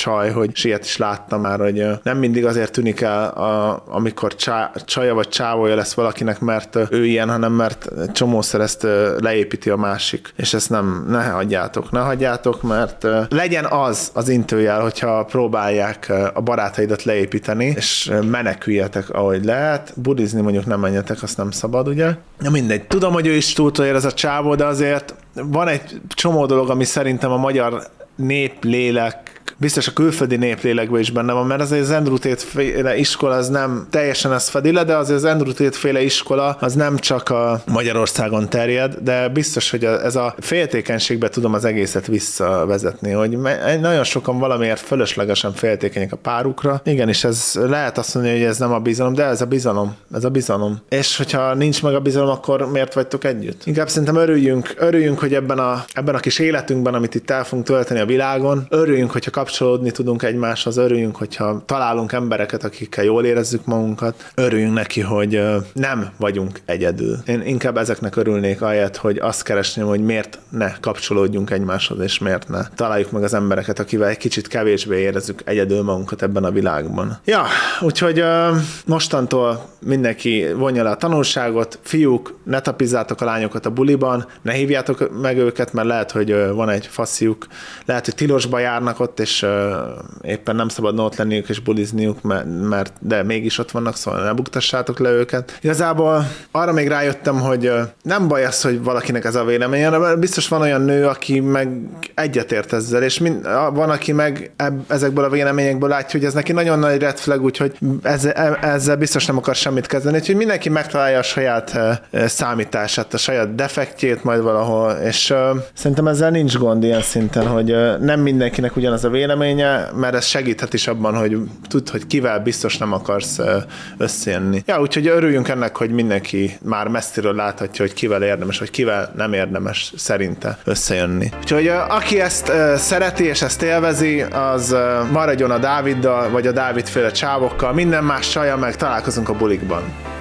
Speaker 1: csaj, hogy ilyet is láttam már, hogy nem mindig azért tűnik el, amikor csaja vagy csávója lesz valakinek, mert ő ilyen, hanem mert csomószor ezt leépíti a másik. És ezt ne hagyjátok, mert legyen az intőjel, hogyha próbálják a barátaidat leépíteni, és meneküljetek, ahogy lehet. Budizni mondjuk nem menjetek, azt nem szabad, ugye? Na mindegy. Tudom, hogy ő is túltól ér ez a csávó, de azért van egy csomó dolog, ami szerintem a magyar néplélek, biztos a külföldi néplélekben is benne van, mert azért az Andrew Tate-féle iskola az nem teljesen ezt fedi le, de azért az Andrew Tate-féle iskola az nem csak a Magyarországon terjed, de biztos, hogy ez a féltékenységbe tudom az egészet visszavezetni, hogy nagyon sokan valamiért fölöslegesen féltékenyek a párukra. Igenis, ez lehet azt mondani, hogy ez nem a bizalom, de ez a bizalom. És hogyha nincs meg a bizalom, akkor miért vagytok együtt? Inkább szerintem örüljünk, hogy ebben a kis életünkben, amit itt el fogunk tölteni a világon, örüljünk, hogyha kapcsolódni tudunk egymáshoz, örüljünk, hogyha találunk embereket, akikkel jól érezzük magunkat, örüljünk neki, hogy nem vagyunk egyedül. Én inkább ezeknek örülnék ahelyett, hogy azt keresném, hogy miért ne kapcsolódjunk egymáshoz, és miért ne találjuk meg az embereket, akivel egy kicsit kevésbé érezzük egyedül magunkat ebben a világban. Ja, úgyhogy mostantól mindenki vonja le a tanulságot, fiúk, ne tapizzátok a lányokat a buliban, ne hívjátok meg őket, mert lehet, hogy van egy fasziuk, lehet, hogy tilosba járnak ott, és éppen nem szabadna ott lenniük és bulizniuk, de mégis ott vannak, szóval ne buktassátok le őket. Igazából arra még rájöttem, hogy nem baj az, hogy valakinek ez a véleménye, mert biztos van olyan nő, aki meg egyetért ezzel, és van, aki meg ezekből a véleményekből látja, hogy ez neki nagyon nagy red flag, úgyhogy ezzel biztos nem akar semmit kezdeni, úgyhogy mindenki megtalálja a saját számítását, a saját defektjét majd valahol, és szerintem ezzel nincs gond ilyen szinten, hogy nem mindenkinek ugyanaz a véleménye, mert ez segíthet is abban, hogy tudd, hogy kivel biztos nem akarsz összejönni. Ja, úgyhogy örüljünk ennek, hogy mindenki már messziről láthatja, hogy kivel érdemes, vagy kivel nem érdemes szerinte összejönni. Úgyhogy aki ezt szereti és ezt élvezi, az maradjon a Dáviddal, vagy a Dávid-féle csávokkal, minden más csaja, meg találkozunk a bulikban.